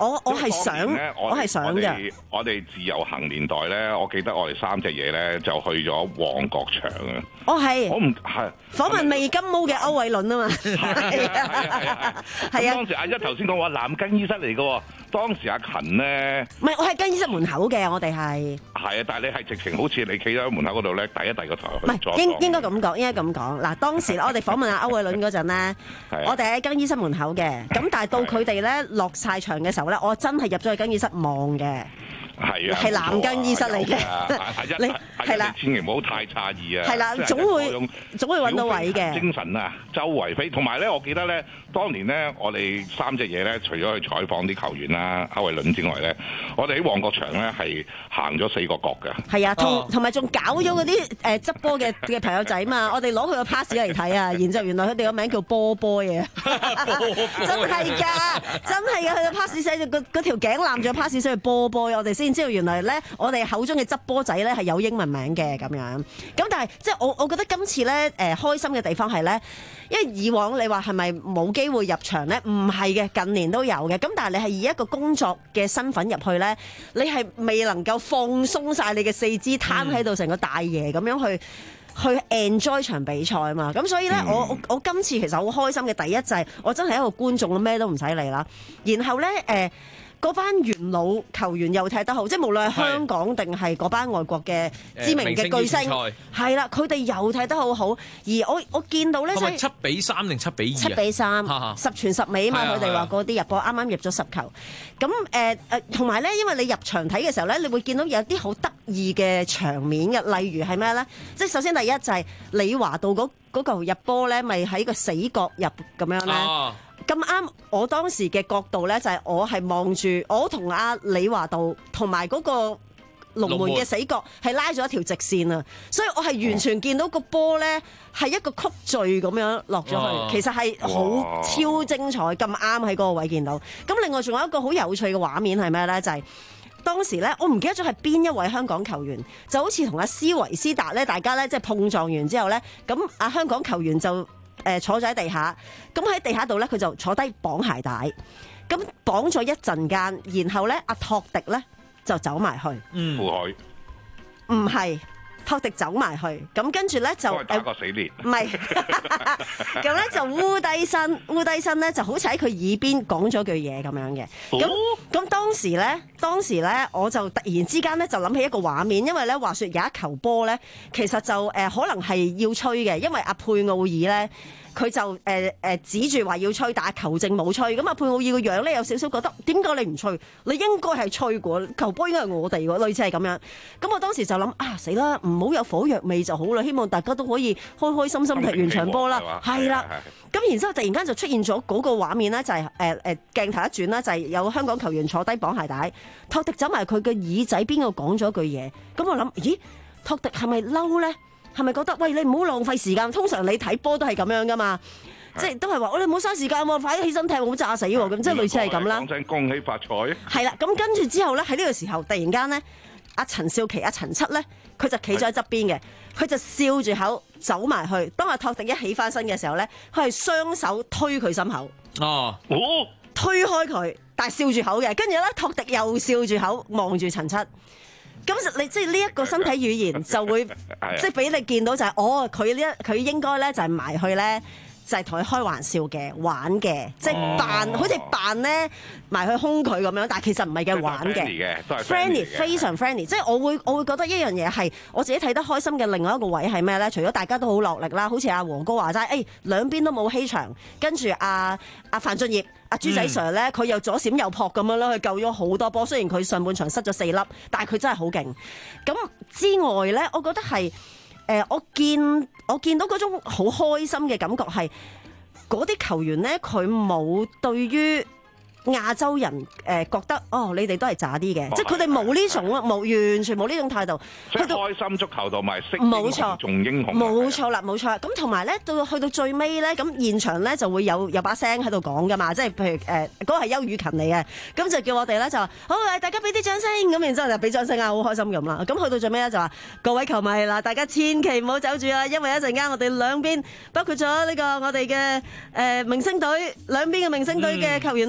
Speaker 2: 我我係想，我係想嘅。
Speaker 4: 我哋自由行年代咧，我記得我哋三隻嘢咧就去咗旺角場啊。
Speaker 2: 哦，係。
Speaker 4: 我唔係
Speaker 2: 訪問未金毛嘅歐偉倫啊嘛。係啊係啊。係啊。
Speaker 4: 當時阿一頭先講話男更衣室嚟嘅，當時阿勤咧，
Speaker 2: 唔係我係更衣室門口嘅，我哋係。係
Speaker 4: 啊，但係你係直情好似你企喺門口嗰度咧，遞一遞個頭去。
Speaker 2: 唔係應應該咁講，應該咁講。嗱，當時我哋訪問阿歐偉倫嗰陣咧，我哋喺更衣室門口嘅，咁但係到佢哋咧落晒場嘅時候咧，我真係入咗去更衣室望嘅。係啊，係男更衣室嚟嘅。
Speaker 4: 你係啦，千祈唔好太詫異啊。
Speaker 2: 係啦，總會總會揾到位嘅。
Speaker 4: 精神啊，周圍飛。同埋咧，我記得咧，當年咧，我哋三隻嘢咧，除咗去採訪啲球員啦、歐偉倫之外咧，我哋喺旺角場咧係行咗四個角嘅。係啊，
Speaker 2: 同同埋仲搞咗嗰啲誒執波嘅嘅朋友仔嘛，我哋攞佢個 pass 嚟睇啊，然之後原來佢哋個名叫波波嘅，真係㗎，真係㗎，佢個 pass 寫住嗰嗰條頸攬住個 pass 寫住波波，我哋先知道原來咧，我哋口中嘅執波仔咧係有英文名嘅咁樣。咁但係即係我我覺得今次咧誒、呃、開心嘅地方係咧，因為以往你話係咪冇機會入場咧？唔係嘅，近年都有嘅。咁但係你係以一個工作嘅身份入去咧，你係未能夠放鬆晒你嘅四肢，攤喺度成個大爺咁樣去去 enjoy 場比賽啊嘛。咁所以咧、嗯，我我我今次其實好開心嘅第一就係我真係一個觀眾，咩都唔使理啦。然後咧誒。呃嗰班元老球員又踢得好，即係無論係香港定係嗰班外國嘅知名嘅巨星，係啦，佢哋又踢得好好。而我我見到咧，
Speaker 3: 係咪七比三定七比二？
Speaker 2: 七比三，十傳十美啊嘛！佢哋話嗰啲入波啱啱入咗十球。咁誒誒，同埋咧，因為你入場睇嘅時候咧，你會見到有啲好得意嘅場面嘅，例如係咩咧？即係首先第一就係李華道嗰嗰球入波咧，咪喺個死角入咁樣咧。啊咁啱，我當時嘅角度咧，就係我係望住我同阿李華道同埋嗰個龍門嘅死角係拉咗一條直線啊，所以我係完全見到個波咧係一個曲序咁樣落咗去，哦、其實係好超精彩，咁啱喺嗰個位見到。咁另外仲有一個好有趣嘅畫面係咩咧？就係、是、當時咧，我唔記得咗係邊一位香港球員，就好似同阿斯維斯達咧，大家咧即係碰撞完之後咧，咁阿香港球員就。誒坐咗喺地下，咁喺地下度咧，佢就坐低綁鞋帶，咁綁咗一陣間，然後咧阿托迪咧就走埋去，
Speaker 4: 嗯，扶佢，
Speaker 2: 唔係托迪走埋去，咁跟住咧就
Speaker 4: 都係打個死裂，
Speaker 2: 唔係，咁咧就烏低身，烏低身咧就好似喺佢耳邊講咗句嘢咁樣嘅，咁咁、哦、當時咧，當時咧我就突然之間咧就諗起一個畫面，因為咧話說有一球波咧，其實就誒、呃、可能係要吹嘅，因為阿佩奧爾咧。佢就誒誒、呃、指住話要吹，但係球證冇吹。咁啊，佩奧爾個樣咧有少少覺得點解你唔吹？你應該係吹過球波，應該係我哋喎，類似係咁樣。咁我當時就諗啊，死啦，唔好有火藥味就好啦。希望大家都可以開開心心踢完場波啦。係啦。咁然之後突然間就出現咗嗰個畫面咧，就係誒誒鏡頭一轉啦，就係、是、有香港球員坐低綁鞋帶，托迪走埋佢嘅耳仔邊個講咗句嘢。咁我諗，咦，托迪係咪嬲咧？係咪覺得喂，你唔好浪費時間？通常你睇波都係咁樣噶嘛，即係都係話我哋唔好嘥時間喎，快啲起身踢，冇炸死喎，咁即係類似係咁啦。
Speaker 4: 講聲恭喜發財。係
Speaker 2: 啦，咁跟住之後咧，喺呢個時候突然間咧，阿陳少琪、阿陳七咧，佢就企咗喺側邊嘅，佢就笑住口走埋去。當阿托迪一起翻身嘅時候咧，佢係雙手推佢心口。哦，推開佢，但係笑住口嘅。跟住咧，托迪又笑住口望住陳七。咁你即係呢一個身體語言就會即係俾你見到就係、是、哦，佢呢一佢應該咧就係埋去咧就係同佢開玩笑嘅玩嘅，即係扮、哦、好似扮咧埋去兇佢咁樣，但係其實唔係嘅玩嘅 friendly 非常 friendly。即係我會我會覺得一樣嘢係我自己睇得開心嘅另外一個位係咩咧？除咗大家都好落力啦，好似阿黃哥話齋，誒、哎、兩邊都冇欺場，跟住阿阿范俊業。阿豬仔 Sir 咧，佢又左閃右撲咁樣啦，佢救咗好多波。雖然佢上半場失咗四粒，但係佢真係好勁。咁之外咧，我覺得係誒、呃，我見我見到嗰種好開心嘅感覺係嗰啲球員咧，佢冇對於亞洲人誒、呃、覺得哦，你哋都係渣啲嘅，即係佢哋冇呢種冇完全冇呢種態度。
Speaker 4: 即係開心足球同埋識英雄重英雄。
Speaker 2: 冇錯啦，冇錯啦。咁同埋咧，到去到最尾咧，咁現場咧就會有有把聲喺度講噶嘛，即係譬如誒嗰、呃那個係邱雨勤嚟嘅，咁就叫我哋咧就話好，大家俾啲掌聲，咁然之後就俾掌聲啊，好開心咁啦。咁去到最尾咧就話各位球迷嗱，大家千祈唔好走住啊，因為一陣間我哋兩邊包括咗呢個我哋嘅誒明星隊兩邊嘅明星隊嘅球員咧就會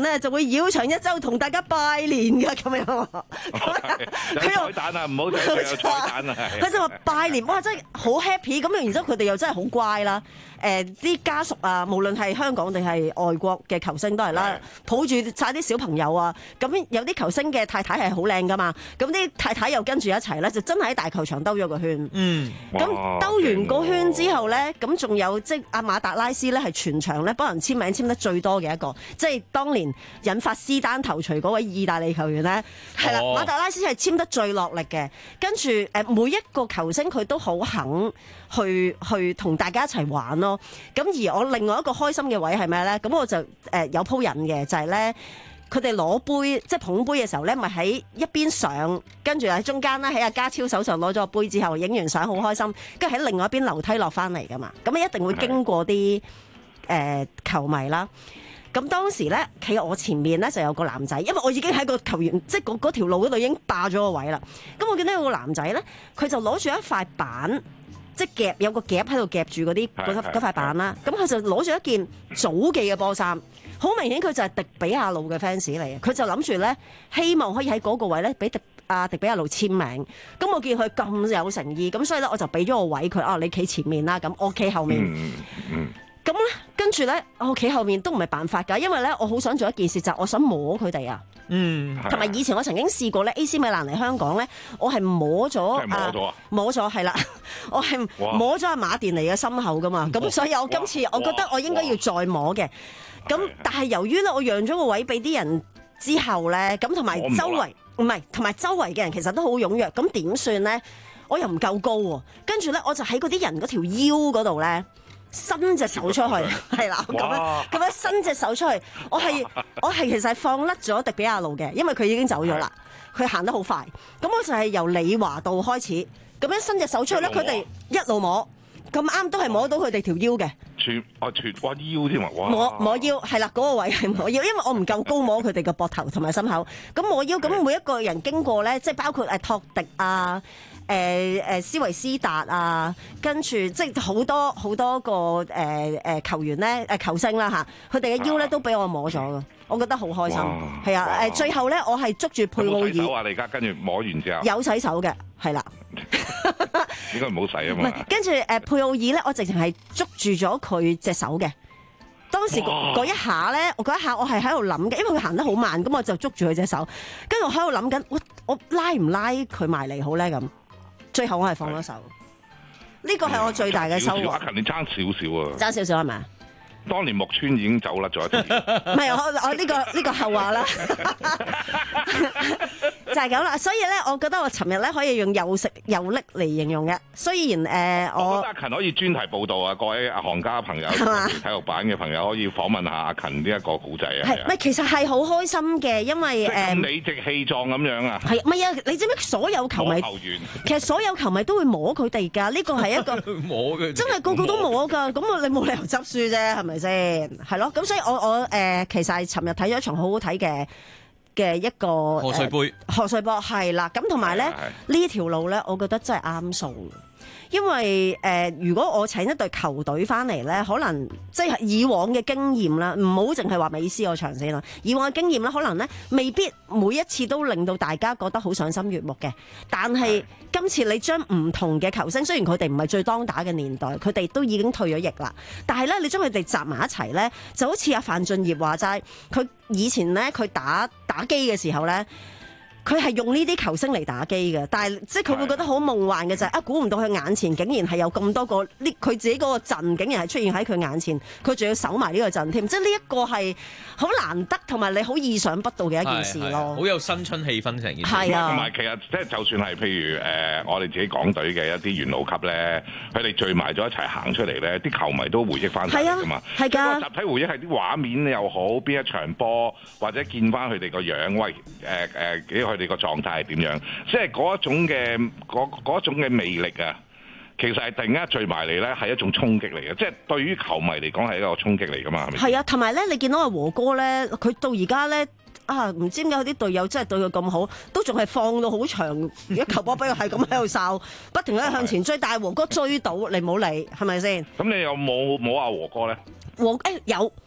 Speaker 2: 繞場一周同大家拜年㗎咁樣。
Speaker 4: 有彩蛋啊！唔好再有彩蛋啊！
Speaker 2: 佢就話拜年，哇！真係好 happy 咁，然之後佢哋又真係好乖啦。誒、呃、啲家屬啊，無論係香港定係外國嘅球星都係啦，抱住晒啲小朋友啊。咁有啲球星嘅太太係好靚㗎嘛，咁啲太太又跟住一齊咧，就真係喺大球場兜咗個圈。嗯，咁兜完個圈之後咧，咁仲有即係阿馬達拉斯咧，係全場咧幫人簽名簽得最多嘅一個，即係當年引發施丹頭槌嗰位意大利球員咧，係啦，馬達拉斯係簽得最落力嘅。跟住誒每一個球星佢都好肯去去同大家一齊玩咯。咁而我另外一個開心嘅位係咩咧？咁我就誒、呃、有鋪癮嘅，就係咧佢哋攞杯即係捧杯嘅時候咧，咪喺一邊上，跟住喺中間咧喺阿家超手上攞咗個杯之後，影完相好開心，跟住喺另外一邊樓梯落翻嚟噶嘛。咁啊一定會經過啲誒、呃、球迷啦。咁當時咧企我前面咧就有個男仔，因為我已經喺個球員即係嗰嗰條路嗰度已經霸咗個位啦。咁我見到有個男仔咧，佢就攞住一塊板。即係夾有個夾喺度夾住嗰啲嗰嗰塊板啦，咁佢就攞住一件祖記嘅波衫，好明顯佢就係迪比亞路嘅 fans 嚟嘅，佢就諗住咧希望可以喺嗰個位咧俾迪阿迪比亞路簽名。咁我見佢咁有誠意，咁所以咧我就俾咗個位佢，啊你企前面啦，咁我企後面。嗯嗯咁咧，跟住咧，我企後面都唔係辦法㗎，因為咧，我好想做一件事，就係、我想摸佢哋啊。嗯，同埋以前我曾經試過咧 ，A C 米蘭嚟香港咧，我係摸咗啊，摸咗係啦，我係摸咗阿馬甸尼嘅心口㗎嘛。咁所以我今次我覺得我應該要再摸嘅。咁但係由於咧，我讓咗個位俾啲人之後咧，咁同埋周圍唔係同埋周圍嘅人其實都好踴躍，咁點算咧？我又唔夠高喎，跟住咧我就喺嗰啲人嗰條腰嗰度咧。伸隻手出去，係啦，咁樣咁樣伸隻手出去，我係我係其實係放甩咗迪比亞路嘅，因為佢已經走咗啦，佢行得好快，咁我就係由李華道開始，咁樣伸隻手出去咧，佢哋一路摸，咁啱都係摸到佢哋條腰嘅，
Speaker 4: 全啊全哇腰添啊，哇
Speaker 2: 摸摸腰係啦，嗰、那個位係摸腰，因為我唔夠高摸佢哋嘅膊頭同埋心口，咁摸腰，咁每一個人經過咧，即係包括誒托迪啊。誒、呃、誒斯維斯達啊，跟住即係好多好多個誒誒、呃、球員咧誒球星啦嚇，佢哋嘅腰咧都俾我摸咗㗎，我覺得好開心。係啊誒，最後咧我係捉住佩奧爾。有冇洗手啊？你而家跟住摸完之後。有洗手嘅，係啦。
Speaker 4: 應該唔好洗啊嘛。
Speaker 2: 跟住誒佩奧爾咧，我直情係捉住咗佢隻手嘅。當時嗰一下咧，我嗰一下我係喺度諗嘅，因為佢行得好慢，咁我就捉住佢隻手，跟住我喺度諗緊，我我拉唔拉佢埋嚟好咧咁。最後我係放咗手，呢個係我最大嘅收穫。
Speaker 4: 阿勤你爭少少啊！
Speaker 2: 爭少少係咪？
Speaker 4: 當年木村已經走甩咗一次。
Speaker 2: 唔係我我呢、呢個呢、呢個後話啦，就係咁啦。所以咧，我覺得我尋日咧可以用又食又叻嚟形容嘅。雖然誒、呃，我，
Speaker 4: 我覺得阿勤可以專題報導啊，各位行家朋友、體育版嘅朋友可以訪問下阿勤呢一個古仔啊。
Speaker 2: 係咪其實係好開心嘅？因為誒
Speaker 4: 理直氣壯咁樣啊。係
Speaker 2: 咪啊？你知唔知所有球迷球員其實所有球迷都會摸佢哋㗎？呢個係一個
Speaker 3: 摸嘅，真
Speaker 2: 係個個都摸㗎。咁你冇理由執輸啫，係咪？咪先係咯，咁所以我我誒、呃、其實係尋日睇咗一場好好睇嘅嘅一個
Speaker 3: 賀歲杯
Speaker 2: 賀歲波係啦，咁同埋咧呢條路咧，我覺得真係啱數。因為誒、呃，如果我請一隊球隊翻嚟咧，可能即係以往嘅經驗啦，唔好淨係話美斯個場先啦。以往嘅經驗咧，可能咧未必每一次都令到大家覺得好賞心悅目嘅。但係今次你將唔同嘅球星，雖然佢哋唔係最當打嘅年代，佢哋都已經退咗役啦。但係咧，你將佢哋集埋一齊咧，就好似阿范俊業話齋，佢以前咧佢打打機嘅時候咧。佢係用呢啲球星嚟打機嘅，但係即係佢會覺得好夢幻嘅就係啊，估唔到佢眼前竟然係有咁多個呢，佢自己嗰個陣竟然係出現喺佢眼前，佢仲要守埋呢個陣添，即係呢一個係好難得同埋你好意想不到嘅一件事咯。
Speaker 3: 好有新春氣氛成件事。
Speaker 2: 係啊，
Speaker 4: 同埋其實即係就算係譬如誒、呃、我哋自己港隊嘅一啲元老級咧，佢哋聚埋咗一齊行出嚟咧，啲球迷都回憶翻嚟㗎嘛。係㗎。集體回憶係啲畫面又好，邊一場波或者見翻佢哋個樣，喂誒誒幾佢哋個狀態係點樣？即係嗰一種嘅嗰嗰種嘅魅力啊！其實係突然間聚埋嚟咧，係一種衝擊嚟嘅。即係對於球迷嚟講係一個衝擊嚟㗎嘛？係咪？係啊，
Speaker 2: 同埋咧，你見到阿和哥咧，佢到而家咧啊，唔知點解有啲隊友真係對佢咁好，都仲係放到好長，而家球波俾佢係咁喺度哨，不停喺度向前追，但係和哥追到，你唔好理，係咪先？
Speaker 4: 咁你有冇冇阿和哥咧？
Speaker 2: 和誒、欸、有。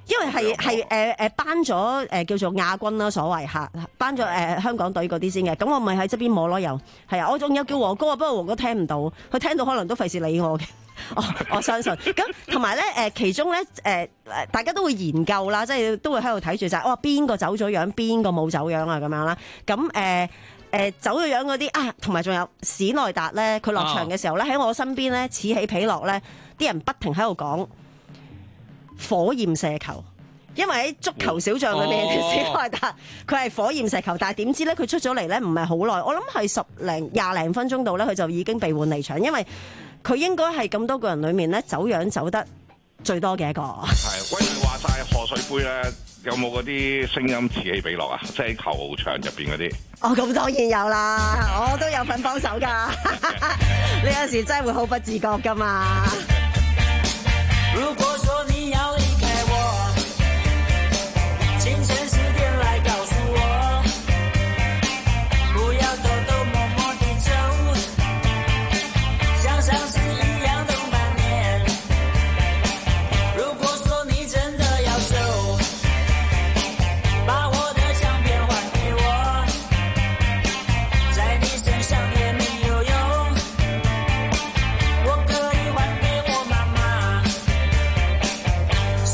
Speaker 2: 因為係係誒誒頒咗誒叫做亞軍啦，所謂嚇頒咗誒香港隊嗰啲先嘅，咁我咪喺側邊摸咯又，係啊，我仲有叫和哥啊，不過和哥聽唔到，佢聽到可能都費事理我嘅，我我相信。咁同埋咧誒，其中咧誒誒，大家都會研究啦，即係都會喺度睇住就係，哇邊個走咗樣，邊個冇走樣啊咁樣啦。咁誒誒走咗樣嗰啲啊，同埋仲有史內達咧，佢落場嘅時候咧喺我身邊咧此起彼落咧，啲人不停喺度講火焰射球，因為喺足球小將裏面，史內達佢係火焰射球，但係點知咧佢出咗嚟咧唔係好耐，我諗係十零廿零分鐘度咧，佢就已經被換離場，因為佢應該係咁多個人裏面咧走樣走得最多嘅一個。
Speaker 4: 係，喂，話晒賀歲杯咧，有冇嗰啲聲音此起彼落啊？即係球場入邊嗰啲。
Speaker 2: 哦，咁當然有啦，我都有份幫手㗎。你有時真係會好不自覺㗎嘛。
Speaker 5: 如果說你要離開我，清晨四點來告訴我，不要偷偷摸摸地走，像上次一樣等半年。如果說你真的要走，把我的唱片還給我，在你身上也沒有用，我可以還給我媽媽。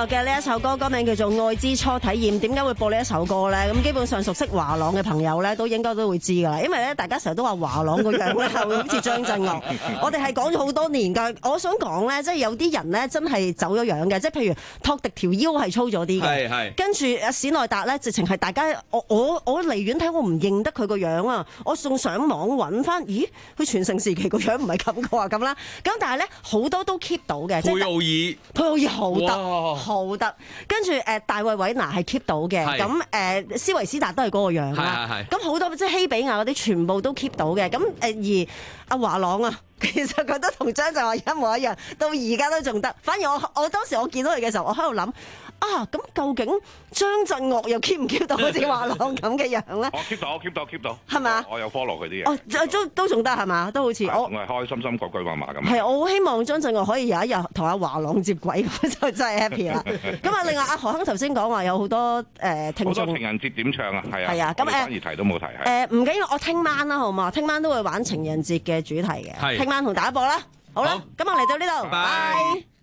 Speaker 2: 樂嘅呢一首歌，歌名叫做《愛之初體驗》。點解會播呢一首歌咧？咁基本上熟悉華朗嘅朋友咧，都應該都會知㗎啦。因為咧，大家成日都話華朗個樣咧，係會好似張震岳。我哋係講咗好多年㗎。我想講咧，即係有啲人咧，真係走咗樣嘅。即係譬如托迪條腰係粗咗啲嘅，係跟住阿史奈達咧，直情係大家我我我離遠睇，我唔認得佢個樣啊！我仲上網揾翻，咦？佢全盛時期個樣唔係咁嘅話咁啦。咁但係咧，好多都 keep 到嘅。
Speaker 3: 佩奧爾，
Speaker 2: 佩奧爾好得，好得。跟住誒，大衛韋拿係 keep 到嘅。咁誒，斯維斯達都係嗰個樣啦。咁好多即係希比亞嗰啲全部都 keep 到嘅。咁誒而阿華朗啊，其實覺得同張震岳一模一樣，到而家都仲得。反而我我當時我見到佢嘅時候，我喺度諗啊，咁究竟張震岳又 keep 唔 keep 到好似華朗咁嘅樣咧？
Speaker 4: 我 keep 到，我 keep 到，keep 到。
Speaker 2: 係嘛？
Speaker 4: 我有 follow 佢啲嘢。
Speaker 2: 哦，都都仲得係嘛？都好似我。
Speaker 4: 我係開開心心、句句話話咁。
Speaker 2: 係，我好希望張震岳可以有一日同阿華朗接軌，咁就真係 happy 啦。咁啊，另外阿何鏗頭先講話有好多誒聽眾。
Speaker 4: 好多情人節點唱啊？係啊。
Speaker 2: 係啊，咁誒
Speaker 4: 反而提都冇提。
Speaker 2: 誒唔緊要，我聽晚啦，好嘛？聽晚都會玩情人節嘅主題嘅。係。聽晚同大家播啦。好啦，咁我嚟到呢度，拜。